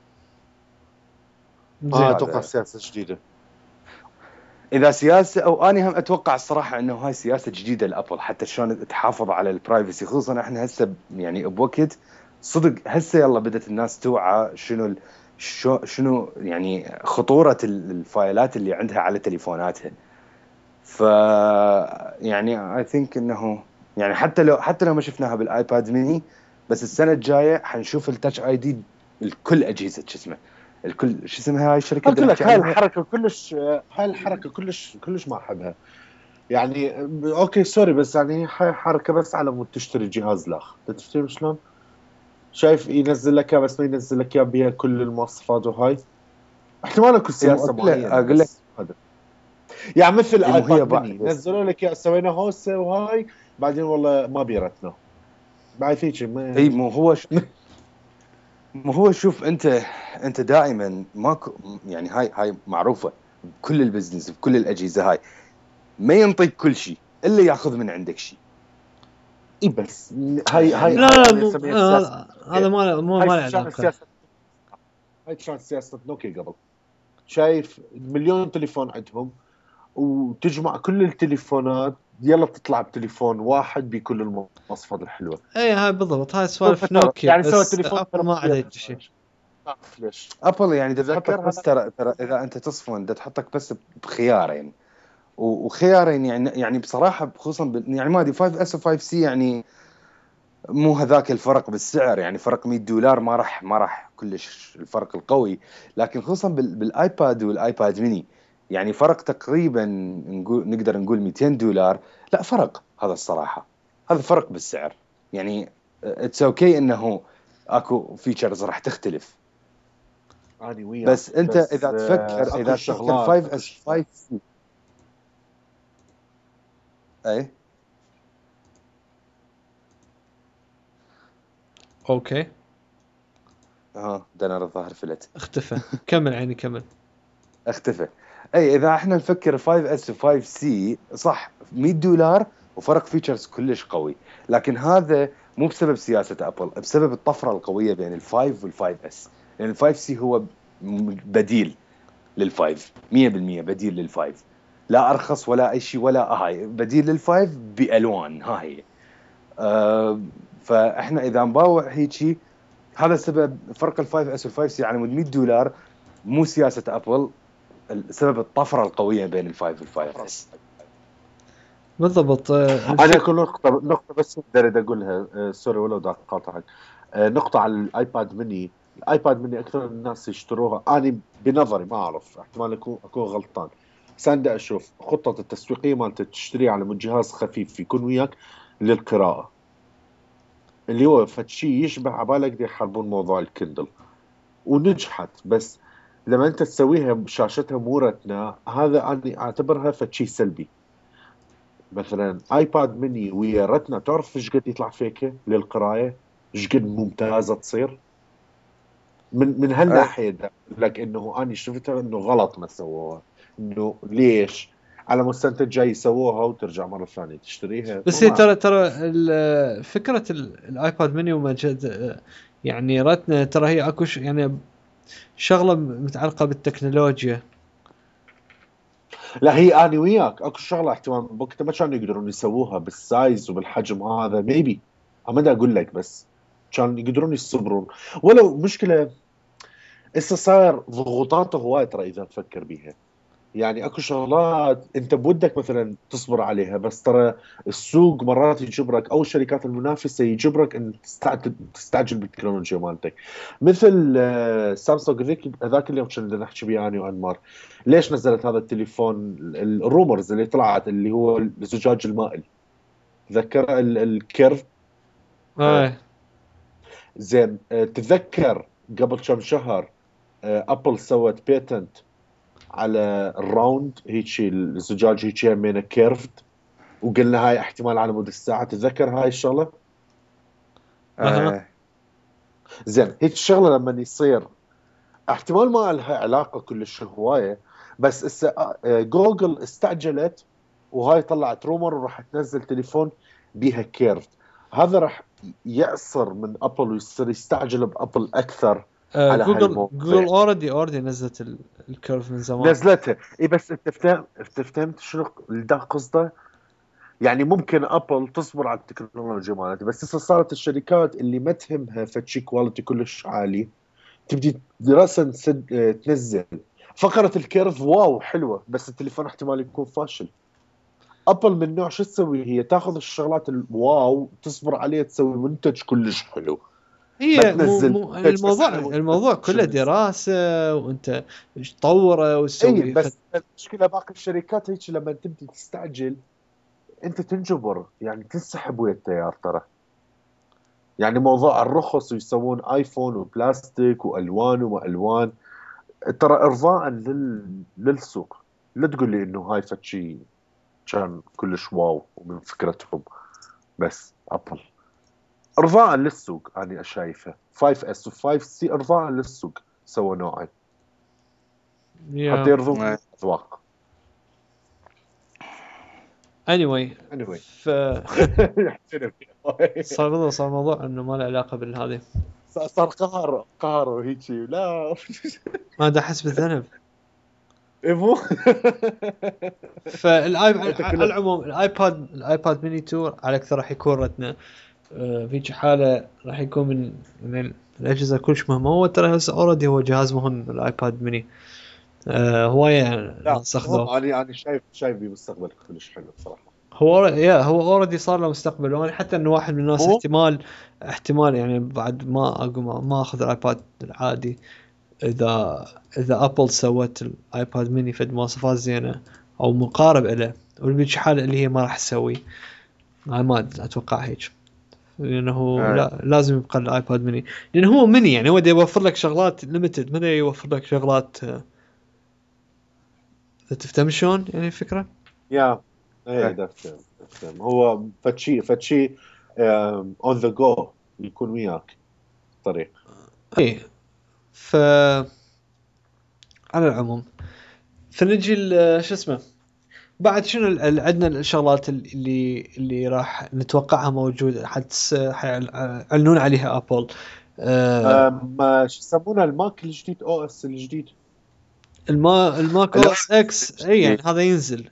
اه اتوقع سياسه جديده. اذا سياسه او اني هم اتوقع الصراحه انه هاي سياسه جديده لابل حتى شلون تحافظ على البرايفسي خصوصا احنا هسه يعني بوقت صدق هسه يلا بدت الناس توعى شنو شنو يعني خطوره الفايلات اللي عندها على تليفوناتها. ف يعني اي ثينك انه يعني حتى لو حتى لو ما شفناها بالايباد ميني بس السنه الجايه حنشوف التاتش اي دي الكل اجهزه شو اسمه الكل شو اسمها هاي الشركه قلت لك هاي الحركه كلش هاي الحركه كلش كلش ما احبها. يعني اوكي سوري بس يعني هاي حركه بس على مود تشتري جهاز لاخ تشتري شلون شايف ينزل لك بس ما ينزل لك بها كل المواصفات وهاي احتمال اكو سياسه معينه اقول لك هذا يعني مثل الايباد ميني نزلوا لك يا سوينا هوسه وهاي بعدين والله ما بيرتنا بعد هيك ما اي مو هو ش... مو هو شوف انت انت دائما ماكو يعني هاي هاي معروفه بكل البزنس بكل الاجهزه هاي ما ينطيك كل شيء الا ياخذ من عندك شيء. اي بس هاي هاي لا هاي لا هاي هذا ما مو ما له علاقه. هاي كانت سياسه نوكيا قبل. شايف مليون تليفون عندهم وتجمع كل التليفونات يلا تطلع بتليفون واحد بكل المواصفات الحلوه. اي هاي بالضبط هاي سوالف نوكيا يعني بس سوى تليفون ابل ما عليه شيء. ليش ابل يعني تتذكر بس ترى ترى اذا انت تصفن ده تحطك بس بخيارين وخيارين يعني يعني بصراحه خصوصا يعني ما ادري خمسة اس و خمسة سي يعني مو هذاك الفرق بالسعر يعني فرق مية دولار ما راح ما راح كلش الفرق القوي. لكن خصوصا بالايباد والايباد ميني يعني فرق تقريبا نقول نقدر نقول مئتين دولار. لا فرق هذا الصراحه هذا فرق بالسعر يعني اتس اوكي انه اكو فيتشرز راح تختلف. بس انت بس اذا تفكر اذا تفكر خمسة اس خمسة سي اي اوكي اه دنر الظاهر فلت اختفى. كمل عيني كمل. اختفى. اي اذا احنا نفكر خمسة اس و خمسة سي صح مية دولار وفرق فيتشرز كلش قوي. لكن هذا مو بسبب سياسة أبل، بسبب الطفرة القوية بين الفايف والفايف اس. لأن الفايف سي هو بديل للفايف، مية بالمية بديل للفايف، لا أرخص ولا أي شيء، ولا هاي بديل للفايف بألوان هاي. أه فإحنا إذا نباوع هيجي، هذا السبب فرق الفايف اس والفايف سي على مود مية دولار، مو سياسة أبل، سبب الطفرة القوية بين الفايف والفايف اس. بالضبط. انا كل نقطه نقطه بس بدي اقولها، أه سوري ولو بدي اقاطعك. أه نقطه على الايباد ميني. الايباد ميني اكثر الناس يشتروها، انا بنظري ما اعرف، احتمال اكون اكون غلطان، بس انا بدي اشوف خطه التسويقيه مالته تشتريه على مود جهاز خفيف يكون وياك للقراءه، اللي هو فشي يشبه عبالك دي يحاربون موضوع الكندل، ونجحت. بس لما انت تسويها بشاشتها مو رتنا، هذا انا اعتبرها فشي سلبي. مثلا ايباد ميني ويا رتنا، تعرف ايش قد يطلع فيك للقرايه، ايش قد ممتازه تصير من من هالناحيه ده. لك انه انا شفتها انه غلط ما سووها، انه ليش على مستنتج جاي يسووها وترجع مره ثانيه تشتريها. بس هي ترى ترى ال- فكره ال- الايباد ميني وما جد يعني رتنا، ترى هي اكو ش- يعني شغله متعلقه بالتكنولوجيا. لا هي اني وياك اكو شغله احتمال بوقتها ما كانوا يقدرون يسووها بالسايز وبالحجم هذا، ميبي ما دا اقول لك، بس كان يقدرون يصبرون. ولو مشكله هسه صاير ضغوطاته هواي ترى اذا تفكر بيها. يعني اكو شغلات انت بودك مثلا تصبر عليها، بس ترى السوق مرات يجبرك، او الشركات المنافسه يجبرك ان تستعجل تستعجل بالتكنولوجيا مالتك. مثل آه، سامسونج ذيك هذاك اليوم كنا نحكي بيه انا وانمار، ليش نزلت هذا التليفون، الرومرز اللي طلعت اللي هو الزجاج المائل، تذكر ال- الكيرف. آه، اي زين، آه، تتذكر قبل كم شهر آه، ابل سوت بيتنت على الراوند هيك الزجاج هيك يمينه كيرفد، وقلنا هاي احتمال على مود الساعه، تتذكر هاي الشغله؟ اها. آه زين، هيك الشغله لما يصير احتمال ما لها علاقه كلش هوايه، بس اس جوجل استعجلت وهاي طلعت رومر وراح تنزل تليفون بيها كيرفد. هذا راح يعصر من ابل ويصير يستعجل بابل اكثر آه، على جوجل هالموضوع. جوجل اوريدي اوريدي نزلت ال- الكيرف من زمان. نزلتها اي، بس انت فهمت انت فهمت شنو اللي دا قصده؟ يعني ممكن ابل تصبر على التكنولوجيا مالتها، بس هسه صارت الشركات اللي ما تهمها فتشي كواليتي كلش عالي تبدي دراسه نسد... اه، تنزل فقره الكيرف واو حلوه، بس التليفون احتمال يكون فاشل. ابل من نوع شو تسوي، هي تاخذ الشغلات الواو تصبر عليها تسوي منتج كلش حلو، ما هي مو تنزل مو منتج بس الموضوع على مود الموضوع كله تنزل. دراسة، وانت تطوره اي وتسوي فت... بس المشكله باقي الشركات هيك لما تبدي تستعجل انت تنجبر، يعني تنسحب ويا التيار ترى. يعني موضوع الرخص ويسوون ايفون وبلاستيك والوان وما الوان، ترى ارضاء لل... للسوق. لا تقول لي انه هاي فتشي كان كلش واو ومن فكرتهم، بس ابل ارضاء للسوق انا شايفه فايف اس و5 سي ارضاء للسوق سووا نوعين حتى يا يرضون الاذواق. anyway. anyway ف صار صار موضوع انه ما له علاقة بالهذه. صار قهر قهر وهيجي لا ما دا احس بالذنب. ايمو فالاي انت على كله العموم الايباد الايباد ميني تو على اكثر راح يكون رتنا. آه، فيك حالة راح يكون من من الاجهزة كلش مهمة. هو ترى هسه اوريدي هو جهاز مهم الايباد ميني. آه، هواية لا ناس مهم. اخذوه. انا انا شايف شايف بمستقبل كلش حلو بصراحه. هو يا هو اوريدي صار له مستقبل، وانا حتى انه واحد من الناس مو احتمال احتمال يعني بعد ما اقوم ما اخذ الايباد العادي، اذا اذا ابل سوت الايباد ميني فد مواصفات زينه او مقارب له، والبيج حاله اللي هي ما راح تسوي. انا ما اتوقع هيك، لانه آه لا لازم يبقى الايباد ميني، لانه هو ميني يعني هو دا يوفر لك شغلات ليمتد، ما دا يوفر لك شغلات. آه، تفهم شلون يعني الفكره؟ يا ايه آه ده فهم فهم هو فتشي فتشي اون ذا جو يكون وياك طريق. اي. ف على العموم فنجي ل- شو اسمه بعد شنو ال- ال- عندنا الشغلات اللي اللي راح نتوقعها موجوده حتى يعلنون عليها ابل. آه ما شو يسمونه الماك الجديد، او اس الجديد. الما الماك او لا، اس اكس اي يعني هذا ينزل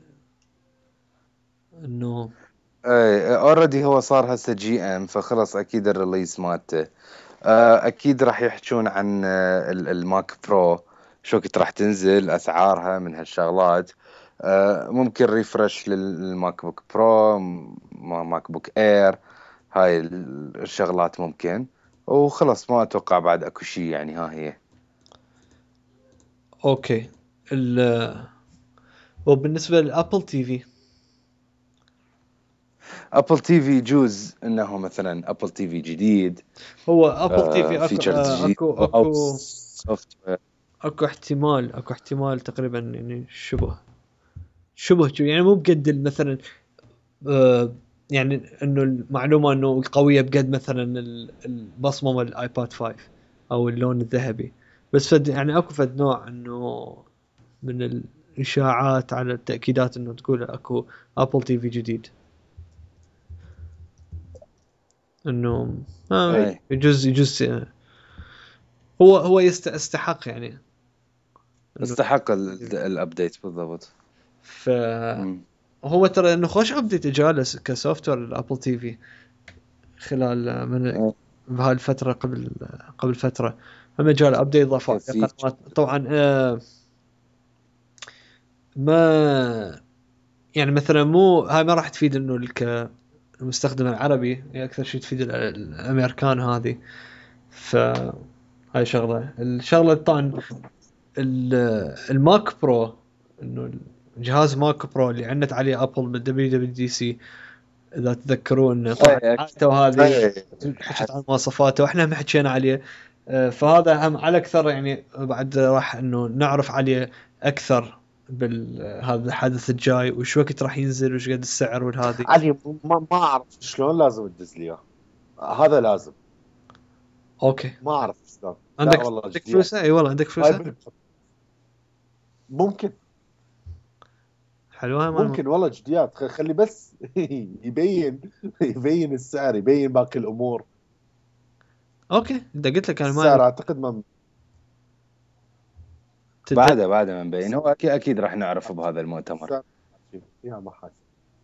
انه اي اوريدي هو صار هسه جي ام، فخلص اكيد الريليز مالته. آه، اكيد راح يحجون عن آه، ال- الماك برو، شو وقت راح تنزل اسعارها من هالشغلات. آه، ممكن ريفرش للماك بوك برو، م- ماك بوك اير، هاي ال- الشغلات ممكن. وخلص ما اتوقع بعد اكو شيء يعني، ها هي. اوكي. ال وبالنسبه للابل تي في ابل تي في يجوز انه مثلا ابل تي في جديد، هو ابل تي في اكو فيتشرز آه، جديد اكو او اكو سوفت وير. اكو احتمال اكو احتمال تقريبا يعني شبه شبه شبه يعني مو بقد مثلا آه، يعني انه المعلومه انه قويه بقد مثلا ال- البصمه مال الايباد خمسة او اللون الذهبي، بس فد يعني اكو فد نوع انه من الاشاعات على التاكيدات انه تقول اكو ابل تي في جديد، انه آه اي اي يجوز يجوز آه، هو هو يست- يستحق يعني انه استحق ال- الابديت بالضبط. ف مم. هو ترى انه خوش ابديت اجى كسوفت وير الابل تي في خلال من إيه، بهالفتره قبل قبل فتره هم جاء ابديت ضافوا عليه كفيتش. قنوات طبعا آه ما يعني مثلا مو هاي ما راح تفيد انه الك المستخدم العربي، هي اكثر شيء تفيد ال- الامريكان هذه. ف هاي شغله الشغله طبعا ال- الماك برو، انه الجهاز ماك برو اللي عندت عليه ابل من دبليو دبليو دي سي اذا تذكرون طبعا اي أكيد. عادته هذه اي حكيت عن مواصفاته واحنا هم حكينا عليه. آه، فهذا هم على اكثر يعني بعد راح انه نعرف عليه اكثر بهذا الحدث الجاي وش وقت راح ينزل وش قد السعر والهذه. علي ما, ما اعرف شلون لازم تدز لي اياه، هذا لازم. اوكي ما اعرف شلون. لا عندك والله عندك جديات. فلوسه؟ اي والله عندك هاي فلوسه. بال- ممكن حلوه ما ممكن والله جديات. خ- خلي بس يبين يبين السعر، يبين باقي الامور. اوكي انت قلت لك انا ما السعر اعتقد ما تدل... بعده بعده ما مبين، هو اكيد اكيد راح نعرف بهذا المؤتمر. السعر فيها ما حاجة.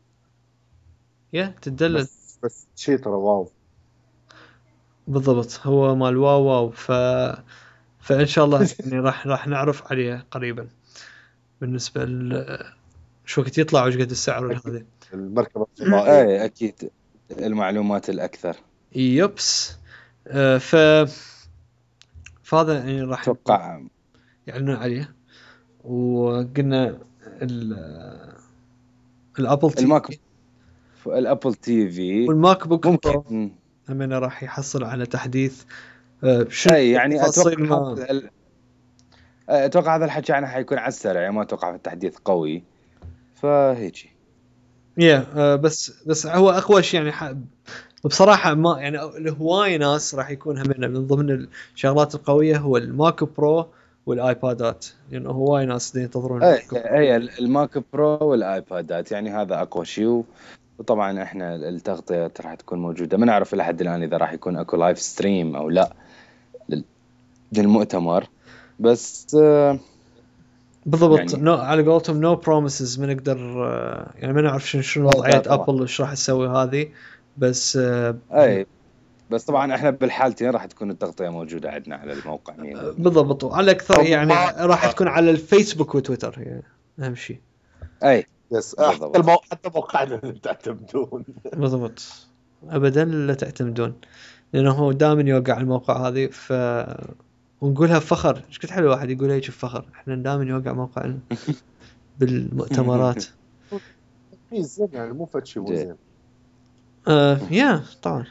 يا تدلل بس بس شيء ترى واو. بالضبط هو مال واو واو. ف فان شاء الله يعني راح راح نعرف عليه قريبا بالنسبه ل شو وقت يطلع وش قد السعر اكيد والهذه. المركبة الفضائية. اي اكيد المعلومات الاكثر. يبس آه ف فهذا يعني راح اتوقع يعلنون عليه. وقلنا ال- الابل تي الماك في الابل تي في والماك بوك برو ممكن. هم راح يحصل على تحديث. آه شنو اي يعني التفاصيل اتوقع ما هذا ال- اتوقع هذا الحكي عنه حيكون على السريع، يعني ما اتوقع في التحديث قوي، فهيجي. يا آه بس بس هو اقوى شيء يعني ح... بصراحه ما يعني الهواي ناس راح يكون هم من ضمن الشغلات القويه هو الماك برو والايبادات، لانه يعني هواي ناس ينتظرون اي الماك برو. هي الماك برو والايبادات يعني هذا اقوى شيء. و- وطبعا احنا التغطيه راح تكون موجوده، ما نعرف لحد الان اذا راح يكون اكو لايف ستريم او لا لل- للمؤتمر، بس آه، بالضبط يعني نو على قولتهم نو بروميسز ما نقدر آه، يعني ما نعرف شنو شنو لا وضعيه طبعا. ابل ايش راح تسوي هذه. بس آه، اي بس طبعا احنا بالحالتين راح تكون التغطيه موجوده عندنا على الموقع مية بالمية. بالضبط وعلى اكثر هم يعني ما راح تكون على الفيسبوك وتويتر يعني اهم شيء. اي يس حتى بالضبط. المو... حتى موقعنا اللي تعتمدون. بالضبط ابدا لا تعتمدون لانه هو دائما يوقع الموقع هذه. ف ونقولها بفخر ايش كنت حلو واحد يقول هيك بفخر احنا دائما يوقع موقعنا بالمؤتمرات. في زين يعني مو فد شيء مو جي. زين. آه يا طبعا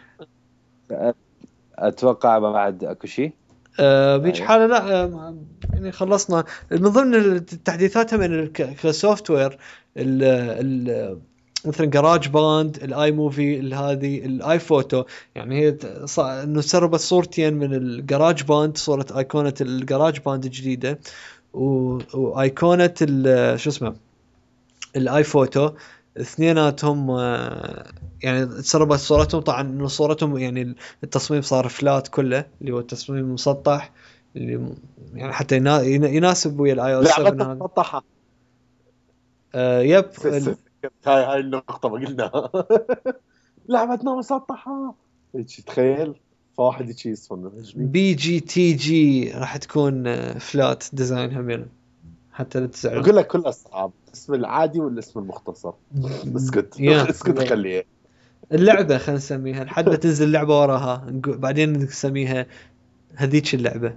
اتوقع بعد اكو شيء. آه بهيج أيوة. حاله لا آه يعني خلصنا من ضمن التحديثات من كسوفت وير ال ال مثلا جراج باند الاي موفي هذه الاي فوتو يعني هي ص- انه سربت صورتين من الجراج باند، صوره ايقونه الجراج باند الجديده و- وايقونه ال- شو اسمه الاي فوتو اثنيناتهم آه، يعني تسربت صورتهم. طبعا انه صورتهم يعني التصميم صار فلات كله اللي هو التصميم مسطح اللي يعني حتى ينا- ينا- يناسب ويا الاي او اس سبعة لعبتنا هذا. مسطحه. آه يب س- س- هاي هاي النقطه ما قلناها. لعبتنا مسطحه هيك تخيل فواحد هيك يصفن الهجمي. بي جي تي جي راح تكون آه، فلات ديزاين همين حتى لا تزعل. اقول لك كلها صعب، الاسم العادي ولا الاسم المختصر؟ اسكت يا اسكت خليه. اللعبة خلينا نسميها لحد ما تنزل لعبة وراها نقو- بعدين نسميها هذيك اللعبة.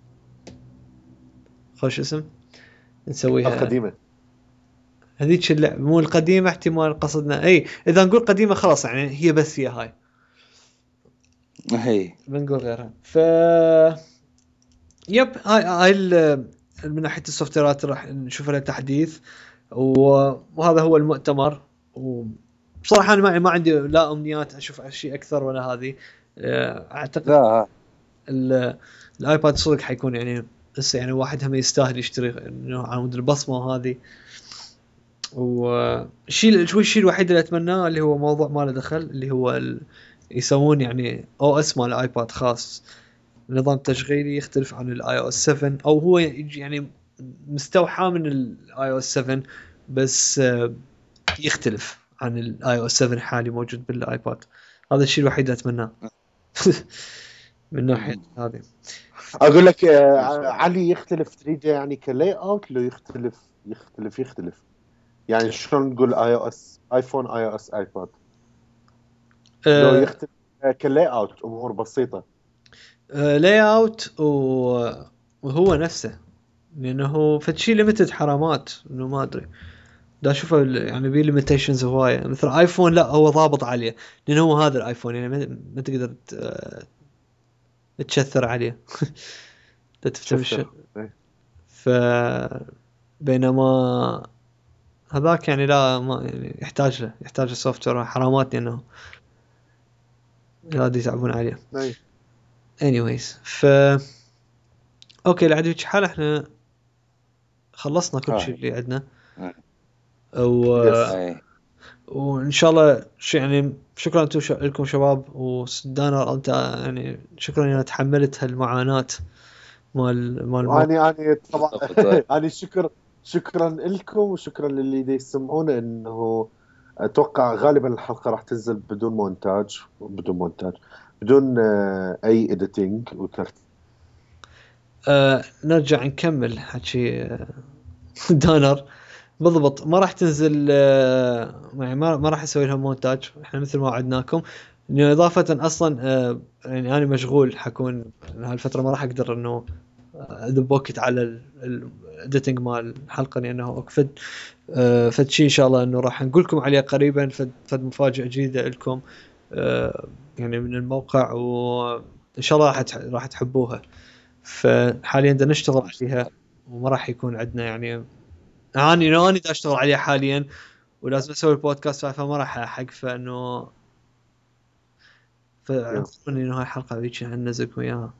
خوش اسم نسويها القديمه. هذيك اللعبة مو القديمة. احتمال قصدنا اي اذا نقول قديمة خلاص يعني هي بس هي هاي هي بنقول غيرها. ف يب هاي هاي ال- من ناحية السوفت ويرات راح نشوف لها تحديث و- وهذا هو المؤتمر. وبصراحة انا ما ما عندي لا امنيات اشوف شيء اكثر ولا هذه. آه، اعتقد لا ال- الايباد صدق حيكون يعني لسه يعني واحد هم يستاهل يشتري انه على مود البصمه وهذه. والشيء شوي الشيء الوحيد اللي اتمناه اللي هو موضوع ما له دخل اللي هو ال... يسوون يعني او اس مال الايباد خاص نظام تشغيلي يختلف عن الاي او اس سبعة او هو يجي يعني مستوحى من الاي او اس سبعة بس آه، يختلف عن الاي او اس سبعة الحالي موجود بالايباد. هذا الشيء الوحيد اللي اتمناه من ناحيه هذه. اقول لك آه، علي يختلف تريده يعني كلاي اوت لو يختلف يختلف يختلف يعني شلون نقول اي او اس ايفون اي او اس ايباد لو آه، يختلف آه، كلاي اوت امور بسيطه. لاي اوت وهو نفسه لانه فتشي ليميتد حرامات انه ما ادري دا اشوفه يعني بي ليميتيشنز هوايه مثل ايفون لا هو ضابط عليه لانه هو هذا الايفون يعني ما- ما تقدر ت- آه، تشثر عليه تفتح الشيء. إيه. ف بينما هذاك يعني لا ما يعني يحتاج له يحتاج السوفت وير حرامات لانه هذا يتعبون عليه. إيه. anyways ف اوكي لعد هيك حال احنا خلصنا كل شيء هاي. اللي عندنا هاي. و... يس. هاي. وان شاء الله شو يعني شكرا انتم ش... لكم شباب ودانا انت يعني شكرا انك تحملت هالمعاناة مال مال الموقع. واني اني طبعا بالضبط. اني شكر شكرا لكم وشكرا للي دي يسمعونا. انه اتوقع غالبا الحلقه راح تنزل بدون مونتاج بدون مونتاج بدون آه، اي اديتنج وترتيب. آه نرجع نكمل حكي آه، دانر بالضبط ما راح تنزل آه، يعني ما ما راح اسوي لها مونتاج احنا مثل ما وعدناكم. إنه اضافه اصلا آه، يعني انا مشغول حكون هالفتره ما راح اقدر انه اذب وقت على الايديتنج مال الحلقه لانه وقفت آه، فد شيء ان شاء الله انه راح نقول لكم عليه قريبا فد, فد مفاجاه جديده لكم آه، يعني من الموقع وان شاء الله راح تح- راح تحبوها. فحاليا بدنا نشتغل عليها وما راح يكون عندنا يعني اني انه اني دا اشتغل عليها حاليا ولازم اسوي البودكاست فما راح احق فانه فاعذروني انه هاي الحلقه هيك ننزلكم اياها.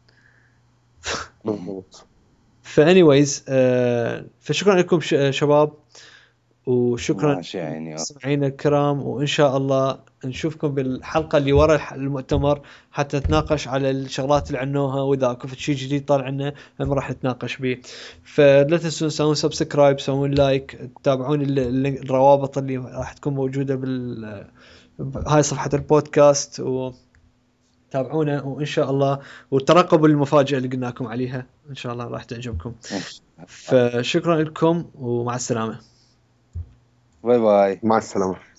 بالضبط. فاني ويز آه فشكرا لكم ش- شباب وشكرا ماشي يعني مستمعينا الكرام وان شاء الله نشوفكم بالحلقه اللي ورا الح- المؤتمر حتى نتناقش على الشغلات اللي عنوها واذا اكو شيء جديد طالع لنا هم راح نتناقش به. فلا تنسون تسوون سبسكرايب تسوون لايك تتابعون ال- ال- الروابط اللي راح تكون موجوده بال هاي صفحه البودكاست وتابعونا وان شاء الله وترقبوا المفاجاه اللي قلنا لكم عليها ان شاء الله راح تعجبكم. فشكرا لكم ومع السلامه. باي باي. مع السلامه.